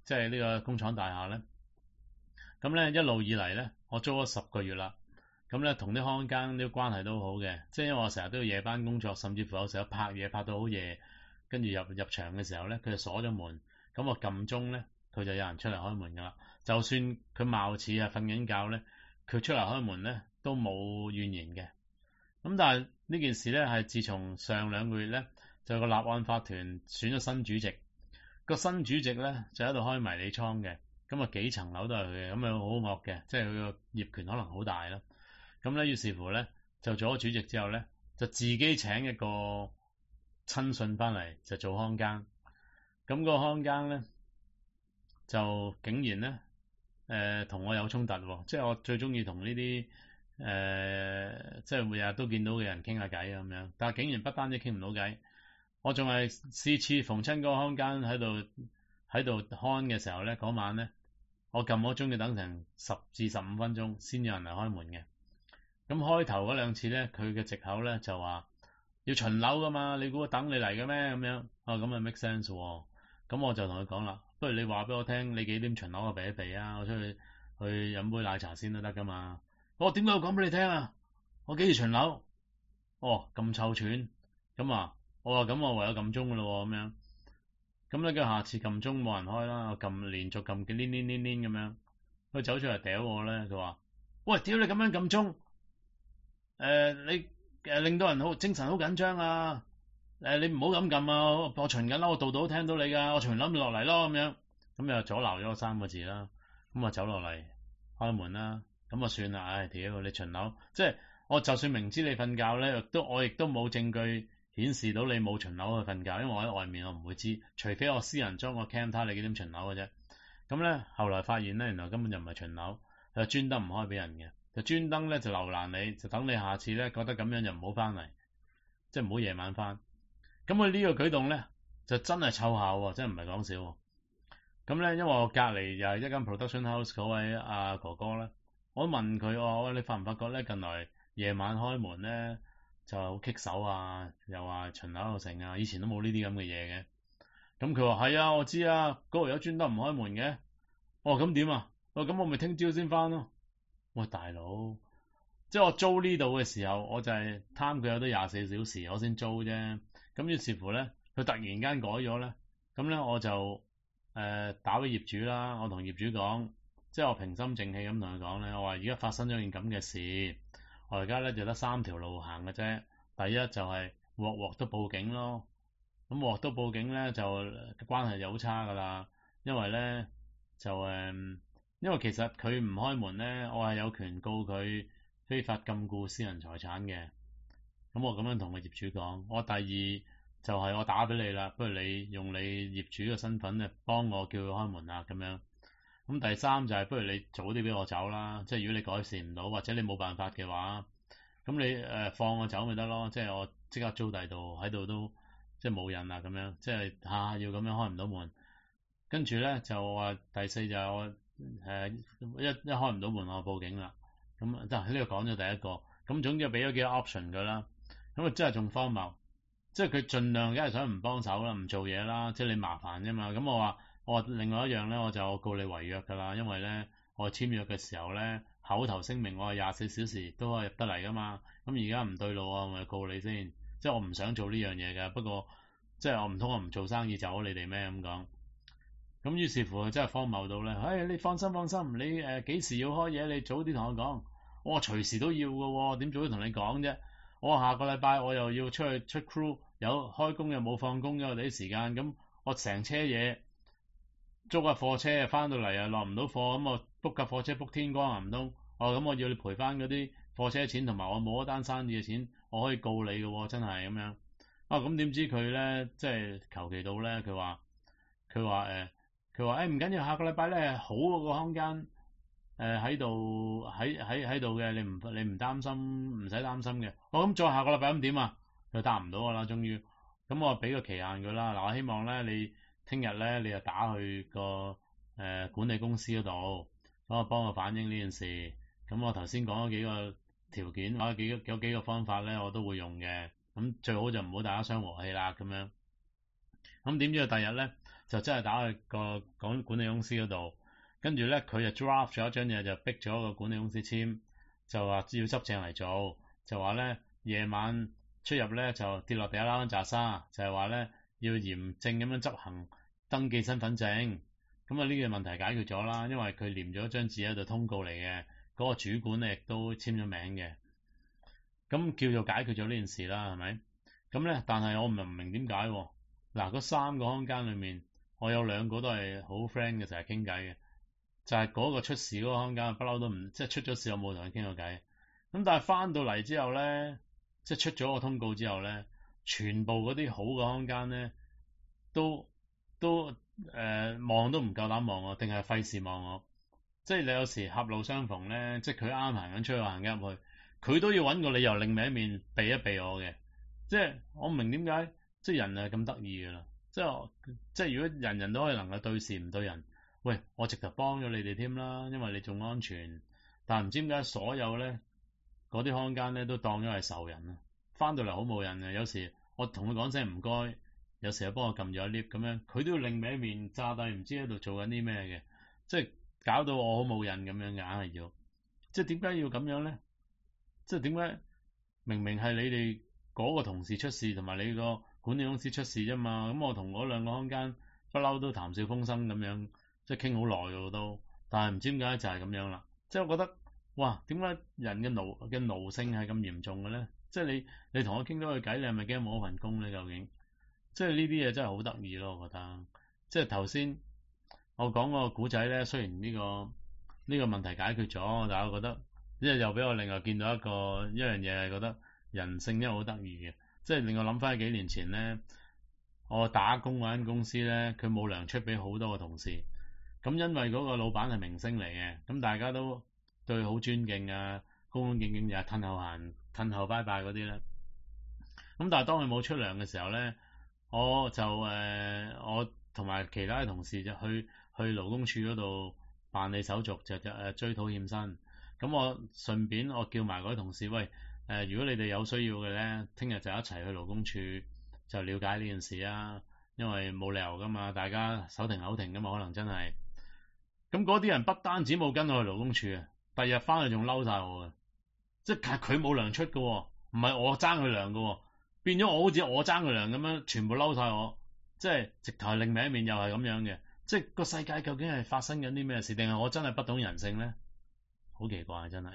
[SPEAKER 1] 即係呢個工廠大廈咧，咁咧一路以嚟咧，我租咗十個月啦。咁咧同啲看更啲關係都好嘅，即係因為我成日都要夜班工作，甚至乎有時候拍嘢拍到好夜，跟住入入場嘅時候咧，佢就鎖咗門，咁我撳鐘咧，佢就有人出嚟開門噶啦。就算佢貌似係瞓緊覺咧，佢出嚟開門咧都冇怨言嘅。咁但係呢件事咧係自從上兩個月咧，就有個立案法團選咗新主席，個新主席咧就喺度開迷你倉嘅，咁啊幾層樓都係佢嘅，咁啊好惡嘅，即係佢個業權可能好大啦。咁咧於是乎咧就做咗主席之後咧，就自己請一個親信翻嚟就做看更。咁個看更咧就竟然咧誒同我有衝突喎，即係我最中意同呢啲誒即係每日都見到嘅人傾下偈咁樣，但係竟然不單止傾唔到偈，我仲係次次逢親嗰個看更喺度喺度看嘅時候咧，嗰晚咧我撳咗鐘要等成十至十五分鐘先有人嚟開門嘅。咁開頭嗰兩次咧，佢嘅藉口咧就話要巡樓噶嘛，你估我等你嚟嘅咩咁樣？哦，咁啊 make sense 喎。咁我就同佢講啦，不如你話俾我聽，你幾點巡樓啊？避一避啊，我出去去飲杯奶茶先都得噶嘛。我點解要講俾你聽啊？我幾時巡樓？哦，咁臭串咁啊！我話咁我唯有撳鐘噶咯咁樣。咁咧，佢下次撳鐘冇人開啦，我撳連續撳嘅黏黏黏黏咁樣，佢走出嚟屌我咧，佢話：喂，屌你咁樣撳鐘！誒、呃、你誒、呃、令到人好精神好緊張啊！誒、呃、你唔好咁撳啊！我，我巡緊啦，我度度都聽到你㗎，我巡緊落嚟咯咁樣，咁又阻撓咗我三個字啦。咁啊走落嚟開門啦，咁啊算啦，唉屌你巡樓，即係我就算明知你瞓覺咧，亦都我亦都冇證據顯示到你冇巡樓去瞓覺，因為我喺外面我唔會知，除非我私人裝個 cam 睇你幾點巡樓嘅啫。咁咧後來發現咧，原來根本就唔係巡樓，係專登唔開俾人嘅。就專登咧就留難你，就等你下次咧覺得咁樣就唔好翻嚟，即係唔好夜晚翻。咁佢呢個舉動咧就真係湊效喎，真係唔係講笑。咁咧因為我隔離又係一間 production house 嗰位阿、啊、哥哥咧，我問佢我話你發唔發覺咧近來夜晚開門咧就好棘手啊，又話巡樓又成啊，以前都冇呢啲咁嘅嘢嘅。咁佢話係啊，我知啊，嗰度有專登唔開門嘅。哦，咁點啊？哦，咁我咪聽朝先翻咯。喂，大佬，即係我租呢度嘅時候，我就係貪佢有得廿四小時，我先租啫。咁於是乎咧，佢突然間改咗咧，咁咧我就誒、呃、打俾業主啦。我同業主講，即係我平心靜氣咁同佢講咧，我話而家發生咗件咁嘅事，我而家咧就得三條路行嘅啫。第一就係鑊鑊都報警咯，咁鑊都報警咧就關係就好差噶啦，因為咧就誒。呃因為其實佢唔開門咧，我係有權告佢非法禁錮私人財產嘅。咁我咁樣同個業主講，我第二就係我打俾你啦，不如你用你業主嘅身份咧幫我叫佢開門啊咁樣。咁第三就係不如你早啲俾我走啦，即係如果你改善唔到或者你冇辦法嘅話，咁你誒、呃、放我走咪得咯，即係我即刻租第度喺度都即係冇人啊咁樣，即係下下要咁樣開唔到門。跟住咧就話第四就係我。誒、呃、一一開唔到門，我報警啦。咁就喺呢度講咗第一個。咁總之俾咗幾個 option 佢啦。咁啊真係仲荒謬，即係佢盡量梗係想唔幫手啦，唔做嘢啦，即係你麻煩啫嘛。咁我話我話另外一樣咧，我就告你違約㗎啦。因為咧我簽約嘅時候咧口頭聲明我係廿四小時都可以入得嚟㗎嘛。咁而家唔對路啊，我咪告你先。即係我唔想做呢樣嘢㗎。不過即係我唔通我唔做生意走你哋咩咁講？咁於是乎真係荒謬到咧，唉、哎！你放心放心，你誒幾、呃、時要開嘢？你早啲同我講，我話隨時都要嘅喎，點早啲同你講啫？我話下個禮拜我又要出去出 crew，有開工又冇放工嘅我哋啲時間，咁我成車嘢租架貨車翻到嚟啊落唔到貨，咁我 book 架貨車 book 天光啊唔通？哦咁我要你賠翻嗰啲貨車錢同埋我冇一單生意嘅錢，我可以告你嘅喎，真係咁樣。啊咁點知佢咧即係求其到咧，佢話佢話誒。佢話：誒唔緊要，下個禮拜咧好個空間，誒喺度喺喺喺度嘅，你唔你唔擔心，唔使擔心嘅。我咁再下個禮拜咁點啊？佢答唔到我啦，終於。咁我俾個期限佢啦。嗱，我希望咧你聽日咧你就打去個誒、呃、管理公司嗰度，咁我幫我反映呢件事。咁我頭先講咗幾個條件，或者幾個有幾個方法咧，我都會用嘅。咁最好就唔好大家傷和氣啦，咁樣。 咁點知佢第日咧就真係打去個管管理公司嗰度，跟住咧佢就 draft 咗一張嘢，就逼咗個管理公司簽，就話要執正嚟做，就話咧夜晚出入咧就跌落地下撈紮沙，就係話咧要嚴正咁樣執行登記身份證。咁啊呢個問題解決咗啦，因為佢黏咗張紙喺度通告嚟嘅，嗰個主管咧亦都簽咗名嘅，咁叫做解決咗呢件事啦，係咪？咁咧，但係我唔明唔明點解喎？嗱，嗰三個空間裏面，我有兩個都係好 friend 嘅，成日傾偈嘅，就係嗰個出事嗰個空間，不嬲都唔即係出咗事，我冇同佢傾過偈。咁但係翻到嚟之後咧，即係出咗個通告之後咧，全部嗰啲好嘅空間咧，都都誒、呃、望都唔夠膽望我，定係費事望我。即係你有時狹路相逢咧，即係佢啱行緊出去，行緊入去，佢都要揾個理由另一面避一避我嘅。即係我唔明點解，即係人係咁得意㗎啦。即係即係如果人人都可以能夠對事唔對人，喂，我直頭幫咗你哋添啦，因為你仲安全。但係唔知點解所有咧嗰啲空間咧都當咗係仇人啊！翻到嚟好冇癮嘅，有時我同佢講聲唔該，有時又幫我撳咗 lift 咁樣，佢都要另一面炸低，唔知喺度做緊啲咩嘅，即係搞到我好冇癮咁樣嘅，硬係要。即係點解要咁樣咧？即係點解明明係你哋嗰個同事出事，同埋你個管理公司出事啫嘛？咁我同嗰兩個空間不嬲都談笑風生咁樣，即係傾好耐喎都。但係唔知點解就係咁樣啦。即係我覺得，哇！點解人嘅奴嘅奴性係咁嚴重嘅咧？即係你你同我傾到個偈，你係咪驚冇一份工咧？究竟？即係呢啲嘢真係好得意咯，我覺得。即係頭先我講個古仔咧，雖然呢個呢個問題解決咗，但係我覺得，即係又俾我另外見到一個一樣嘢，係覺得人性真係好得意嘅。即係令我諗翻起幾年前咧，我打工嗰間公司咧，佢冇糧出俾好多個同事。咁因為嗰個老闆係明星嚟嘅，咁大家都對佢好尊敬啊，恭恭敬敬，又係褪後行、褪後拜拜嗰啲咧。咁但係當佢冇出糧嘅時候咧，我就誒、呃、我同埋其他嘅同事就去去勞工處嗰度辦理手續，就就誒追討欠薪。咁我順便我叫埋嗰啲同事，喂誒、呃，如果你哋有需要嘅咧，聽日就一齊去勞工處就了解呢件事啊，因為冇理由噶嘛，大家手停口停噶嘛，可能真係。咁嗰啲人不單止冇跟我去勞工處啊，第二日翻去仲嬲晒我嘅，即係佢冇糧出嘅，唔係我爭佢糧嘅，變咗我好似我爭佢糧咁樣，全部嬲晒我，即係直頭係另一面又係咁樣嘅，即係個世界究竟係發生緊啲咩事，定係我真係不懂人性咧？好奇怪，真係。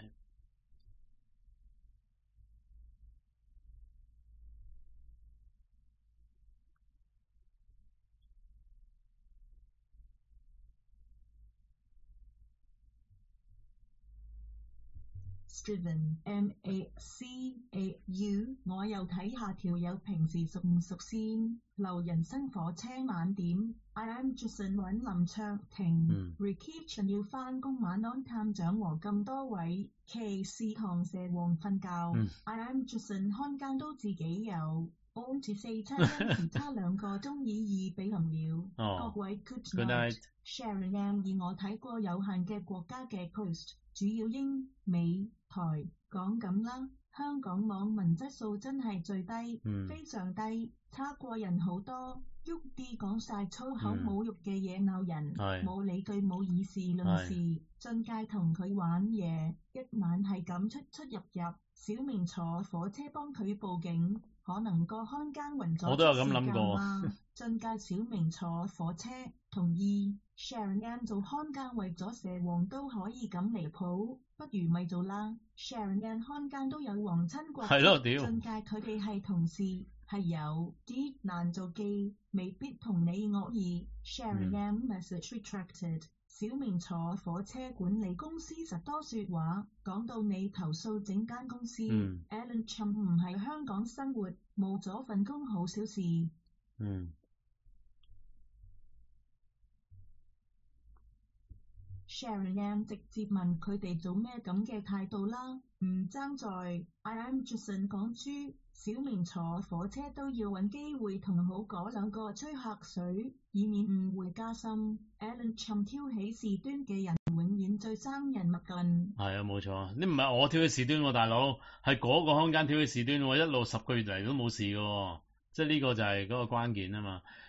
[SPEAKER 2] Striven M A C A U， 我又睇下條友平時熟唔熟先。留人生火車晚點 I am Jason 揾林卓廷 Reception 要返工晚安探長和咁多位騎士同蛇王瞓覺、嗯、I am Jason 看更都自己有按住四七因其他兩個鐘已二比零了、哦、各位 good night Sharon M 而我睇過有限嘅國家嘅 post 主要英美台講咁啦，香港網民質素真係最低、嗯、非常低，差過人好多，喐啲講晒粗口侮辱嘅嘢鬧人，冇、嗯、理據冇以事論事，進界同佢玩嘢，一晚係咁出出入入，小明坐火車幫佢報警，可能個看更暈咗，我都有咁諗過。進界小明坐火車，同意 Sharon Ann 做看更為咗蛇王都可以咁離譜，不如咪做啦。Sharon Ann 看更都有皇親國戚，進界佢哋係同事，係有啲難做記，未必同你惡意。Sharon Ann message retracted。小明坐火車管理公司實多說話，講到你投訴整間公司。嗯、Alan Chum 唔係香港生活，冇咗份工好小事。嗯。Sharon Ann 直接問佢哋做咩咁嘅態度啦，唔爭在 I am Jason 講豬，小明坐火車都要揾機會同好嗰兩個吹客水，以免誤會加深。Alan Chum 挑起事端嘅人永遠最生人勿近。係啊，冇錯，你唔係我挑起事端喎，大佬，係嗰個空間挑起事端喎，一路十個月嚟都冇事嘅喎，即係呢個就係嗰個關鍵啊嘛。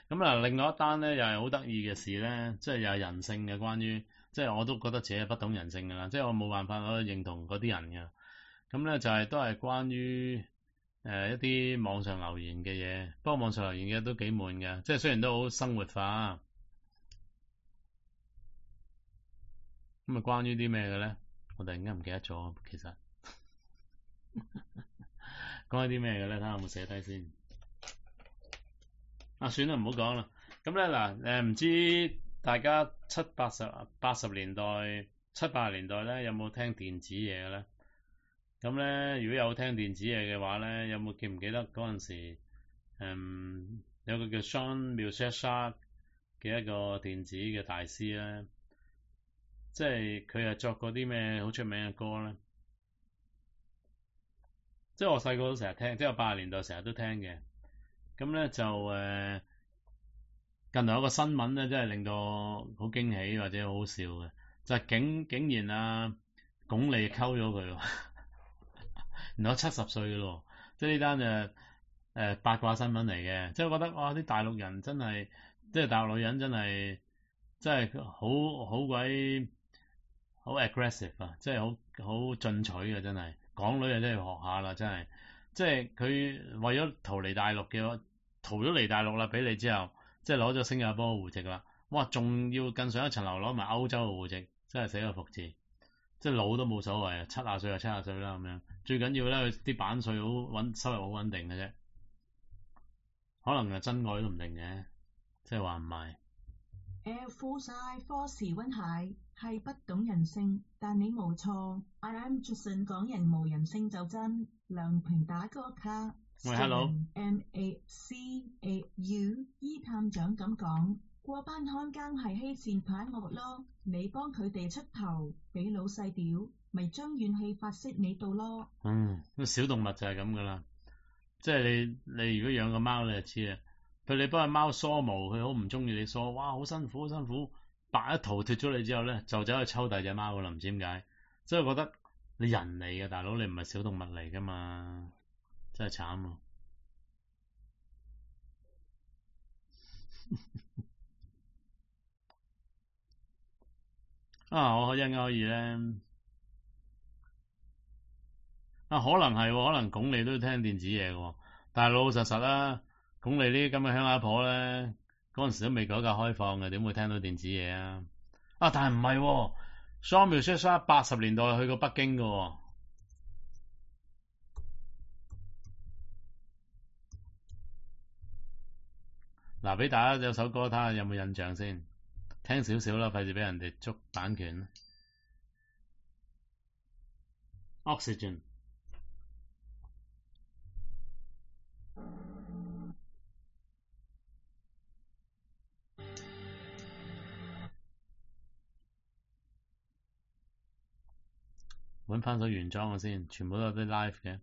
[SPEAKER 1] 咁啊，另外一單咧又係好得意嘅事咧，即係又係人性嘅，關於即係我都覺得自己係不懂人性㗎啦，即係我冇辦法可以認同嗰啲人嘅。咁咧就係、是、都係關於誒、呃、一啲網上留言嘅嘢，不過網上留言嘅都幾悶嘅，即係雖然都好生活化。咁啊，關於啲咩嘅咧？我突然間唔記得咗，其實講啲咩嘅咧？睇下有冇寫低先。啊，算啦，唔好講啦。咁咧嗱，誒唔知大家七八十八十年代、七八十年代咧有冇聽電子嘢嘅咧？咁咧，如果有聽電子嘢嘅話咧，有冇記唔記得嗰陣時，嗯，有個叫 Jean Michel 嘅一個電子嘅大師咧，即係佢係作過啲咩好出名嘅歌咧？即係我細個都成日聽，即係我八十年代成日都聽嘅。咁咧就誒、呃，近來有個新聞咧，真係令到好驚喜或者好好笑嘅，就係、是、竟竟然啊，鞏俐溝咗佢，原來七十歲嘅咯，即係呢單誒誒八卦新聞嚟嘅，即係我覺得哇，啲大陸人真係，即係大陸女人真係，真係好好鬼好 aggressive 啊，即係好好進取嘅，真係港女啊，真係要學下啦，真係，即係佢為咗逃離大陸嘅話。逃咗嚟大陸啦，俾你之後，即係攞咗新加坡嘅戶籍啦。哇，仲要更上一層樓攞埋歐洲嘅戶籍，真係死個服字。即係老都冇所謂啊，七廿歲就七廿歲啦咁樣。最緊要咧，佢啲版稅好穩，收入好穩定嘅啫。可能係真愛都唔定嘅，即係話唔係。
[SPEAKER 2] Air Force I Force 溫蟹係不懂人性，但你冇錯。I am Jason 講人無人性就真。梁平打個卡。
[SPEAKER 1] 喂 ，hello。
[SPEAKER 2] M A C A U 伊探長咁講，過班看更係欺善怕惡咯。你幫佢哋出頭，俾老細屌，咪將怨氣發泄你度咯。
[SPEAKER 1] 嗯，小動物就係咁噶啦，即係你你如果養個貓你就知啊，譬如你幫隻貓梳毛，佢好唔中意你梳，哇好辛苦好辛苦，白一逃脫咗你之後咧，就走去抽第二隻貓噶啦，唔知點解，所以我覺得你人嚟嘅大佬，你唔係小動物嚟噶嘛。真係慘啊！啊，我一陣可以咧，啊，可能係，可能鞏俐都聽電子嘢嘅，但係老老實實啦，鞏俐呢啲咁嘅鄉下婆咧，嗰陣時都未改革開放嘅，點會聽到電子嘢啊？啊，但係唔係，Jean Michel 八十年代去過北京嘅。嗱，俾大家有首歌睇下有冇印象先，聽少少啦，費事俾人哋捉版權。Oxygen。揾翻首原裝嘅先，全部都有啲 live 嘅。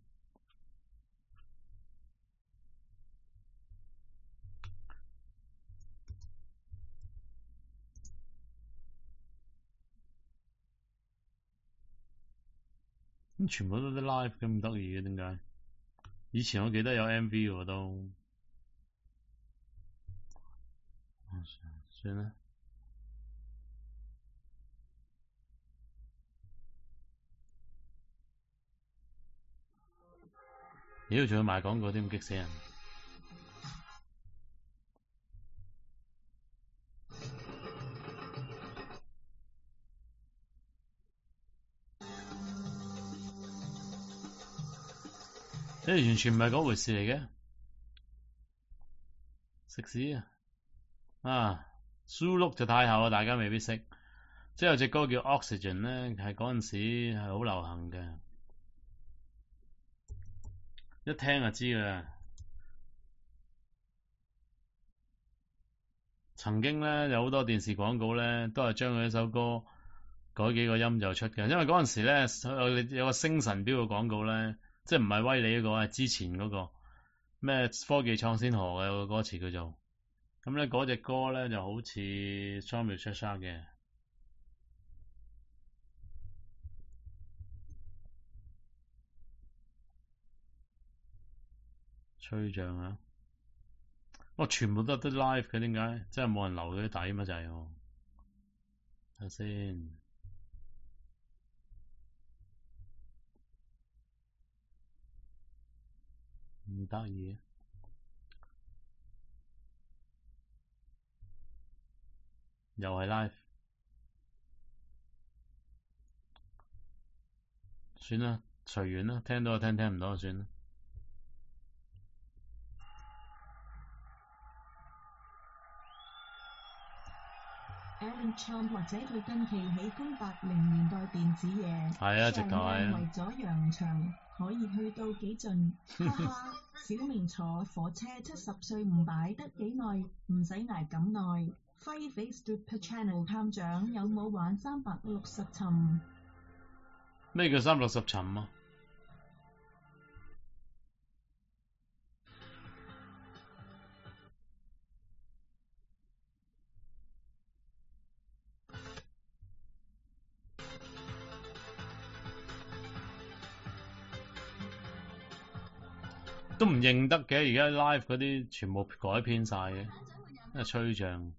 [SPEAKER 1] 咁全部都啲 live 咁得意嘅，點解？以前我記得有 M V 喎都，算啦。妖，仲要賣廣告添，激死人！誒，完全唔係嗰回事嚟嘅，食屎啊！啊，蘇碌就太後啦，大家未必識。即係有隻歌叫 Oxygen 咧，係嗰陣時係好流行嘅，一聽就知㗎啦。曾經咧有好多電視廣告咧，都係將佢一首歌改幾個音就出嘅，因為嗰陣時咧有個星辰錶嘅廣告咧，即係唔係威利嗰個，係之前嗰個咩科技創先河嘅有個歌詞叫做，咁咧嗰隻歌咧就好似 Jean Michel 嘅吹脹啊！ 我全部都得 live 嘅，點解？真係冇人留佢啲底嘛就係我。睇下先，唔得意，又係 live。算啦，隨緣啦，聽到就聽，聽唔到就算啦。
[SPEAKER 2] Ellen Chong 或者佢近期喜歡八零年代電子嘢，
[SPEAKER 1] 係啊，直頭係啊。
[SPEAKER 2] 為咗揚長，可以去到幾盡，哈哈！小明坐火車七十歲唔擺得幾耐，唔使捱咁耐。Five Face Super Channel 探長有冇玩三百六十尋？
[SPEAKER 1] 咩叫三百六十尋啊？都唔認得嘅，而家 live 嗰啲全部改編晒嘅，因為吹脹。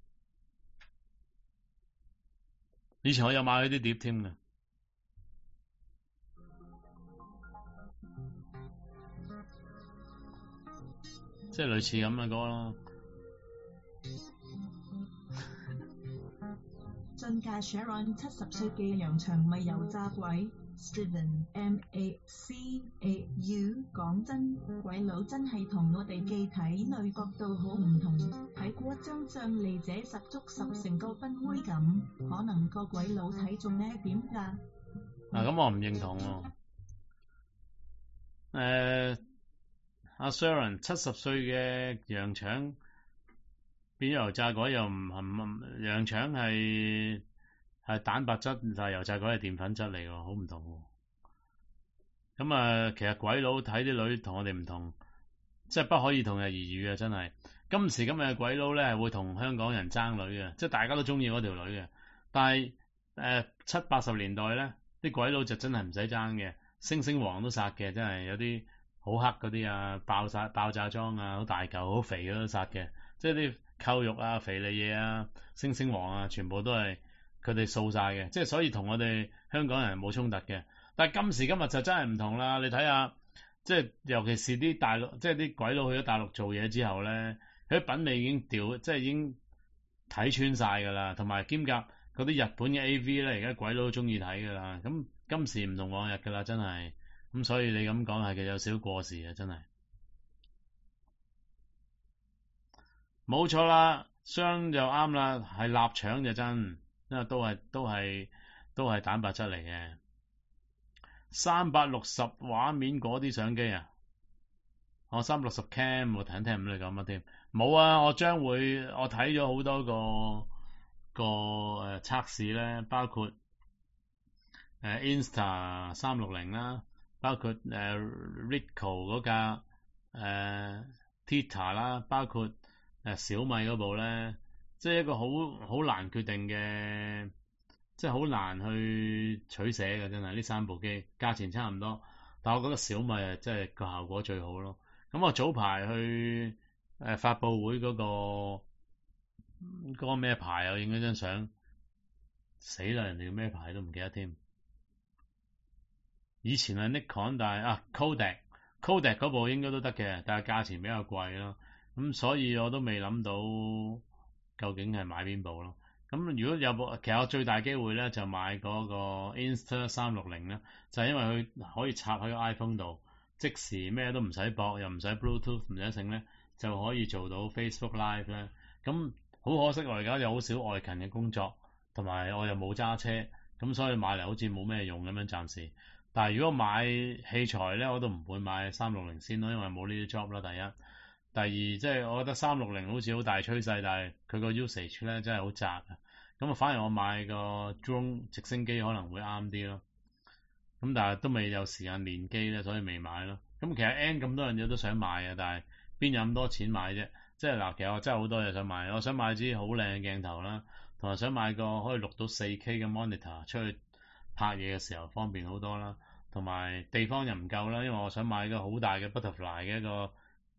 [SPEAKER 1] 以前我有買佢啲碟添嘅，即係類似咁嘅歌咯。
[SPEAKER 2] 進界 Sharon 七十歲嘅揚長咪油炸鬼 Steven M A C A U 講真，鬼佬真係同我哋記體內角度好唔同，睇過張相利者十足十成個賓妹咁，可能個鬼佬睇中呢點㗎？
[SPEAKER 1] 啊，咁我唔認同喎。誒，阿 Sharon 七十歲嘅羊腸變咗油炸鬼又唔係，羊腸係係蛋白質，但係油炸鬼係澱粉質嚟喎，好唔同喎。咁啊，其實鬼佬睇啲女同我哋唔同，即係不可以同日而語嘅，真係。今時今日嘅鬼佬咧係會同香港人爭女嘅，即係大家都中意嗰條女嘅。但係誒、呃、七八十年代咧，啲鬼佬就真係唔使爭嘅，星星王都殺嘅，真係有啲好黑嗰啲啊，爆炸爆炸裝啊，好大嚿好肥嘅都殺嘅，即係啲扣肉啊、肥膩嘢啊、星星王啊，全部都係佢哋掃晒嘅，即係所以同我哋香港人冇衝突嘅。但係今時今日就真係唔同啦，你睇下，即係尤其是啲大陸，即係啲鬼佬去咗大陸做嘢之後咧，佢啲品味已經掉，即係已經睇穿晒㗎啦，同埋兼夾嗰啲日本嘅 A V 咧，而家鬼佬都中意睇㗎啦。咁今時唔同往日㗎啦，真係。咁所以你咁講係嘅，有少少過時啊，真係。冇錯啦，雙就啱啦，係臘腸就真，因為都係都係都係蛋白質嚟嘅。三百六十畫面嗰啲相機啊，我三百六十 cam 我睇聽唔到你講乜添。冇啊，我將會我睇咗好多個個誒測試咧，包括誒、呃、Insta 三六零啦，包括誒、呃、Ricoh 嗰架誒、呃、Theta 啦，包括誒、呃、小米嗰部咧，即係一個好好難決定嘅。即係好難去取捨嘅，真係呢三部機價錢差唔多，但我覺得小米啊，真係個效果最好咯。咁我早排去誒、呃、發佈會嗰、嗰個嗰個咩牌啊，我影咗張相，死啦！人哋叫咩牌都唔記得添。以前係 Nikon，但係啊 Kodak Kodak 嗰部應該都得嘅，但係價錢比較貴咯。咁所以我都未諗到究竟係買邊部咯。咁如果有部，其實我最大機會咧就買嗰個 Insta 三六零咧，就係因為佢可以插喺個 iPhone 度，即時咩都唔使駁，又唔使 Bluetooth 唔使剩咧，就可以做到 Facebook Live 咧。咁好可惜我而家有好少外勤嘅工作，同埋我又冇揸車，咁所以買嚟好似冇咩用咁樣暫時。但係如果買器材咧，我都唔會買三六零先咯，因為冇呢啲 job 啦。第一。第二，即係我覺得三六零好似好大趨勢，但係佢個 usage 咧真係好窄啊。咁啊，反而我買個 drone 直升機可能會啱啲咯。咁但係都未有時間練機咧，所以未買咯。咁其實 N 咁多樣嘢都想買嘅，但係邊有咁多錢買啫？即係嗱，其實我真係好多嘢想買。我想買支好靚嘅鏡頭啦，同埋想買個可以錄到四 K 嘅 monitor 出去拍嘢嘅時候方便好多啦。同埋地方又唔夠啦，因為我想買個好大嘅 butterfly 嘅一個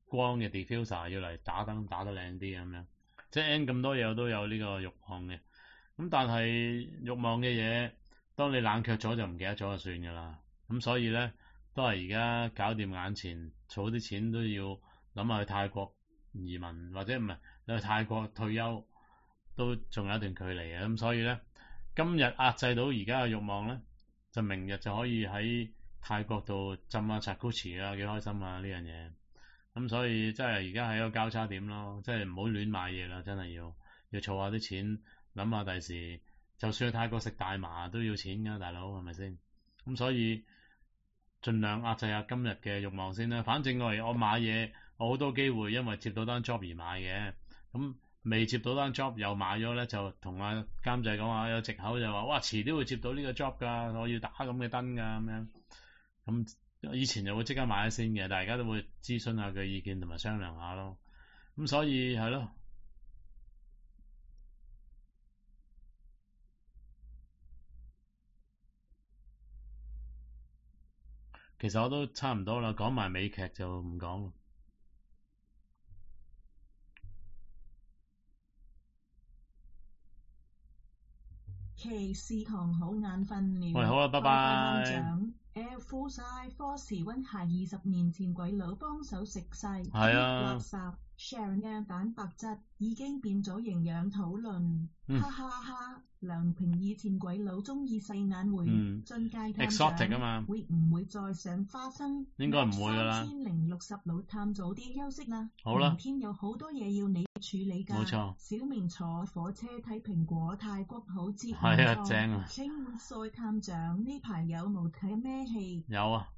[SPEAKER 1] 光嘅 diffuser 要嚟打燈打得靚啲咁樣，即係 N 咁多嘢我都有呢個慾望嘅。咁但係慾望嘅嘢，當你冷卻咗就唔記得咗就算㗎啦。咁所以咧，都係而家搞掂眼前，儲啲錢都要諗下去泰國移民，或者唔係你去泰國退休，都仲有一段距離嘅。咁所以咧，今日壓制到而家嘅慾望咧，就明日就可以喺泰國度浸下 Jacuzzi 啊，幾開心啊呢樣嘢。咁所以真係而家係一個交叉點咯，即係唔好亂買嘢啦，真係要要儲下啲錢，諗下第時就算去泰國食大麻都要錢㗎，大佬係咪先？咁所以盡量壓制下今日嘅慾望先啦。反正我我買嘢，我好多機會因為接到單 job 而買嘅。咁未接到單 job 又買咗咧，就同阿監製講話有藉口就話，哇遲啲會接到呢個 job 㗎，我要打咁嘅燈㗎咁樣。咁以前就會即刻買咗先嘅，但係而家都會諮詢下佢意見同埋商量下咯。咁所以係咯。其實我都差唔多啦，講埋美劇就唔講。
[SPEAKER 2] 騎士堂好眼瞓了。
[SPEAKER 1] 喂，好啦，拜拜。
[SPEAKER 2] Air Force Air Force 溫下二十年前鬼佬幫手食晒啲垃圾 ，Sharon 嘅蛋白質已經變咗營養討論，
[SPEAKER 1] 嗯、
[SPEAKER 2] 哈哈哈！梁平以前鬼佬中意細眼會進階探
[SPEAKER 1] 長啊嘛，
[SPEAKER 2] 會唔會再上花生？
[SPEAKER 1] 應該唔會㗎啦。
[SPEAKER 2] 三千零六十老探早啲休息啦，
[SPEAKER 1] 好啦，
[SPEAKER 2] 明天有好多嘢要你處理㗎。
[SPEAKER 1] 冇錯。
[SPEAKER 2] 小明坐火車睇蘋果泰國好節目，
[SPEAKER 1] 係啊，正啊。
[SPEAKER 2] 請問賽探長呢排有冇睇咩戲？
[SPEAKER 1] 有啊。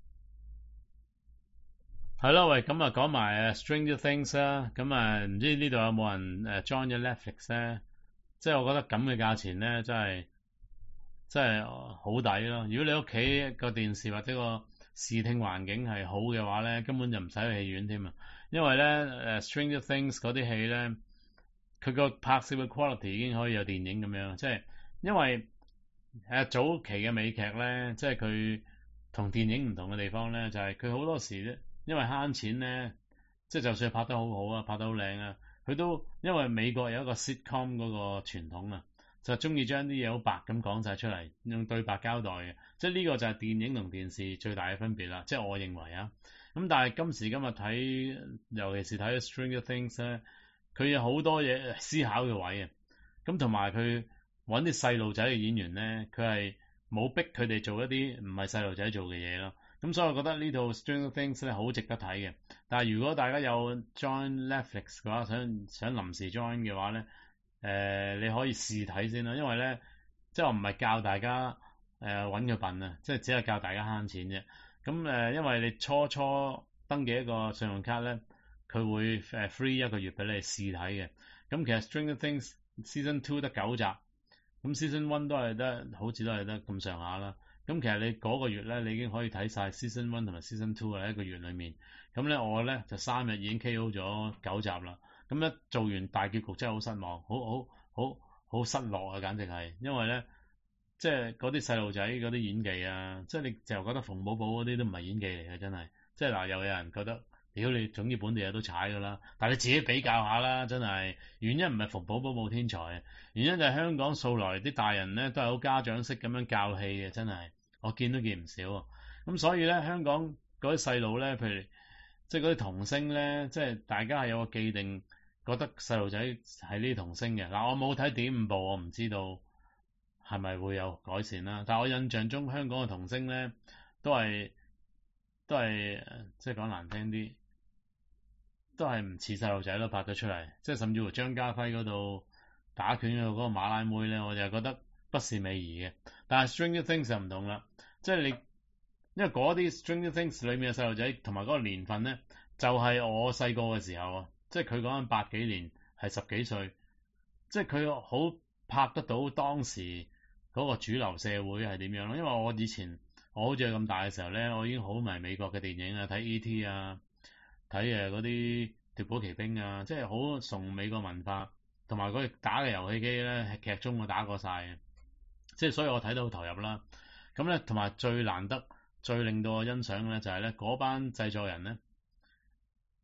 [SPEAKER 1] 係咯，喂，咁啊講埋誒 Stranger Things 啦，咁啊唔知呢度有冇人誒 join 咗 Netflix 咧？即係我覺得咁嘅價錢咧，真係真係好抵咯。如果你屋企個電視或者個視聽環境係好嘅話咧，根本就唔使去戲院添啊。因為咧誒 Stranger Things 嗰啲戲咧，佢個拍攝嘅 quality 已經可以有電影咁樣，即係因為誒早期嘅美劇咧，即係佢同電影唔同嘅地方咧，就係佢好多時咧。因為慳錢咧，即係就算拍得好好啊，拍得好靚啊，佢都因為美國有一個 sitcom 嗰個傳統啊，就中意將啲嘢好白咁講晒出嚟，用對白交代嘅，即係呢個就係電影同電視最大嘅分別啦。即係我認為啊，咁但係今時今日睇，尤其是睇 Stranger Things 咧，佢有好多嘢思考嘅位啊，咁同埋佢揾啲細路仔嘅演員咧，佢係冇逼佢哋做一啲唔係細路仔做嘅嘢咯。咁所以我覺得呢套 Stranger Things 咧好值得睇嘅。但係如果大家有 join Netflix 嘅話，想想臨時 join 嘅話咧，誒、呃、你可以試睇先啦。因為咧，即係我唔係教大家誒揾佢笨啊，即係只係教大家慳錢啫。咁誒、呃，因為你初初登記一個信用卡咧，佢會誒 free 一個月俾你試睇嘅。咁其實 Stranger Things Season Two 得九集，咁 Season One 都係得，好似都係得咁上下啦。咁其實你嗰個月咧，你已經可以睇晒 Season One 同埋 Season Two 喺一個月裏面。咁咧，我咧就三日已經 K O 咗九集啦。咁一做完大結局真係好失望，好好好好失落啊！簡直係，因為咧，即係嗰啲細路仔嗰啲演技啊，即係你就覺得馮寶寶嗰啲都唔係演技嚟嘅，真係。即係嗱，又有人覺得，屌你總之本地人都踩㗎啦。但係你自己比較下啦，真係原因唔係馮寶寶冇天才，原因就係香港素來啲大人咧都係好家長式咁樣教戲嘅，真係我見都見唔少啊。咁所以咧，香港嗰啲細路咧，譬如即係嗰啲童星咧，即係大家係有個既定覺得細路仔係呢啲童星嘅。嗱，我冇睇點五部，我唔知道係咪會有改善啦。但係我印象中香港嘅童星咧都係都係即係講難聽啲，都係唔似細路仔咯，拍得出嚟。即係甚至乎張家輝嗰度打拳嗰個馬拉妹咧，我就覺得不是美儀嘅。但係 Stranger Things 就唔同啦，即係你因為嗰啲 Stranger Things 裏面嘅細路仔同埋嗰個年份咧，就係、是、我細個嘅時候啊，即係佢講緊八幾年係十幾歲，即係佢好拍得到當時嗰個主流社會係點樣咯。因為我以前我好似咁大嘅時候咧，我已經好迷美國嘅電影啊，睇 E T 啊，睇誒嗰啲奪寶奇兵啊，即係好崇美國文化，同埋嗰啲打嘅遊戲機咧，係劇中我打過晒嘅，即係所以我睇得好投入啦。咁咧，同埋最難得、最令到我欣賞嘅咧，就係咧嗰班製作人咧，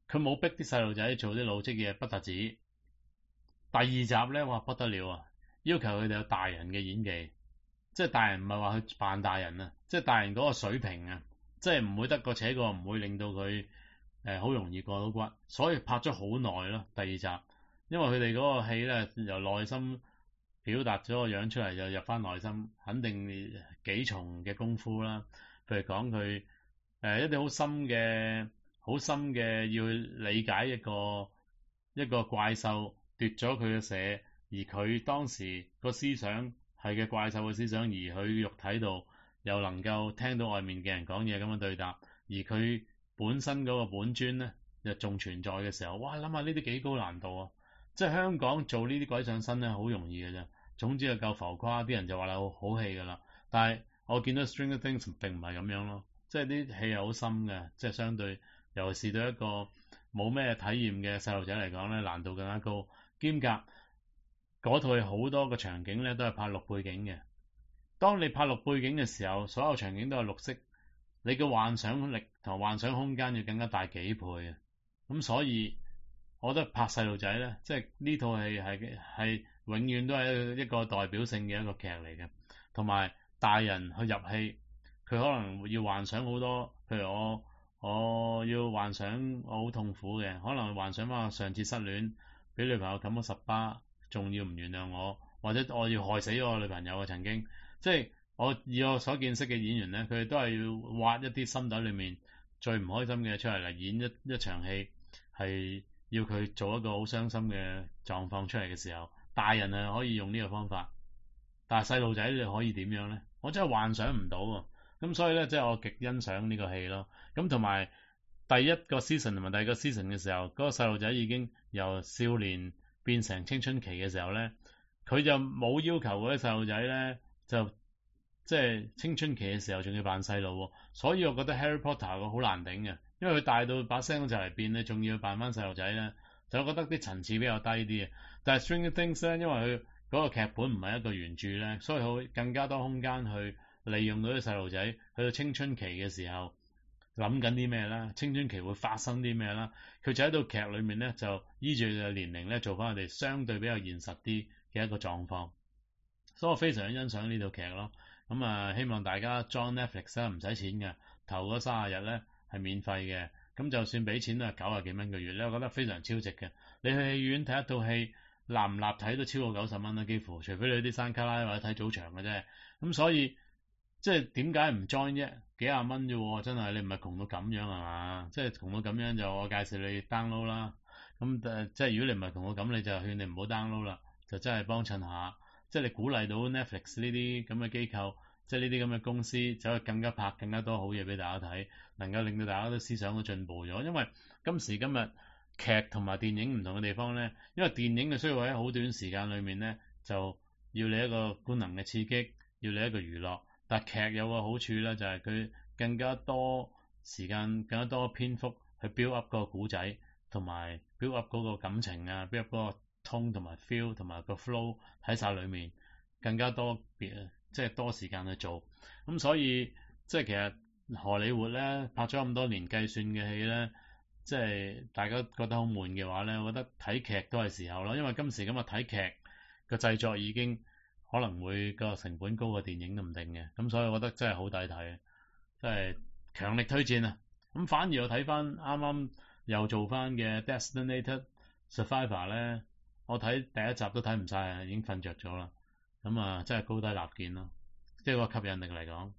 [SPEAKER 1] 佢冇逼啲細路仔做啲老積嘢，不特止。第二集咧，哇不得了啊！要求佢哋有大人嘅演技，即係大人唔係話去扮大人啊，即係大人嗰個水平啊，即係唔會得過且過，唔會令到佢誒好容易過到骨，所以拍咗好耐咯。第二集，因為佢哋嗰個戲咧由內心表達咗個樣出嚟，就入翻內心，肯定幾重嘅功夫啦。譬如講佢誒一啲好深嘅、好深嘅要理解一個一個怪獸奪咗佢嘅蛇，而佢當時個思想係嘅怪獸嘅思想，而佢肉體度又能夠聽到外面嘅人講嘢咁樣對答，而佢本身嗰個本尊咧又仲存在嘅時候，哇！諗下呢啲幾高難度啊！即係香港做呢啲鬼上身咧，好容易嘅啫。總之就夠浮誇，啲人就話你好好戲㗎啦。但係我見到 Stranger Things 並唔係咁樣咯，即係啲戲係好深嘅，即係相對尤其是對一個冇咩體驗嘅細路仔嚟講咧，難度更加高。兼夾嗰套戲好多個場景咧都係拍綠背景嘅。當你拍綠背景嘅時候，所有場景都係綠色，你嘅幻想力同幻想空間要更加大幾倍啊！咁所以我覺得拍細路仔咧，即係呢套戲係係永遠都係一個代表性嘅一個劇嚟嘅。同埋大人去入戲，佢可能要幻想好多，譬如我我要幻想我好痛苦嘅，可能幻想翻我上次失戀，俾女朋友冚咗十巴，仲要唔原諒我，或者我要害死我女朋友啊！曾經即係我以我所見識嘅演員咧，佢哋都係要挖一啲心底裏面最唔開心嘅出嚟嚟演一一場戲，係要佢做一個好傷心嘅狀況出嚟嘅時候，大人係可以用呢個方法，但係細路仔你可以點樣咧？我真係幻想唔到喎。咁所以咧，即係我極欣賞呢個戲咯。咁同埋第一個 season 同埋第二個 season 嘅時候，嗰個細路仔已經由少年變成青春期嘅時候咧，佢就冇要求嗰啲細路仔咧就即係青春期嘅時候仲要扮細路喎。所以我覺得 Harry Potter 個好難頂嘅，因為佢大到把聲就嚟變咧，仲要扮翻細路仔咧，就覺得啲層次比較低啲嘅。但係 Stranger Things 咧，因為佢嗰個劇本唔係一個原著咧，所以佢更加多空間去利用到啲細路仔去到青春期嘅時候諗緊啲咩啦，青春期會發生啲咩啦，佢就喺度劇裏面咧就依住嘅年齡咧做翻佢哋相對比較現實啲嘅一個狀況，所以我非常欣賞呢套劇咯。咁啊，希望大家 join Netflix 啦，唔使錢嘅，頭嗰三十日咧係免費嘅，咁就算俾錢都係九十幾蚊個月咧，我覺得非常超值嘅。你去戲院睇一套戲，立唔立睇都超過九十蚊啦，幾乎，除非你啲山卡拉或者睇早場嘅啫。咁所以即係點解唔 join 啫？幾廿蚊啫喎，真係你唔係窮到咁樣係嘛？即係窮到咁樣就我介紹你 download 啦。咁誒，即係如果你唔係窮到咁，你就勸你唔好 download 啦，就真係幫襯下。即係你鼓勵到 Netflix 呢啲咁嘅機構，即係呢啲咁嘅公司，就可以更加拍更加多好嘢俾大家睇，能夠令到大家都思想都進步咗。因為今時今日劇同埋電影唔同嘅地方咧，因為電影嘅需要喺好短時間裏面咧，就要你一個官能嘅刺激，要你一個娛樂。但劇有個好處咧，就係佢更加多時間、更加多篇幅去 build up 嗰個故仔，同埋 build up 嗰個感情啊 ，build up 嗰個 tone 同埋 feel 同埋個 flow 喺晒裏面，更加多別即係多時間去做。咁所以即係其實荷里活咧拍咗咁多年計算嘅戲咧，即係大家覺得好悶嘅話咧，我覺得睇劇都係時候咯。因為今時今日睇劇個製作已經可能會個成本高過電影都唔定嘅，咁所以我覺得真係好抵睇，真係強力推薦啊！咁反而我睇翻啱啱又做翻嘅 Designated Survivor 咧，我睇第一集都睇唔晒啊，已經瞓着咗啦。咁啊，真係高低立見咯，即係個吸引力嚟講。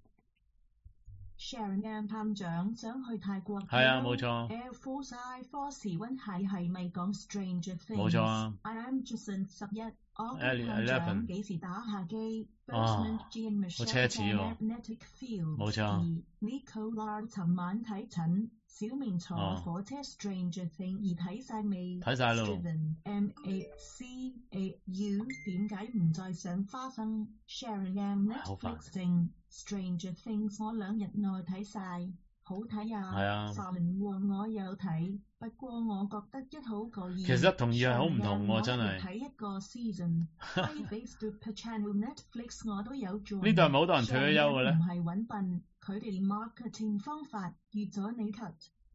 [SPEAKER 2] Sharon 探長想去泰國，
[SPEAKER 1] 係啊，冇錯。
[SPEAKER 2] Air Force I Force 溫係係咪講 Stranger Things？
[SPEAKER 1] 冇錯啊。
[SPEAKER 2] I am Jason 十一，我跟探長幾時打下機？
[SPEAKER 1] 哦，好奢侈喎。冇錯。
[SPEAKER 2] Nicola 尋晚睇診，小明坐火車 Stranger Things 而睇晒未？
[SPEAKER 1] 睇晒咯。
[SPEAKER 2] M A C A U 點解唔再上花生 ？Sharon Netflix 正 Stranger Things 我兩日內睇晒，好睇啊！
[SPEAKER 1] 係啊。
[SPEAKER 2] 沙倫和我有睇，不過我覺得一好過二。
[SPEAKER 1] 其實同二係好唔同喎，真係。
[SPEAKER 2] 睇一個 season。Netflix 我都有做。
[SPEAKER 1] 呢度係咪好多人退咗休嘅咧？
[SPEAKER 2] 唔係揾笨，佢哋 marketing 方法預咗你 cut。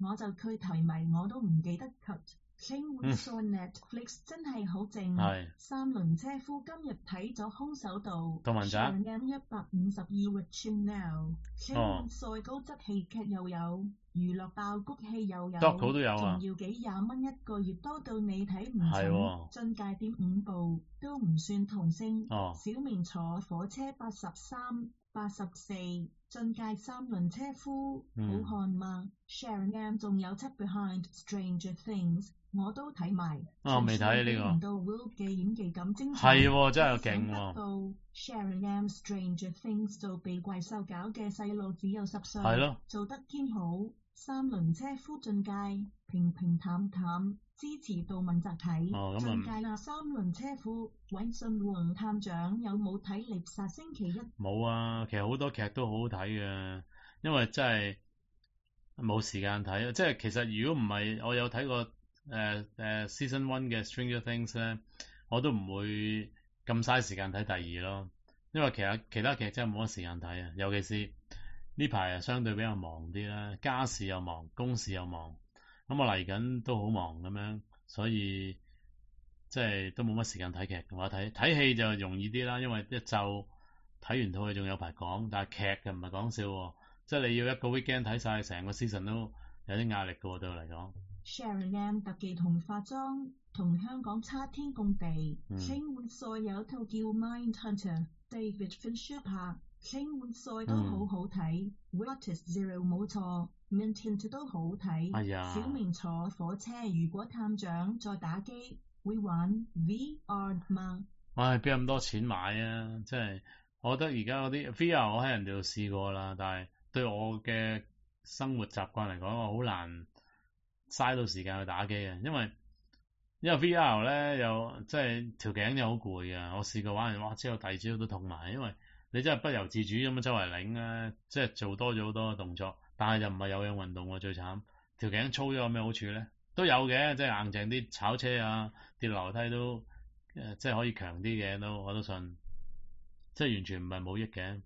[SPEAKER 2] 我就佢提迷我都唔記得 cut。King Wood on Netflix 真係好正。
[SPEAKER 1] 係。
[SPEAKER 2] 三輪車夫今日睇咗空手道。
[SPEAKER 1] 杜汶澤。
[SPEAKER 2] Sharon 一百五十二 Richard Now。King Wood 賽高質戲劇又有，娛樂爆谷戲又有，
[SPEAKER 1] doc 都有啊。
[SPEAKER 2] 仲要幾廿蚊一個月，多到你睇唔
[SPEAKER 1] 係喎。
[SPEAKER 2] 進界點五部都唔算童星。
[SPEAKER 1] 哦。
[SPEAKER 2] 小明坐火車八十三、八十四。進界三輪車夫，
[SPEAKER 1] 嗯、
[SPEAKER 2] 好看嗎 ？Sharon 仲有七 Behind Stranger Things， 我都睇埋。
[SPEAKER 1] 哦，未睇呢個。
[SPEAKER 2] 到 Will 嘅演技咁精彩。
[SPEAKER 1] 係喎，真係勁喎。
[SPEAKER 2] Sharon Stranger Things 做被怪獸搞嘅細路只有十歲，
[SPEAKER 1] 係咯，
[SPEAKER 2] 做得堅好。三輪車夫進界，平平淡淡，支持杜汶澤睇。
[SPEAKER 1] 哦，
[SPEAKER 2] 進界啦！三輪車夫，韋信黃探長有冇睇獵殺星期一？
[SPEAKER 1] 冇啊，其實好多劇都好好睇嘅，因為真係冇時間睇。即係其實如果唔係我有睇過誒誒、呃呃、Season One 嘅 Stranger Things 咧，我都唔會咁嘥時間睇第二咯。因為其實其他劇真係冇乜時間睇啊，尤其是呢排啊相對比較忙啲啦，家事又忙，公事又忙，咁我嚟緊都好忙咁樣，所以即係都冇乜時間睇劇。我睇睇戲就容易啲啦，因為一晝睇完套戲仲有排講，但係劇嘅唔係講笑喎，即係你要一個 weekend 睇晒成個 season 都有啲壓力嘅喎，對我嚟講。
[SPEAKER 2] Sharon 特技同化妝同香港差天共地。King Wood 賽有套叫 Mindhunter，David Fincher 拍。King Wood 賽都好好睇。What is Zero 冇錯 ，Mindhunter 都好睇。
[SPEAKER 1] 哎呀，
[SPEAKER 2] 小明坐火車，如果探長再打機，會玩 V R 嗎？
[SPEAKER 1] 唉，邊有咁多錢買啊！即係我覺得而家嗰啲 V R 我喺人哋度試過啦，但係對我嘅生活習慣嚟講，我好難嘥到時間去打機啊！因為因為 V R 咧又即係條頸又好攰嘅，我試過玩完，哇！之後第二朝都痛埋，因為你真係不由自主咁樣周圍擰咧，即係做多咗好多動作，但係又唔係有氧運動喎，最慘條頸粗咗有咩好處咧？都有嘅，即係硬淨啲炒車啊、跌樓梯都誒、呃，即係可以強啲嘅都，我都信，即係完全唔係冇益嘅。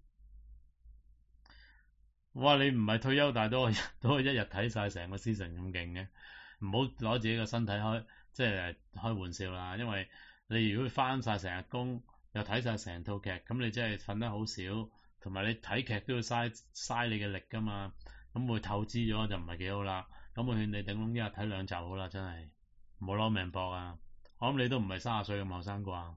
[SPEAKER 1] 哇！你唔係退休，但係都可以都可以一日睇晒成個 season 咁勁嘅，唔好攞自己個身體開即係開玩笑啦。因為你如果翻晒成日工，又睇晒成套劇，咁你真係瞓得好少，同埋你睇劇都要嘥嘥你嘅力㗎嘛，咁會透支咗就唔係幾好啦。咁我勸你頂籠一日睇兩集好啦，真係唔好攞命搏啊！我諗你都唔係三十歲咁後生啩。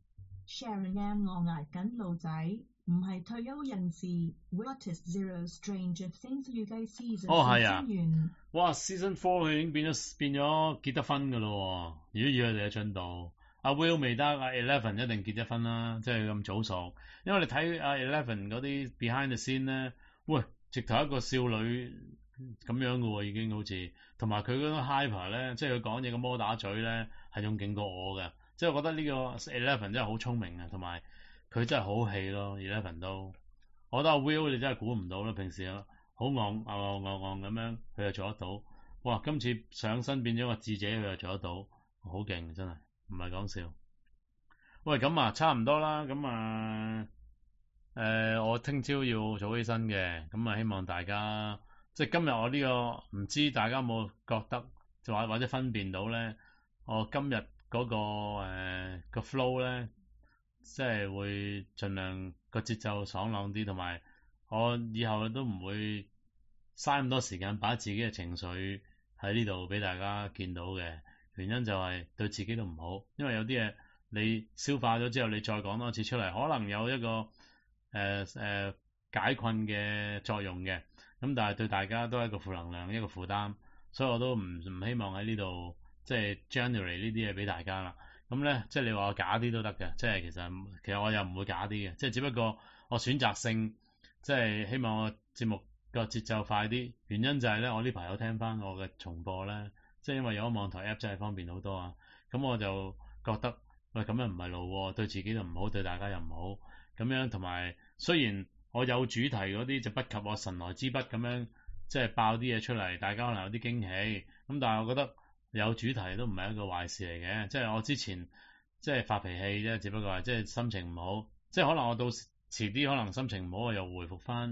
[SPEAKER 2] Sharon 我捱緊路仔，唔係退休人士。What is Zero Stranger Things 預計 season
[SPEAKER 1] 哦係啊，
[SPEAKER 2] 完。
[SPEAKER 1] 哇 Season Four 佢已經變咗變咗結得分㗎咯喎！如果以佢哋嘅進度，阿 Will 未得，阿 Eleven 一定結咗婚啦，即係咁早熟。因為你睇阿 Eleven 嗰啲 behind the scene 咧，喂，直頭一個少女咁樣嘅喎，已經好似，同埋佢嗰種 hyper 咧，即係佢講嘢個摩打嘴咧，係仲勁過我嘅。即係我覺得呢個 Eleven 真係好聰明啊，同埋佢真係好戲咯 Eleven 都。我覺得阿 Will 你真係估唔到啦，平時好戇戇戇戇咁樣，佢又做得到。哇！今次上身變咗個智者，佢又做得到，好勁真係，唔係講笑。喂，咁啊，差唔多啦，咁啊，誒、呃，我聽朝要早起身嘅，咁啊，希望大家即係今日我呢、這個唔知大家有冇覺得，就或或者分辨到咧，我今日嗰、那個誒、呃、個 flow 咧，即係會盡量個節奏爽朗啲，同埋我以後都唔會嘥咁多時間擺自己嘅情緒喺呢度俾大家見到嘅。原因就係對自己都唔好，因為有啲嘢你消化咗之後，你再講多次出嚟，可能有一個誒誒、呃呃、解困嘅作用嘅，咁但係對大家都係一個負能量，一個負擔，所以我都唔唔希望喺呢度即係 generate 呢啲嘢俾大家啦。咁咧，即係你話我假啲都得嘅，即係其實其實我又唔會假啲嘅，即係只不過我選擇性即係希望我節目個節奏快啲。原因就係咧，我呢排有聽翻我嘅重播咧。即係因為有個網台 app 真係方便好多啊，咁我就覺得喂，咁樣唔係路喎，對自己就唔好，對大家又唔好咁樣。同埋雖然我有主題嗰啲就不及我神來之筆咁樣，即係爆啲嘢出嚟，大家可能有啲驚喜咁，但係我覺得有主題都唔係一個壞事嚟嘅。即係我之前即係發脾氣啫，只不過係即係心情唔好，即係可能我到遲啲可能心情唔好，我又回復翻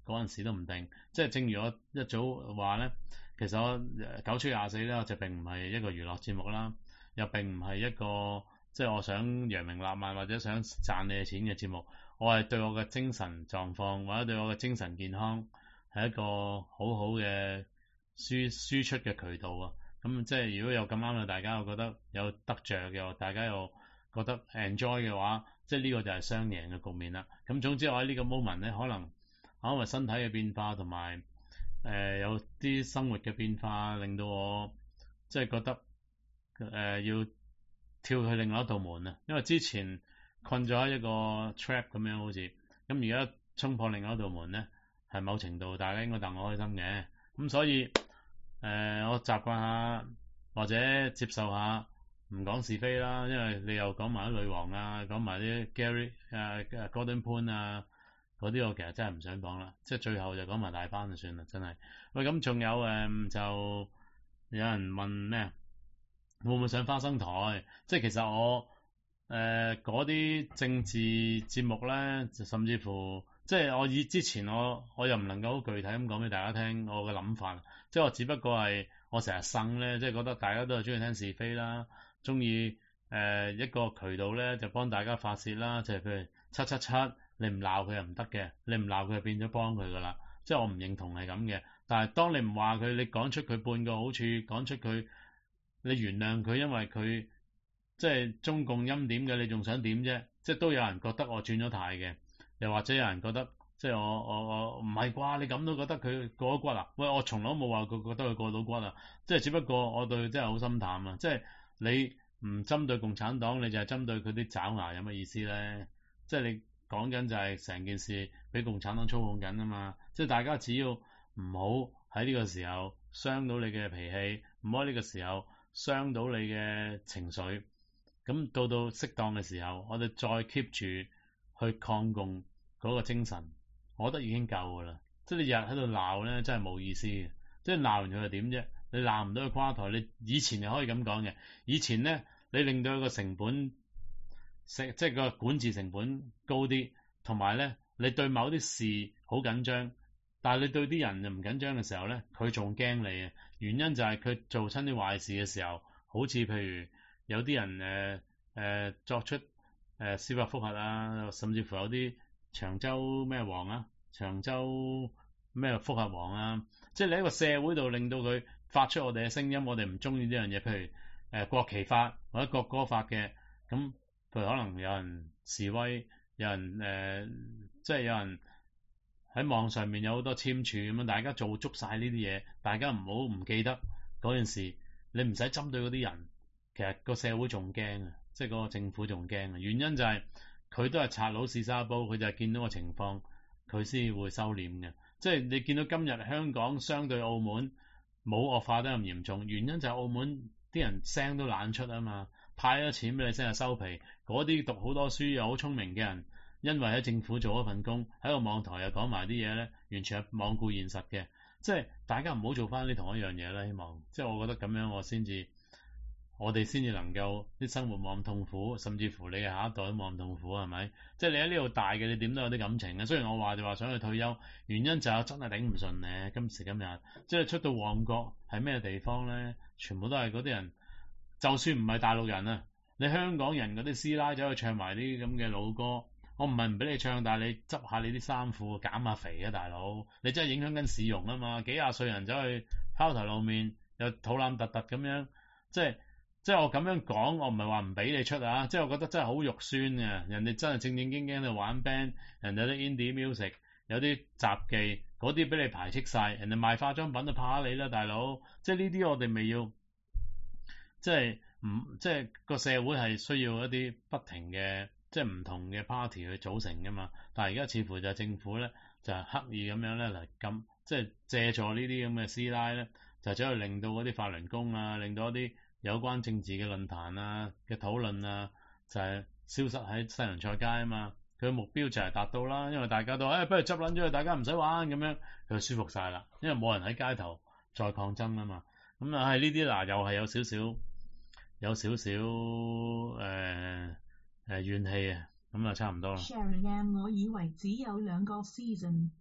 [SPEAKER 1] 嗰陣時都唔定。即係正如我一早話咧，其實我九出廿四咧，就並唔係一個娛樂節目啦，又並唔係一個即係我想揚名立萬或者想賺你嘅錢嘅節目。我係對我嘅精神狀況或者對我嘅精神健康係一個好好嘅輸輸出嘅渠道啊！咁即係如果有咁啱嘅大家，我覺得有得着嘅，大家又覺得 enjoy 嘅話，即係呢個就係雙贏嘅局面啦。咁總之我喺呢個 moment 咧，可能因為身體嘅變化同埋誒有啲生活嘅變化，令到我即係覺得誒、呃、要跳去另外一道門啊！因為之前困咗喺一個 trap 咁樣好似，咁而家衝破另外一道門咧，係某程度大家應該戥我開心嘅。咁所以誒、呃、我習慣下或者接受下唔講是非啦，因為你又講埋啲女王啊，講埋啲 Gary 誒、uh, Gordon Poon 啊嗰啲，我其實真係唔想講啦，即係最後就講埋大班就算啦，真係。喂，咁仲有誒、嗯、就有人問咩會唔會上花生台？即係其實我誒嗰啲政治節目咧，就甚至乎即係我以之前我我又唔能夠好具體咁講俾大家聽我嘅諗法，即係我只不過係我成日呻咧，即係覺得大家都係中意聽是非啦，中意誒一個渠道咧就幫大家發泄啦，就係譬如七七七，你唔鬧佢又唔得嘅，你唔鬧佢就變咗幫佢噶啦，即係我唔認同係咁嘅。但係當你唔話佢，你講出佢半個好處，講出佢你原諒佢，因為佢即係中共欽點嘅，你仲想點啫？即係都有人覺得我轉咗態嘅，又或者有人覺得即係我我我唔係啩？你咁都覺得佢過咗骨啊？喂，我從來都冇話佢覺得佢過到骨啊！即係只不過我對佢真係好心淡啊！即係你唔針對共產黨，你就係針對佢啲爪牙，有乜意思咧？即係你講緊就係成件事俾共產黨操控緊啊嘛！即係大家只要唔好喺呢個時候傷到你嘅脾氣，唔好喺呢個時候傷到你嘅情緒，咁到到適當嘅時候，我哋再 keep 住去抗共嗰個精神，我覺得已經夠噶啦。即係你日日喺度鬧咧，真係冇意思嘅。即係鬧完佢又點啫？你鬧唔到佢垮台，你以前就可以咁講嘅。以前咧，你令到佢個成本成即係個管治成本高啲，同埋咧你對某啲事好緊張。但係你對啲人就唔緊張嘅時候咧，佢仲驚你啊！原因就係佢做親啲壞事嘅時候，好似譬如有啲人誒誒、呃呃、作出誒、呃、司法覆核啊，甚至乎有啲長洲咩王啊，長洲咩覆核王啊，即係你喺個社會度令到佢發出我哋嘅聲音，我哋唔中意呢樣嘢，譬如誒、呃、國旗法或者國歌法嘅，咁譬如可能有人示威，有人誒、呃、即係有人。喺網上面有好多簽署咁樣，大家做足晒呢啲嘢，大家唔好唔記得嗰件事。你唔使針對嗰啲人，其實個社會仲驚啊，即係嗰個政府仲驚啊。原因就係、是、佢都係賊佬試沙煲，佢就係見到個情況，佢先會收斂嘅。即係你見到今日香港相對澳門冇惡化得咁嚴重，原因就係澳門啲人聲都懶出啊嘛，派咗錢俾你先係收皮。嗰啲讀好多書又好聰明嘅人。因為喺政府做一份工，喺個網台又講埋啲嘢咧，完全係罔顧現實嘅。即係大家唔好做翻呢同一樣嘢啦。希望即係我覺得咁樣我先至，我哋先至能夠啲生活冇咁痛苦，甚至乎你嘅下一代都冇咁痛苦，係咪？即係你喺呢度大嘅，你點都有啲感情嘅。雖然我話就話想去退休，原因就係真係頂唔順咧。今時今日，即係出到旺角係咩地方咧？全部都係嗰啲人，就算唔係大陸人啊，你香港人嗰啲師奶走去唱埋啲咁嘅老歌。我唔係唔俾你唱，但係你執下你啲衫褲，減下肥啊，大佬！你真係影響緊市容啊嘛！幾廿歲人走去拋頭露面，又肚腩突突咁樣，即係即係我咁樣講，我唔係話唔俾你出啊！即係我覺得真係好肉酸嘅，人哋真係正正經經喺度玩 band，人哋有啲 indie music，有啲雜技，嗰啲俾你排斥晒，人哋賣化妝品都怕你啦，大佬！即係呢啲我哋未要，即係唔即係個社會係需要一啲不停嘅。即係唔同嘅 party 去組成㗎嘛，但係而家似乎就係政府咧就係、是、刻意咁樣咧嚟咁，即係借助呢啲咁嘅師奶咧，就走去令到嗰啲法輪功啊，令到一啲有關政治嘅論壇啊嘅討論啊，就係、是、消失喺西洋菜街啊嘛。佢嘅目標就係達到啦，因為大家都誒、哎，不如執撚咗佢，大家唔使玩咁樣，佢就舒服晒啦，因為冇人喺街頭再抗爭啊嘛。咁啊係呢啲嗱，又係有少少有少少誒。呃誒，怨氣啊，咁啊差唔多啦。
[SPEAKER 2] Sheringham 我以為只有兩個 season。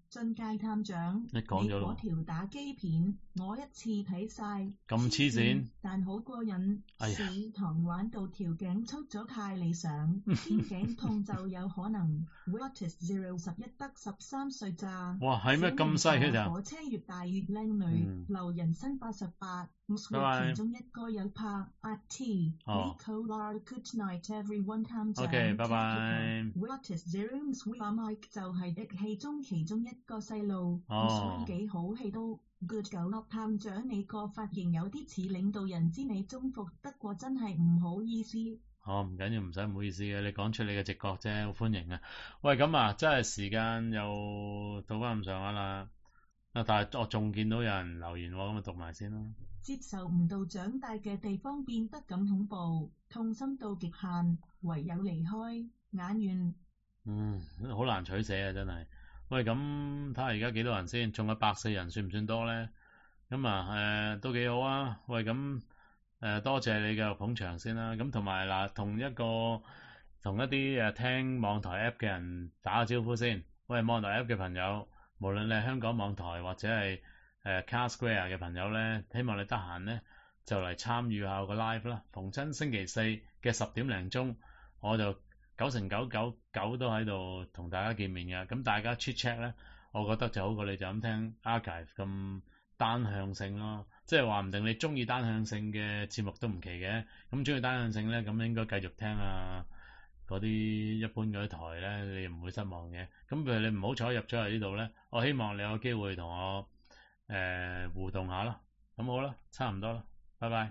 [SPEAKER 2] 進階探長，
[SPEAKER 1] 你講咗咯。
[SPEAKER 2] 嗰條打機片，我一次睇晒。
[SPEAKER 1] 咁黐線，
[SPEAKER 2] 但好過癮。
[SPEAKER 1] 哎呀，
[SPEAKER 2] 試堂玩到條頸粗咗太理想，肩頸痛就有可能。What is zero 十一得十三歲咋？
[SPEAKER 1] 哇，係咩咁細嘅就？
[SPEAKER 2] 火車越大越靚女，留人生八十八。其中一個有拍阿 T。
[SPEAKER 1] 哦。
[SPEAKER 2] Good night everyone 探長。
[SPEAKER 1] OK， 拜拜。
[SPEAKER 2] What is zero sweet Mike 就係劇戲中其中一個細路，
[SPEAKER 1] 哦，
[SPEAKER 2] 所以幾好戲都。Good 九粒探長，你個髮型有啲似領導人，知你中伏，不過真係唔好意思。
[SPEAKER 1] 哦，唔緊要，唔使唔好意思嘅，你講出你嘅直覺啫，好歡迎啊！喂，咁啊，真係時間又到翻咁上下啦。啊，但係我仲見到有人留言喎，咁啊讀埋先啦。
[SPEAKER 2] 接受唔到長大嘅地方變得咁恐怖，痛心到極限，唯有離開，眼緣。
[SPEAKER 1] 嗯，好難取捨啊，真係。喂，咁睇下而家幾多人先？仲有百四人，算唔算多咧？咁啊，誒、呃、都幾好啊！喂，咁誒、呃、多謝你嘅捧場先啦。咁同埋嗱，同一個同一啲誒聽網台 app 嘅人打個招呼先。喂，網台 app 嘅朋友，無論你係香港網台或者係誒 Car Square 嘅朋友咧，希望你得閒咧就嚟參與下個 live 啦。逢親星期四嘅十點零鐘，我就九成九九九都喺度同大家見面嘅，咁大家 chit chat 咧，我覺得就好過你就咁聽 archive 咁單向性咯，即係話唔定你中意單向性嘅節目都唔奇嘅，咁中意單向性咧，咁應該繼續聽啊嗰啲一般嗰啲台咧，你唔會失望嘅。咁譬如你唔好彩入咗嚟呢度咧，我希望你有機會同我誒、呃、互動下啦。咁好啦，差唔多啦，拜拜。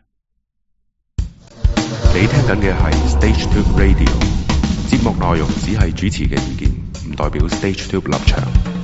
[SPEAKER 3] 你聽緊嘅係 Stage Two Radio。節目內容只係主持嘅意見，唔代表 Stage Tube 立場。